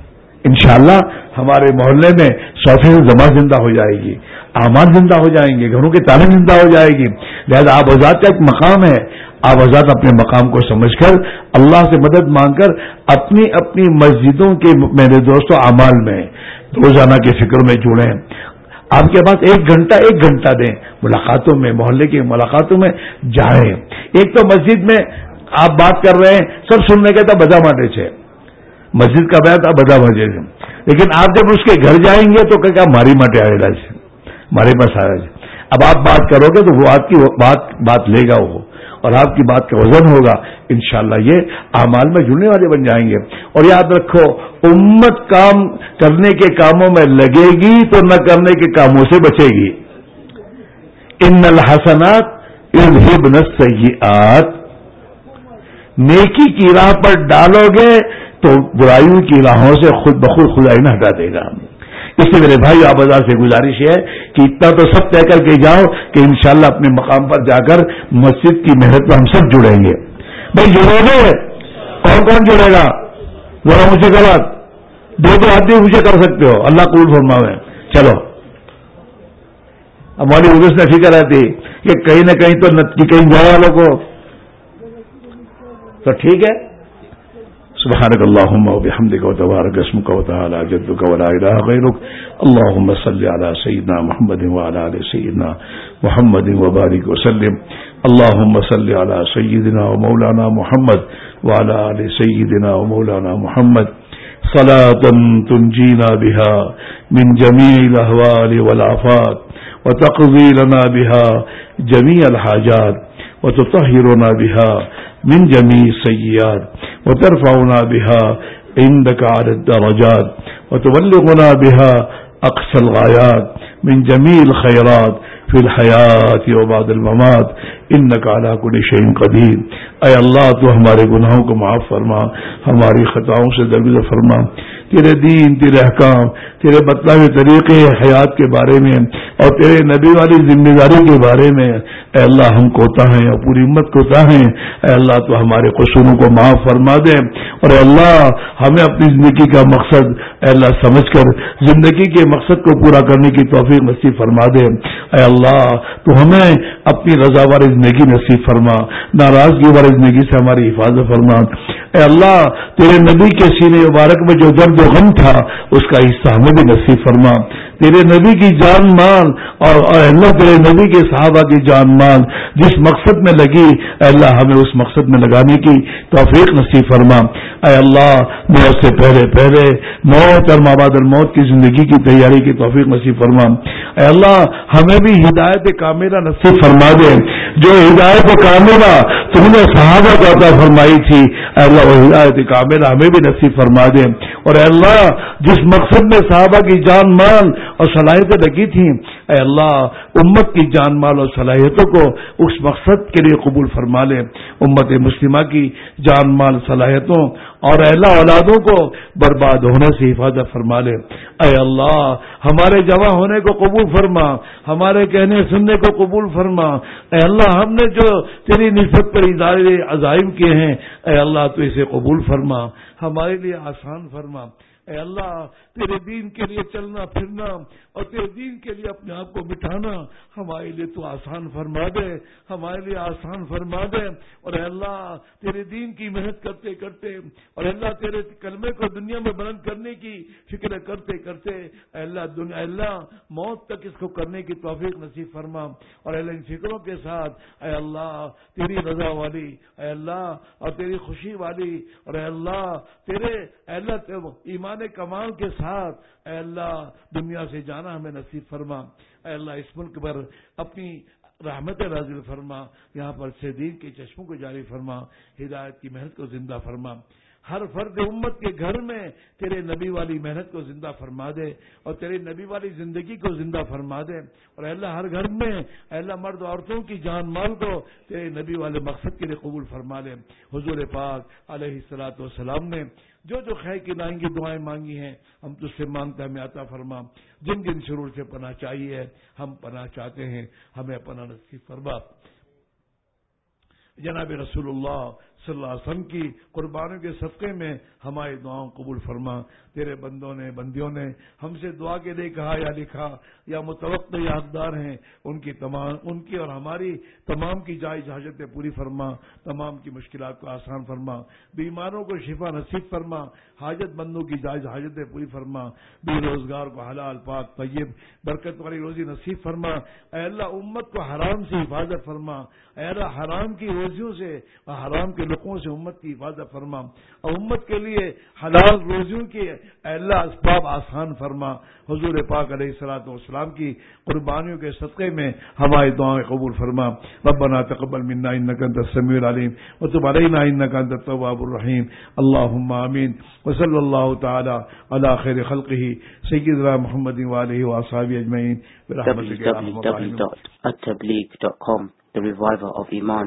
انشاءاللہ ہمارے محلے میں سو فیصد جماعت زندہ ہو جائے گی، اعمال زندہ ہو جائیں گے، گھروں کی تعلیم زندہ ہو جائے گی. لہذا آپ حضرات کا ایک مقام ہے، آپ حضرات اپنے مقام کو سمجھ کر اللہ سے مدد مانگ کر اپنی اپنی مسجدوں کے میرے دوستوں اعمال میں روزانہ کی فکر میں جڑیں. آپ کے پاس ایک گھنٹہ ایک گھنٹہ دیں، ملاقاتوں میں، محلے کی ملاقاتوں میں جائیں. ایک تو مسجد میں آپ بات کر رہے ہیں، سب سننے کے تھا بجا ماٹے چھے، مسجد کا بیان تھا بجا بجے سے، لیکن آپ جب اس کے گھر جائیں گے تو کہ ماری ماٹے آئے گا، ہمارے پاس آیا جائے. اب آپ بات کرو گے تو وہ آپ کی بات بات لے گا وہ، اور آپ کی بات کا وزن ہوگا. انشاءاللہ یہ اعمال میں جڑنے والے بن جائیں گے. اور یاد رکھو، امت کام کرنے کے کاموں میں لگے گی تو نہ کرنے کے کاموں سے بچے گی. ان الحسنات یذہبن السیئات، نیکی کی راہ پر ڈالو گے تو برائیوں کی راہوں سے خود بخود خدائی نہ ہٹا دے گا. اس لیے میرے بھائی آپ بازار سے گزارش ہے کہ اتنا تو سب طے کر کے جاؤ کہ انشاءاللہ اپنے مقام پر جا کر مسجد کی محنت میں ہم سب جڑیں گے. بھائی جڑو گے؟ کون کون جڑے گا؟ ذرا مجھے غلط دو دو آدمی مجھے کر سکتے ہو، اللہ قبول فرماوے. چلو، ہماری حدیث میں فکر رہتی کہ کہیں نہ کہیں تو کہیں جائے والوں کو تو ٹھیک ہے. سبحانك اللهم وبحمدك وتبارك اسمك وتعالى جدك ولا اله غيرك. اللهم صل على سيدنا محمد وعلى ال سيدنا محمد وبارك وسلم. اللهم صل على سيدنا ومولانا محمد وعلى ال سيدنا ومولانا محمد صلاة تنجينا بها من جميع الاهوال والآفات وتقضي لنا بها جميع الحاجات وتطهرنا بها من جميع السيئات وترفعنا بها عندك على الدرجات وتبلغنا بها أقصى الغايات من جميع الخيرات في الحياة وبعد الممات انك على كل شيء قدير. اے اللہ تو ہمارے گناہوں کو معاف فرما، ہماری خطاؤں سے درگزر فرما. تیرے دین، تیرے احکام، تیرے بتلائے طریقے حیات کے بارے میں اور تیرے نبی والی ذمہ داری کے بارے میں اے اللہ ہم کوتا ہیں اور پوری امت کوتا ہیں. اے اللہ تو ہمارے قصوروں کو معاف فرما دے، اور اے اللہ ہمیں اپنی زندگی کا مقصد اے اللہ سمجھ کر زندگی کے مقصد کو پورا کرنے کی توفیق نصیب فرما دے. اے اللہ تو ہمیں اپنی رضا والی زندگی نصیب فرما، ناراضگی والی زندگی سے ہماری حفاظت فرما. اے اللہ تیرے نبی کے سینے مبارک میں جو درد و غم تھا اس کا حصہ ہمیں بھی نصیب فرما. تیرے نبی کی جان مان اور اے اللہ تیرے نبی کے صحابہ کی جان مان جس مقصد میں لگی اے اللہ ہمیں اس مقصد میں لگانے کی توفیق نصیب فرما. اے اللہ موت سے پہلے پہلے موت اور بعد الموت کی زندگی کی تیاری کی توفیق نصیب فرما. اے اللہ ہمیں بھی ہدایت کاملہ نصیب فرما دے، جو ہدایت کاملہ تم نے صحابہ کو عطا فرمائی تھی اے اللہ وہ ہدایت کاملہ ہمیں بھی نصیب فرما دے. اور اے اللہ جس مقصد میں صحابہ کی جان مال اور صلاحیتیں لگی تھیں اے اللہ امت کی جان مال اور صلاحیتوں کو اس مقصد کے لیے قبول فرما لے. امت مسلمہ کی جان مال صلاحیتوں اور اے اللہ اولادوں کو برباد ہونے سے حفاظت فرما لے. اے اللہ ہمارے جمع ہونے کو قبول فرما، ہمارے کہنے سننے کو قبول فرما. اے اللہ ہم نے جو تیری نسبت پر ادارے عزائم کیے ہیں اے اللہ تو اسے قبول فرما، ہمارے لیے آسان فرما. اے اللہ تیرے دین کے لیے چلنا پھرنا اور تیرے دین کے لیے اپنے آپ کو مٹھانا ہمارے لیے تو آسان فرما دے، ہمارے لیے آسان فرما دے. اور اے اللہ تیرے دین کی محنت کرتے کرتے اور اے اللہ تیرے کلمے کو دنیا میں بلند کرنے کی فکر کرتے کرتے اے اللہ دنیا اے اللہ موت تک اس کو کرنے کی توفیق نصیب فرما. اور اے اللہ ان فکروں کے ساتھ اے اللہ تیری رضا والی اے اللہ اور تیری خوشی والی اور اے اللہ تیرے اے اللہ ایمان کمال کے ساتھ اے اللہ دنیا سے جانا ہمیں نصیب فرما. اے اللہ اس ملک پر اپنی رحمت نازل فرما، یہاں پر سے دین کے چشموں کو جاری فرما، ہدایت کی محنت کو زندہ فرما. ہر فرد امت کے گھر میں تیرے نبی والی محنت کو زندہ فرما دے اور تیرے نبی والی زندگی کو زندہ فرما دے. اور اے اللہ ہر گھر میں اے اللہ مرد عورتوں کی جان مال کو تیرے نبی والے مقصد کے لیے قبول فرما لے. حضور پاک علیہ الصلوۃ والسلام نے جو جو خیر کی لائیں گی دعائیں مانگی ہیں ہم تجھ سے مانگتے ہمیں عطا فرما. جن جن شرور سے پناہ چاہیے ہم پناہ چاہتے ہیں ہمیں پناہ نصیب فرما. جناب رسول اللہ صلی اللہ علیہ وسلم کی قربانیوں کے صدقے میں ہماری دعاؤں قبول فرما. تیرے بندوں نے بندیوں نے ہم سے دعا کے لیے کہا یا لکھا یا متوقع یا حقدار ہیں، ان کی تمام ان کی اور ہماری تمام کی جائز حاجتیں پوری فرما، تمام کی مشکلات کو آسان فرما، بیماروں کو شفا نصیب فرما، حاجت مندوں کی جائز حاجتیں پوری فرما، بے روزگار کو حلال پاک طیب برکت والی روزی نصیب فرما. اے اللہ امت کو حرام سے حفاظت فرما، اے اللہ حرام کی روزیوں سے اور حرام کے لوگوں سے امت کی حفاظت فرما، اور امت کے لیے حلال روزیوں کے اے اللہ اسباب آسان فرما. حضور پاک علیہ الصلوۃ والسلام کی قربانیوں کے صدقے میں ہماری دعائیں قبول فرما. ربنا تقبل منا انك انت السميع العليم وتب علينا انك انت التواب الرحيم. اللهم امين. وصلى الله تعالى على خير خلقه سيدنا محمد وآله وأصحابه أجمعين برحمتك يا أرحم الراحمين. w w w dot at tabligh dot com, the reviver of Iman.